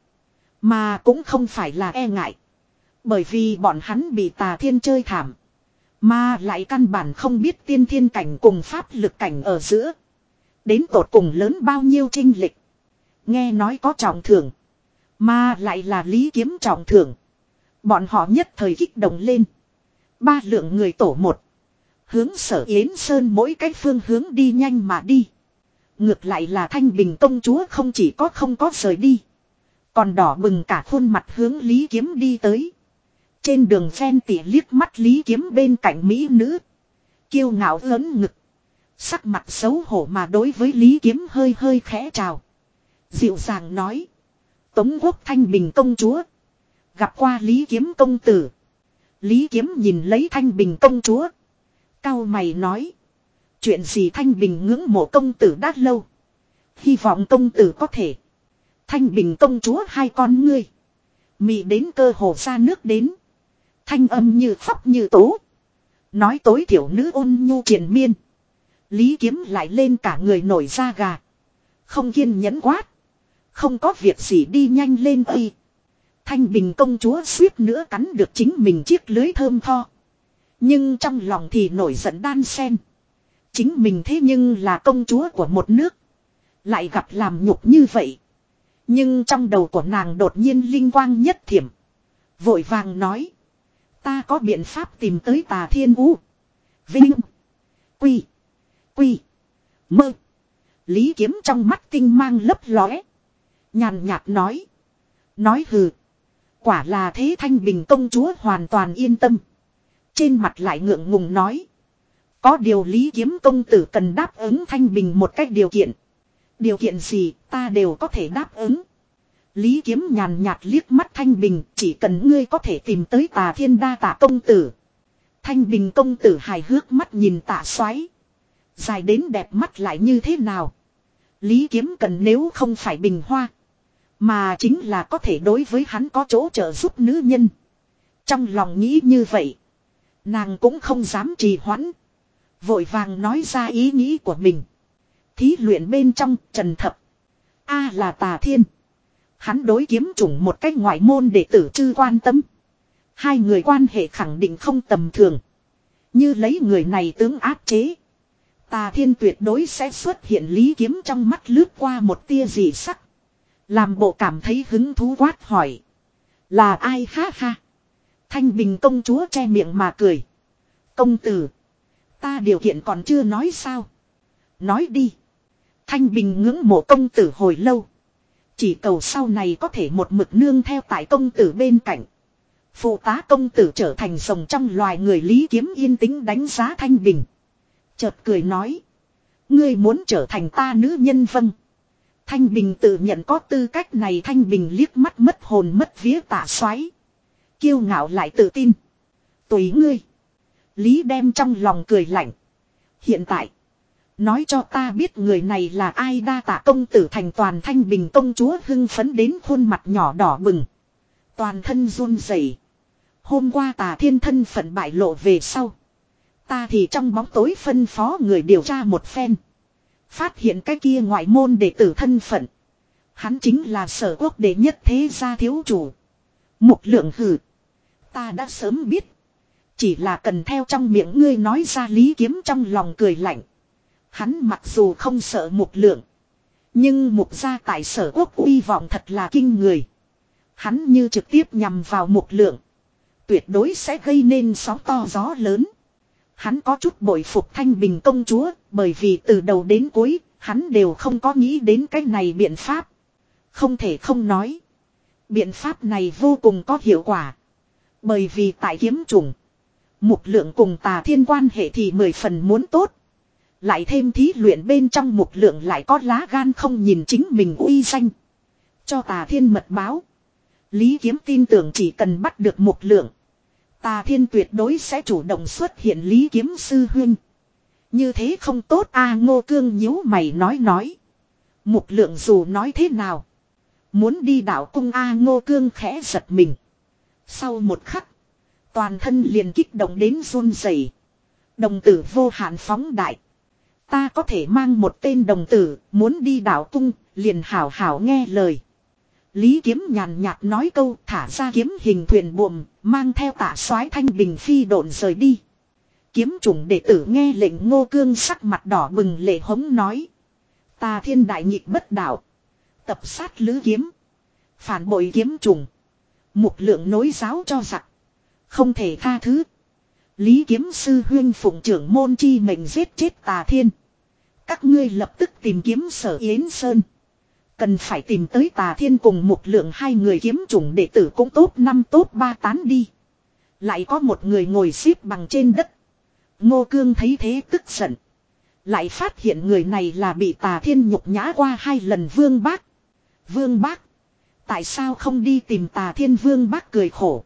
Speaker 1: Mà cũng không phải là e ngại. Bởi vì bọn hắn bị Tà Thiên chơi thảm. Mà lại căn bản không biết tiên thiên cảnh cùng pháp lực cảnh ở giữa. Đến tột cùng lớn bao nhiêu chênh lệch. Nghe nói có trọng thưởng. Mà lại là Lý Kiếm trọng thưởng. Bọn họ nhất thời kích động lên. Ba lượng người tổ một. Hướng Sở Yến Sơn mỗi cái phương hướng đi nhanh mà đi. Ngược lại là Thanh Bình công chúa không chỉ có không có rời đi. Còn đỏ bừng cả khuôn mặt hướng Lý Kiếm đi tới. Trên đường phen tỉ liếc mắt Lý Kiếm bên cạnh mỹ nữ. Kiêu ngạo lớn ngực. Sắc mặt xấu hổ mà đối với Lý Kiếm hơi hơi khẽ chào. Dịu dàng nói. Tống Quốc Thanh Bình công chúa. Gặp qua Lý Kiếm công tử. Lý Kiếm nhìn lấy Thanh Bình công chúa. Cao mày nói. Chuyện gì Thanh Bình ngưỡng mộ công tử đã lâu. Hy vọng công tử có thể. Thanh Bình công chúa hai con ngươi. Mị đến cơ hồ ra nước đến. Thanh âm như khóc như tố. Nói tối thiểu nữ ôn nhu triền miên. Lý Kiếm lại lên cả người nổi da gà. Không kiên nhẫn quát. Không có việc gì đi nhanh lên ơi. Thanh Bình công chúa suýt nữa cắn được chính mình chiếc lưới thơm tho. Nhưng trong lòng thì nổi giận đan sen. Chính mình thế nhưng là công chúa của một nước. Lại gặp làm nhục như vậy. Nhưng trong đầu của nàng đột nhiên linh quang nhất thiểm. Vội vàng nói. Ta có biện pháp tìm tới Tà Thiên U. Vinh. Quy. Quy. Mơ. Lý Kiếm trong mắt tinh mang lấp lóe. Nhàn nhạt nói. Nói hừ. Quả là thế. Thanh Bình công chúa hoàn toàn yên tâm. Trên mặt lại ngượng ngùng nói. Có điều Lý Kiếm công tử cần đáp ứng Thanh Bình một cách điều kiện. Điều kiện gì ta đều có thể đáp ứng. Lý Kiếm nhàn nhạt liếc mắt Thanh Bình. Chỉ cần ngươi có thể tìm tới Tà Thiên đa tạ công tử. Thanh Bình công tử hài hước mắt nhìn Tạ Soái. Dài đến đẹp mắt lại như thế nào. Lý Kiếm cần nếu không phải bình hoa. Mà chính là có thể đối với hắn có chỗ trợ giúp nữ nhân. Trong lòng nghĩ như vậy. Nàng cũng không dám trì hoãn. Vội vàng nói ra ý nghĩ của mình. Thí luyện bên trong Trần Thập. A là Tà Thiên. Hắn đối kiếm chủng một cách ngoại môn đệ tử chư quan tâm. Hai người quan hệ khẳng định không tầm thường. Như lấy người này tướng áp chế. Tà Thiên tuyệt đối sẽ xuất hiện Lý Kiếm trong mắt lướt qua một tia dị sắc. Làm bộ cảm thấy hứng thú quát hỏi. Là ai ha ha. Thanh Bình công chúa che miệng mà cười. Công tử. Ta điều kiện còn chưa nói sao. Nói đi. Thanh Bình ngưỡng mộ công tử hồi lâu. Chỉ cầu sau này có thể một mực nương theo tại công tử bên cạnh. Phụ tá công tử trở thành rồng trong loài người. Lý Kiếm yên tĩnh đánh giá Thanh Bình. Chợt cười nói. Ngươi muốn trở thành ta nữ nhân vâng. Thanh Bình tự nhận có tư cách này. Thanh Bình liếc mắt mất hồn mất vía Tạ Soái, kiêu ngạo lại tự tin. Tùy ngươi. Lý đem trong lòng cười lạnh. Hiện tại. Nói cho ta biết người này là ai. Đa tạ công tử thành toàn. Thanh Bình công chúa hưng phấn đến khuôn mặt nhỏ đỏ bừng. Toàn thân run rẩy. Hôm qua Tà Thiên thân phận bại lộ về sau. Ta thì trong bóng tối phân phó người điều tra một phen. Phát hiện cái kia ngoại môn đệ tử thân phận. Hắn chính là Sở Quốc đệ nhất thế gia thiếu chủ. Mục Lượng hừ. Ta đã sớm biết. Chỉ là cần theo trong miệng ngươi nói ra. Lý Kiếm trong lòng cười lạnh. Hắn mặc dù không sợ Mục Lượng. Nhưng Mục gia tại Sở Quốc uy vọng thật là kinh người. Hắn như trực tiếp nhằm vào Mục Lượng. Tuyệt đối sẽ gây nên sóng to gió lớn. Hắn có chút bội phục Thanh Bình công chúa. Bởi vì từ đầu đến cuối. Hắn đều không có nghĩ đến cái này biện pháp. Không thể không nói. Biện pháp này vô cùng có hiệu quả. Bởi vì tại kiếm trùng. Mục Lượng cùng Tà Thiên quan hệ thì mười phần muốn tốt. Lại thêm thí luyện bên trong Mục Lượng lại có lá gan không nhìn chính mình uy danh. Cho Tà Thiên mật báo. Lý Kiếm tin tưởng chỉ cần bắt được Mục Lượng. Tà Thiên tuyệt đối sẽ chủ động xuất hiện. Lý Kiếm sư huynh. Như thế không tốt a. Ngô Cương nhíu mày nói nói. Mục Lượng dù nói thế nào. Muốn đi đạo cung a. Ngô Cương khẽ giật mình. Sau một khắc. Toàn thân liền kích động đến run rẩy. Đồng tử vô hạn phóng đại. Ta có thể mang một tên đồng tử. Muốn đi đạo cung. Liền hảo hảo nghe lời. Lý Kiếm nhàn nhạt nói câu. Thả ra kiếm hình thuyền buồm. Mang theo Tạ Soái Thanh Bình phi độn rời đi. Kiếm chủng đệ tử nghe lệnh. Ngô Cương sắc mặt đỏ bừng lệ hống nói. Tà Thiên đại nghịch bất đạo. Tập sát lữ kiếm. Phản bội kiếm chủng. Mục Lượng nối giáo cho giặc. Không thể tha thứ. Lý Kiếm sư huynh phụng trưởng môn chi mệnh giết chết Tà Thiên. Các ngươi lập tức tìm kiếm Sở Yến Sơn. Cần phải tìm tới Tà Thiên cùng Mục Lượng hai người kiếm chủng đệ tử cũng tốt năm tốt ba tán đi. Lại có một người ngồi xếp bằng trên đất. Ngô Cương thấy thế tức giận. Lại phát hiện người này là bị Tà Thiên nhục nhã qua hai lần Vương Bác. Vương Bác. Tại sao không đi tìm Tà Thiên? Vương Bác cười khổ.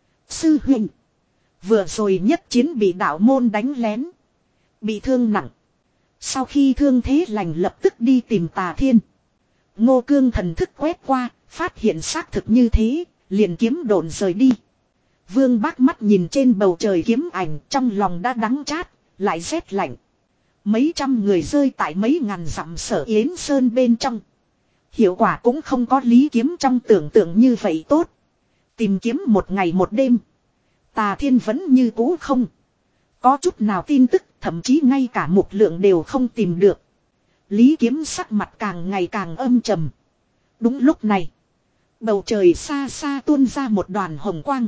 Speaker 1: Sư huynh. Vừa rồi nhất chiến bị đạo môn đánh lén. Bị thương nặng. Sau khi thương thế lành lập tức đi tìm Tà Thiên. Ngô Cương thần thức quét qua. Phát hiện xác thực như thế. Liền kiếm độn rời đi. Vương Bác mắt nhìn trên bầu trời kiếm ảnh. Trong lòng đã đắng chát. Lại rét lạnh. Mấy trăm người rơi tại mấy ngàn dặm Sở Yến Sơn bên trong. Hiệu quả cũng không có Lý Kiếm trong tưởng tượng như vậy tốt. Tìm kiếm một ngày một đêm. Tà Thiên vẫn như cũ không có chút nào tin tức. Thậm chí ngay cả Mục Lượng đều không tìm được. Lý Kiếm sắc mặt càng ngày càng âm trầm. Đúng lúc này. Bầu trời xa xa tuôn ra một đoàn hồng quang.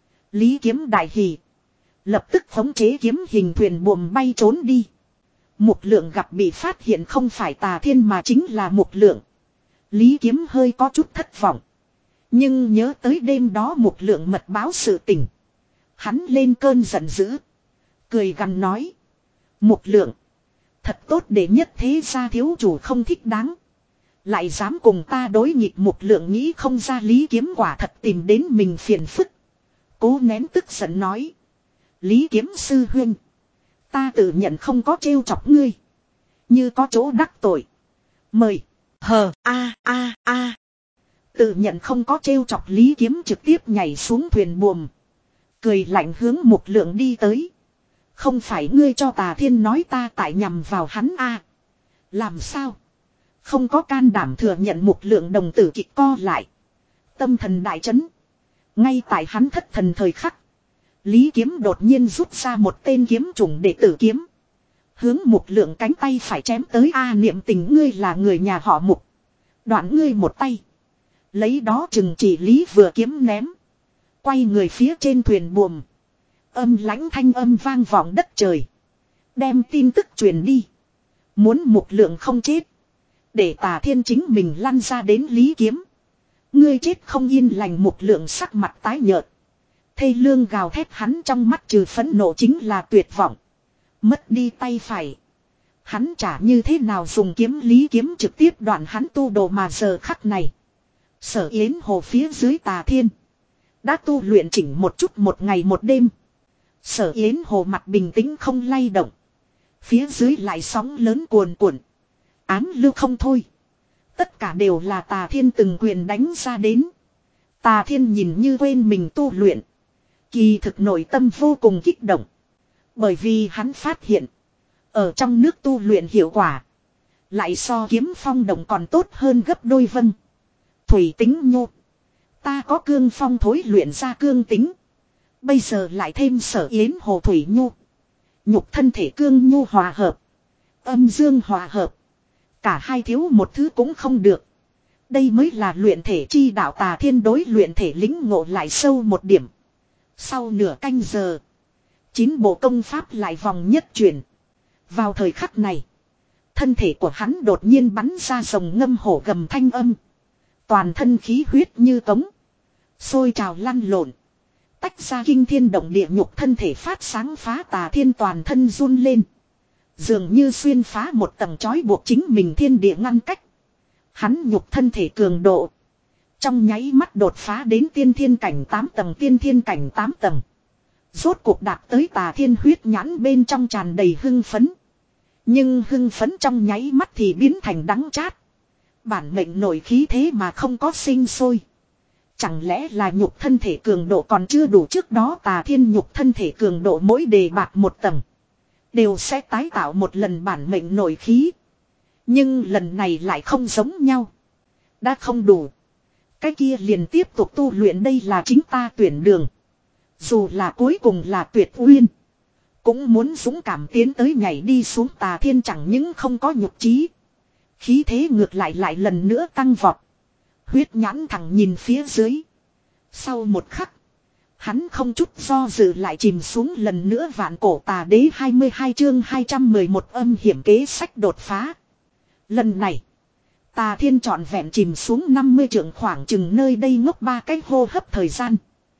Speaker 1: Lý Kiếm đại hỉ. Lập tức khống chế kiếm hình thuyền buồm bay trốn đi. Mục Lượng gặp bị phát hiện không phải Tà Thiên mà chính là Mục Lượng. Lý Kiếm hơi có chút thất vọng. Nhưng nhớ tới đêm đó Mục Lượng mật báo sự tình. Hắn lên cơn giận dữ. Cười gằn nói. Mục Lượng. Thật tốt để nhất thế gia thiếu chủ không thích đáng. Lại dám cùng ta đối nghịch. Mục Lượng nghĩ không ra Lý Kiếm quả thật tìm đến mình phiền phức. Cố nén tức giận nói. Lý Kiếm sư huynh. Ta tự nhận không có trêu chọc ngươi. Như có chỗ đắc tội. Mời. Hờ a a a. Tự nhận không có trêu chọc Lý Kiếm trực tiếp nhảy xuống thuyền buồm. Cười lạnh hướng Mục Lượng đi tới. Không phải ngươi cho Tà Thiên nói ta tại nhằm vào hắn a? Làm sao? Không có can đảm thừa nhận. Mục Lượng đồng tử kịch co lại. Tâm thần đại chấn. Ngay tại hắn thất thần thời khắc. Lý Kiếm đột nhiên rút ra một tên kiếm chủng đệ tử kiếm. Hướng Mục Lượng cánh tay phải chém tới. A niệm tình ngươi là người nhà họ Mục. Đoạn ngươi một tay. Lấy đó chừng chỉ Lý vừa kiếm ném. Quay người phía trên thuyền buồm. Âm lãnh thanh âm vang vọng đất trời. Đem tin tức truyền đi. Muốn Mục Lượng không chết. Để Tà Thiên chính mình lăn ra đến Lý Kiếm. Ngươi chết không yên lành. Mục Lượng sắc mặt tái nhợt. Thê lương gào thét hắn trong mắt trừ phẫn nộ chính là tuyệt vọng. Mất đi tay phải. Hắn chả như thế nào dùng kiếm lý kiếm trực tiếp đoạn hắn tu đồ mà giờ khắc này. Sở Yến Hồ phía dưới Tà Thiên. Đã tu luyện chỉnh một chút một ngày một đêm. Sở Yến Hồ mặt bình tĩnh không lay động. Phía dưới lại sóng lớn cuồn cuộn. Ám lưu không thôi. Tất cả đều là Tà Thiên từng quyền đánh ra đến. Tà Thiên nhìn như quên mình tu luyện. Kỳ thực nội tâm vô cùng kích động. Bởi vì hắn phát hiện. Ở trong nước tu luyện hiệu quả. Lại so kiếm phong động còn tốt hơn gấp đôi vân. Thủy tính nhô. Ta có cương phong thối luyện ra cương tính. Bây giờ lại thêm Sở Yến Hồ thủy nhô. Nhục thân thể cương nhu hòa hợp. Âm dương hòa hợp. Cả hai thiếu một thứ cũng không được. Đây mới là luyện thể chi đạo. Tà Thiên đối luyện thể lĩnh ngộ lại sâu một điểm. Sau nửa canh giờ. Chín bộ công pháp lại vòng nhất chuyển. Vào thời khắc này. Thân thể của hắn đột nhiên bắn ra rồng ngâm hổ gầm thanh âm. Toàn thân khí huyết như cống. Sôi trào lăn lộn. Tách ra kinh thiên động địa nhục thân thể phát sáng phá. Tà Thiên toàn thân run lên. Dường như xuyên phá một tầng trói buộc chính mình thiên địa ngăn cách. Hắn nhục thân thể cường độ. Trong nháy mắt đột phá đến tiên thiên cảnh tám tầng. Tiên thiên cảnh tám tầng. Rốt cuộc đạt tới Tà Thiên huyết nhãn bên trong tràn đầy hưng phấn. Nhưng hưng phấn trong nháy mắt thì biến thành đắng chát. Bản mệnh nổi khí thế mà không có sinh sôi. Chẳng lẽ là nhục thân thể cường độ còn chưa đủ. Trước đó Tà Thiên nhục thân thể cường độ mỗi đề bạc một tầng. Đều sẽ tái tạo một lần bản mệnh nổi khí. Nhưng lần này lại không giống nhau. Đã không đủ. Cái kia liền tiếp tục tu luyện, đây là chính ta tuyển đường. Dù là cuối cùng là tuyệt uyên. Cũng muốn dũng cảm tiến tới nhảy đi xuống. Tà Thiên chẳng những không có nhục trí. Khí thế ngược lại lại lần nữa tăng vọt. Huyết nhãn thẳng nhìn phía dưới. Sau một khắc. Hắn không chút do dự lại chìm xuống lần nữa. Vạn cổ tà đế hai mươi hai chương hai trăm mười một âm hiểm kế sách đột phá. Lần này. Tà Thiên trọn vẹn chìm xuống năm mươi trượng khoảng chừng nơi đây ngốc ba cái hô hấp thời gian.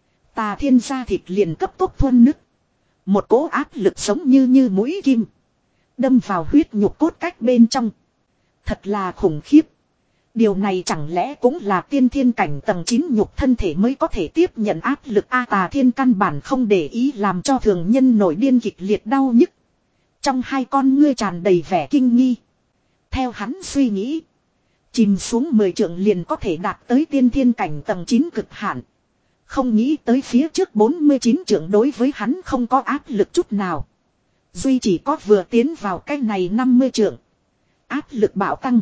Speaker 1: Tà Thiên da thịt liền cấp tốc thuần nứt. Một cỗ áp lực giống như như mũi kim. Đâm vào huyết nhục cốt cách bên trong. Thật là khủng khiếp. Điều này chẳng lẽ cũng là tiên thiên cảnh tầng chín nhục thân thể mới có thể tiếp nhận áp lực. A Tà Thiên căn bản không để ý làm cho thường nhân nổi điên kịch liệt đau nhức. Trong hai con ngươi tràn đầy vẻ kinh nghi. Theo hắn suy nghĩ. Chìm xuống mười trượng liền có thể đạt tới tiên thiên cảnh tầng chín cực hạn. Không nghĩ tới phía trước bốn mươi chín trượng đối với hắn không có áp lực chút nào. Duy chỉ có vừa tiến vào cái này năm mươi trượng. Áp lực bạo tăng.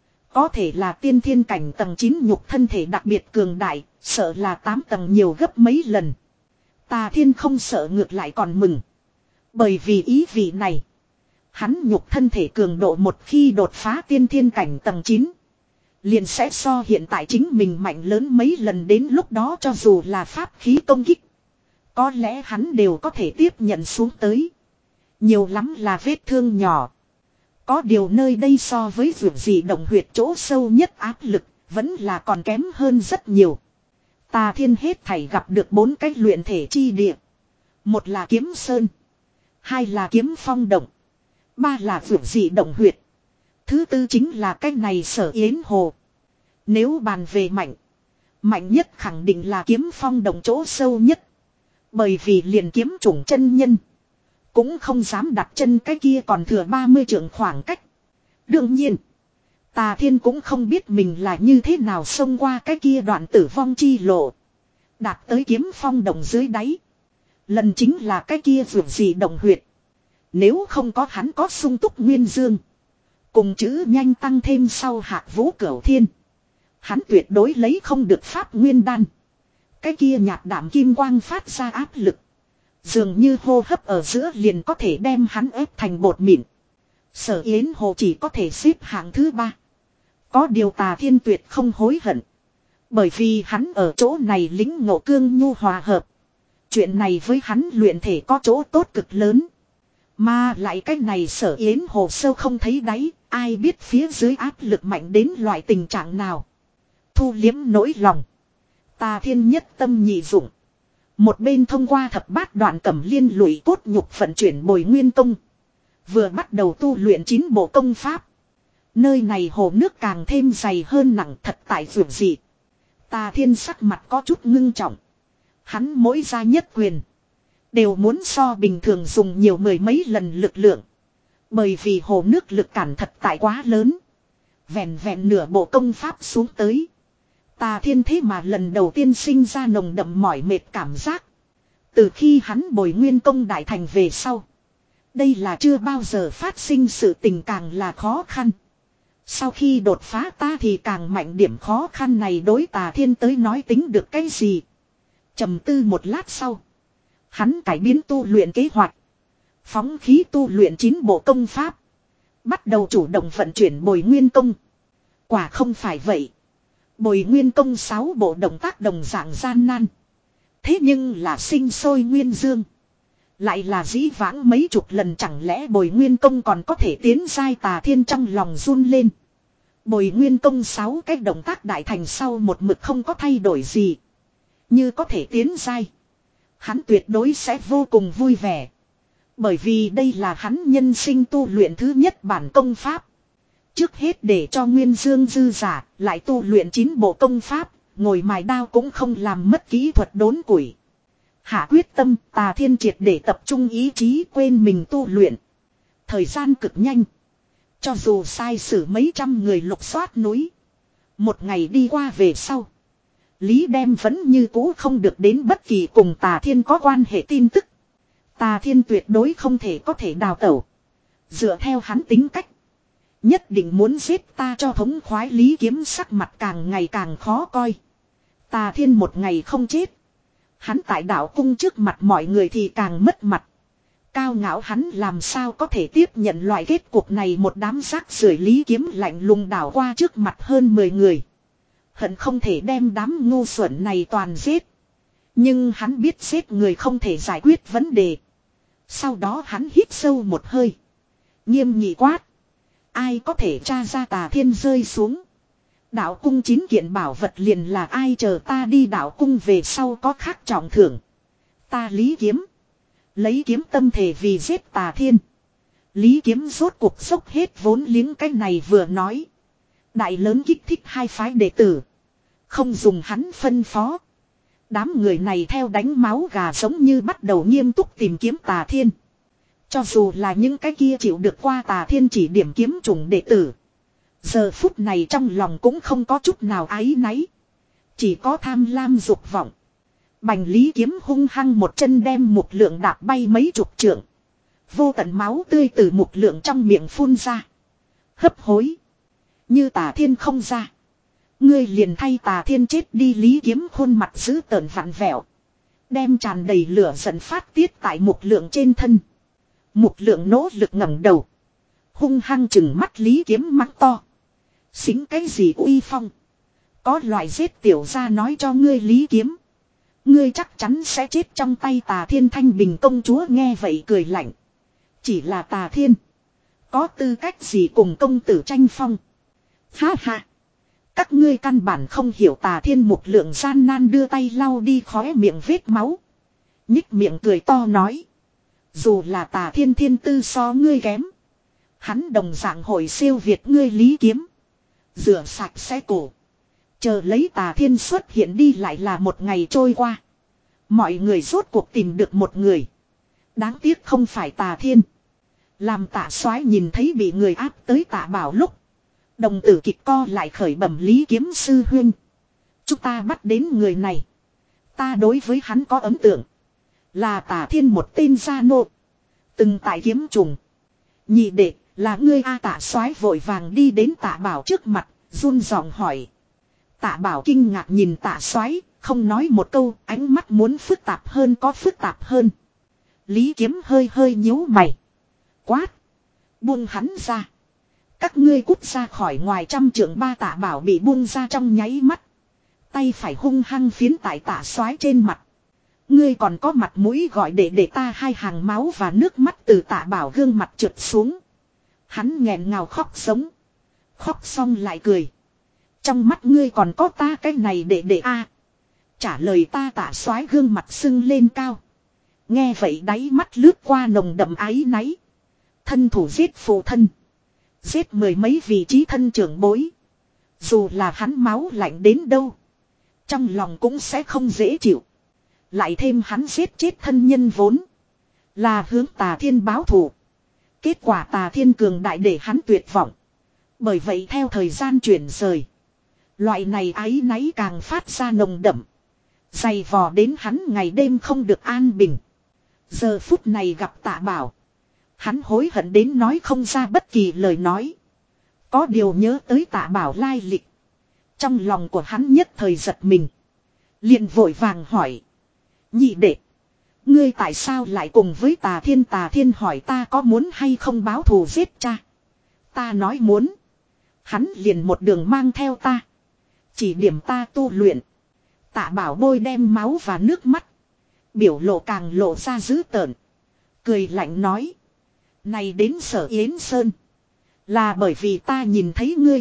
Speaker 1: Có thể là tiên thiên cảnh tầng chín nhục thân thể đặc biệt cường đại, sợ là tám tầng nhiều gấp mấy lần. Tà Thiên không sợ, ngược lại còn mừng. Bởi vì ý vị này. Hắn nhục thân thể cường độ một khi đột phá tiên thiên cảnh tầng chín. Liền sẽ so hiện tại chính mình mạnh lớn mấy lần, đến lúc đó cho dù là pháp khí công kích. Có lẽ hắn đều có thể tiếp nhận xuống tới. Nhiều lắm là vết thương nhỏ. Có điều nơi đây so với vượt dị động huyệt chỗ sâu nhất áp lực, vẫn là còn kém hơn rất nhiều. Tà Thiên hết thảy gặp được bốn cách luyện thể chi địa. Một là kiếm sơn. Hai là kiếm phong động. Ba là vượt dị động huyệt. Thứ tư chính là cách này Sở Yến Hồ. Nếu bàn về mạnh. Mạnh nhất khẳng định là kiếm phong động chỗ sâu nhất. Bởi vì liền kiếm chủng chân nhân. Cũng không dám đặt chân cái kia còn thừa ba mươi trượng khoảng cách. Đương nhiên. Tà Thiên cũng không biết mình là như thế nào xông qua cái kia đoạn tử vong chi lộ. Đạt tới kiếm phong động dưới đáy. Lần chính là cái kia vượt gì động huyệt. Nếu không có hắn có sung túc nguyên dương. Cùng chữ nhanh tăng thêm sau hạt vũ cửu thiên. Hắn tuyệt đối lấy không được pháp nguyên đan. Cái kia nhạt đảm kim quang phát ra áp lực. Dường như hô hấp ở giữa liền có thể đem hắn ép thành bột mịn. Sở Yến Hồ chỉ có thể xếp hạng thứ ba. Có điều Tà Thiên tuyệt không hối hận. Bởi vì hắn ở chỗ này lĩnh ngộ cương nhu hòa hợp. Chuyện này với hắn luyện thể có chỗ tốt cực lớn. Mà lại cái này Sở Yến Hồ sâu không thấy đáy. Ai biết phía dưới áp lực mạnh đến loại tình trạng nào. Thu liếm nỗi lòng. Tà Thiên nhất tâm nhị dụng. Một bên thông qua thập bát đoạn cẩm liên lụy cốt nhục vận chuyển bồi nguyên công. Vừa bắt đầu tu luyện chín bộ công pháp. Nơi này hồ nước càng thêm dày hơn nặng thật tại vượt dị. Tà Thiên sắc mặt có chút ngưng trọng. Hắn mỗi ra nhất quyền. Đều muốn so bình thường dùng nhiều mười mấy lần lực lượng. Bởi vì hồ nước lực cản thật tại quá lớn. Vẹn vẹn nửa bộ công pháp xuống tới. Tà Thiên thế mà lần đầu tiên sinh ra nồng đậm mỏi mệt cảm giác. Từ khi hắn bồi nguyên công đại thành về sau. Đây là chưa bao giờ phát sinh sự tình càng là khó khăn. Sau khi đột phá ta thì càng mạnh điểm khó khăn này đối Tà Thiên tới nói tính được cái gì. Trầm tư một lát sau. Hắn cải biến tu luyện kế hoạch. Phóng khí tu luyện chín bộ công pháp. Bắt đầu chủ động vận chuyển bồi nguyên công. Quả không phải vậy. Bồi nguyên công sáu bộ động tác đồng dạng gian nan. Thế nhưng là sinh sôi nguyên dương. Lại là dĩ vãng mấy chục lần chẳng lẽ bồi nguyên công còn có thể tiến giai. Tà Thiên trong lòng run lên. Bồi nguyên công sáu cái động tác đại thành sau một mực không có thay đổi gì. Như có thể tiến giai. Hắn tuyệt đối sẽ vô cùng vui vẻ. Bởi vì đây là hắn nhân sinh tu luyện thứ nhất bản công pháp. Trước hết để cho Nguyên Dương dư giả, lại tu luyện chín bộ công pháp, ngồi mài đao cũng không làm mất kỹ thuật đốn củi. Hạ quyết tâm, Tà Thiên triệt để tập trung ý chí quên mình tu luyện. Thời gian cực nhanh. Cho dù sai sử mấy trăm người lục soát núi. Một ngày đi qua về sau. Lý Đem vẫn như cũ không được đến bất kỳ cùng Tà Thiên có quan hệ tin tức. Tà Thiên tuyệt đối không thể có thể đào tẩu. Dựa theo hắn tính cách. Nhất định muốn giết ta cho thống khoái. Lý Kiếm sắc mặt càng ngày càng khó coi. Tà Thiên một ngày không chết. Hắn tại đạo cung trước mặt mọi người thì càng mất mặt. Cao ngạo hắn làm sao có thể tiếp nhận loại kết cục này. Một đám rác rưởi. Lý Kiếm lạnh lùng đảo qua trước mặt hơn mười người. Hận không thể đem đám ngu xuẩn này toàn giết. Nhưng hắn biết giết người không thể giải quyết vấn đề. Sau đó hắn hít sâu một hơi. Nghiêm nghị quát. Ai có thể tra ra Tà Thiên rơi xuống. Đạo cung chín kiện bảo vật liền là ai, chờ ta đi đạo cung về sau có khác trọng thưởng. Ta Lý Kiếm. Lấy kiếm tâm thể vì giết Tà Thiên. Lý Kiếm rốt cuộc dốc hết vốn liếng cái này vừa nói. Đại lớn kích thích hai phái đệ tử. Không dùng hắn phân phó. Đám người này theo đánh máu gà giống như bắt đầu nghiêm túc tìm kiếm Tà Thiên. Cho dù là những cái kia chịu được qua Tà Thiên chỉ điểm kiếm chủng đệ tử. Giờ phút này trong lòng cũng không có chút nào áy náy. Chỉ có tham lam dục vọng. Bành Lý Kiếm hung hăng một chân đem Mục Lượng đạp bay mấy chục trượng. Vô tận máu tươi từ Mục Lượng trong miệng phun ra. Hấp hối. Như Tà Thiên không ra. Ngươi liền thay Tà Thiên chết đi. Lý Kiếm khuôn mặt dữ tợn vặn vẹo. Đem tràn đầy lửa giận phát tiết tại Mục Lượng trên thân. Mục Lượng nỗ lực ngẩng đầu. Hung hăng chừng mắt Lý Kiếm mắng to. Xính cái gì uy phong. Có loại giết tiểu ra nói cho ngươi Lý Kiếm. Ngươi chắc chắn sẽ chết trong tay Tà Thiên. Thanh Bình công chúa nghe vậy cười lạnh. Chỉ là Tà Thiên. Có tư cách gì cùng công tử tranh phong. Ha ha. Các ngươi căn bản không hiểu Tà Thiên. Mục Lượng gian nan đưa tay lau đi khóe miệng vết máu. Nhích miệng cười to nói. Dù là Tà Thiên thiên tư so ngươi kém. Hắn đồng dạng hội siêu việt ngươi Lý Kiếm. Rửa sạch sẽ cổ. Chờ lấy Tà Thiên xuất hiện đi. Lại là một ngày trôi qua. Mọi người rốt cuộc tìm được một người. Đáng tiếc không phải Tà Thiên. Làm Tạ Soái nhìn thấy bị người áp tới Tạ Bảo lúc. Đồng tử kịch co lại khởi bẩm Lý Kiếm sư huynh. Chúng ta bắt đến người này. Ta đối với hắn có ấn tượng. Là Tà Thiên một tên gia nô. Từng tại kiếm trùng. Nhị đệ là ngươi a. Tạ Soái vội vàng đi đến Tạ Bảo trước mặt. Run giọng hỏi. Tạ Bảo kinh ngạc nhìn Tạ Soái, không nói một câu. Ánh mắt muốn phức tạp hơn có phức tạp hơn. Lý Kiếm hơi hơi nhíu mày. Quát. Buông hắn ra. Các ngươi cút ra khỏi ngoài trăm trượng. Ba. Tạ Bảo bị buông ra trong nháy mắt. Tay phải hung hăng phiến tại Tạ Soái trên mặt. Ngươi còn có mặt mũi gọi để để ta. Hai hàng máu và nước mắt từ Tạ Bảo gương mặt trượt xuống. Hắn nghẹn ngào khóc sống. Khóc xong lại cười. Trong mắt ngươi còn có ta cái này để để a. Trả lời ta. Tạ Soái gương mặt sưng lên cao. Nghe vậy đáy mắt lướt qua nồng đậm áy náy. Thân thủ giết phụ thân. Giết mười mấy vị trí thân trưởng bối. Dù là hắn máu lạnh đến đâu. Trong lòng cũng sẽ không dễ chịu. Lại thêm hắn giết chết thân nhân vốn. Là hướng Tà Thiên báo thù. Kết quả Tà Thiên cường đại để hắn tuyệt vọng. Bởi vậy theo thời gian chuyển rời. Loại này áy náy càng phát ra nồng đậm. Dày vò đến hắn ngày đêm không được an bình. Giờ phút này gặp Tạ Bảo. Hắn hối hận đến nói không ra bất kỳ lời nói. Có điều nhớ tới Tạ Bảo lai lịch. Trong lòng của hắn nhất thời giật mình. Liền vội vàng hỏi. Nhị đệ. Ngươi tại sao lại cùng với Tà Thiên? Tà Thiên hỏi ta có muốn hay không báo thù giết cha. Ta nói muốn. Hắn liền một đường mang theo ta. Chỉ điểm ta tu luyện. Tạ Bảo bôi đem máu và nước mắt. Biểu lộ càng lộ ra dữ tợn. Cười lạnh nói. Này đến Sở Yến Sơn. Là bởi vì ta nhìn thấy ngươi.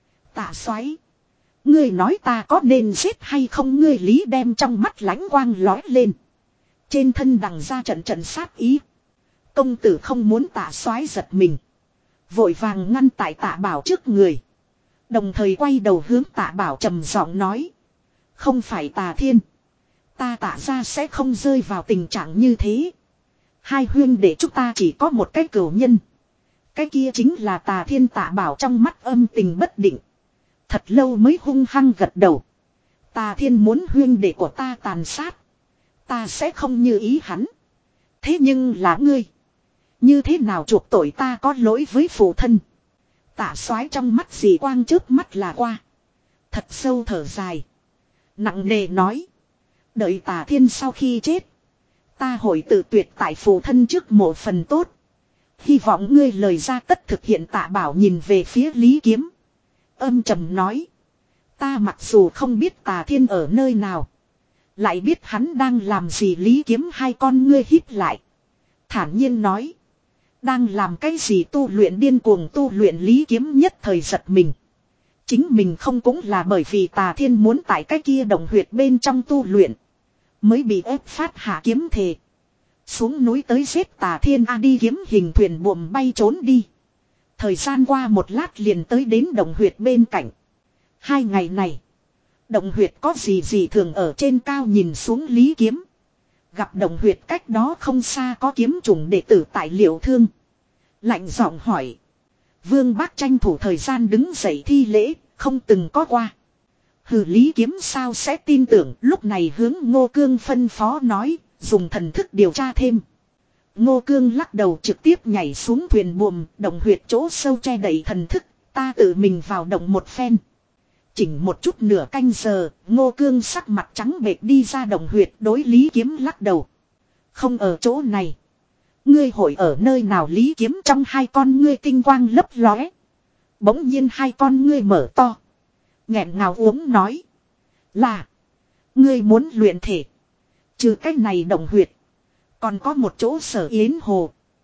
Speaker 1: Tạ Soái. Ngươi nói ta có nên giết hay không? Ngươi Lý đem trong mắt lánh quang lói lên. Trên thân đằng ra trận trận sát ý. Công tử không muốn Tạ Soái giật mình. Vội vàng ngăn tại Tạ Bảo trước người. Đồng thời quay đầu hướng Tạ Bảo trầm giọng nói. Không phải Tà Thiên. Ta Tạ ra sẽ không rơi vào tình trạng như thế. Hai huyên để chúng ta chỉ có một cái cửu nhân. Cái kia chính là Tà Thiên. Tạ Bảo trong mắt âm tình bất định. Thật lâu mới hung hăng gật đầu. Tà Thiên muốn huyên đệ của ta tàn sát. Ta sẽ không như ý hắn. Thế nhưng là ngươi. Như thế nào chuộc tội? Ta có lỗi với phụ thân. Tạ Soái trong mắt dì quang trước mắt là qua. Thật sâu thở dài. Nặng nề nói. Đợi Tà Thiên sau khi chết. Ta hội tự tuyệt tại phụ thân trước mộ phần tốt. Hy vọng ngươi lời ra tất thực hiện. Tạ Bảo nhìn về phía Lý Kiếm. Âm trầm nói. Ta mặc dù không biết Tà Thiên ở nơi nào. Lại biết hắn đang làm gì. Lý Kiếm hai con ngươi hít lại. Thản nhiên nói. Đang làm cái gì? Tu luyện? Điên cuồng tu luyện? Lý Kiếm nhất thời giật mình. Chính mình không cũng là bởi vì Tà Thiên muốn tại cái kia đồng huyệt bên trong tu luyện. Mới bị ép phát hạ kiếm thề. Xuống núi tới giết Tà Thiên. A đi kiếm hình thuyền buồm bay trốn đi. Thời gian qua một lát liền tới đến đồng huyệt bên cạnh. Hai ngày này. Động huyệt có gì gì thường ở trên cao nhìn xuống Lý Kiếm. Gặp động huyệt cách đó không xa có kiếm trùng đệ tử tại Liệu Thương. Lạnh giọng hỏi. Vương Bác tranh thủ thời gian đứng dậy thi lễ, không từng có qua. Hừ, Lý Kiếm sao sẽ tin tưởng? Lúc này hướng Ngô Cương phân phó nói, dùng thần thức điều tra thêm. Ngô Cương lắc đầu trực tiếp nhảy xuống thuyền buồm, động huyệt chỗ sâu che đậy thần thức, ta tự mình vào động một phen. Chỉnh một chút nửa canh giờ, Ngô Cương sắc mặt trắng bệch đi ra đồng huyệt. Đối Lý Kiếm lắc đầu. Không ở chỗ này. Ngươi hội ở nơi nào? Lý Kiếm trong hai con ngươi tinh quang lấp lóe. Bỗng nhiên hai con ngươi mở to. Nghẹn ngào uống nói. Là. Ngươi muốn luyện thể. Trừ cách này đồng huyệt. Còn có một chỗ Sở Yến Hồ.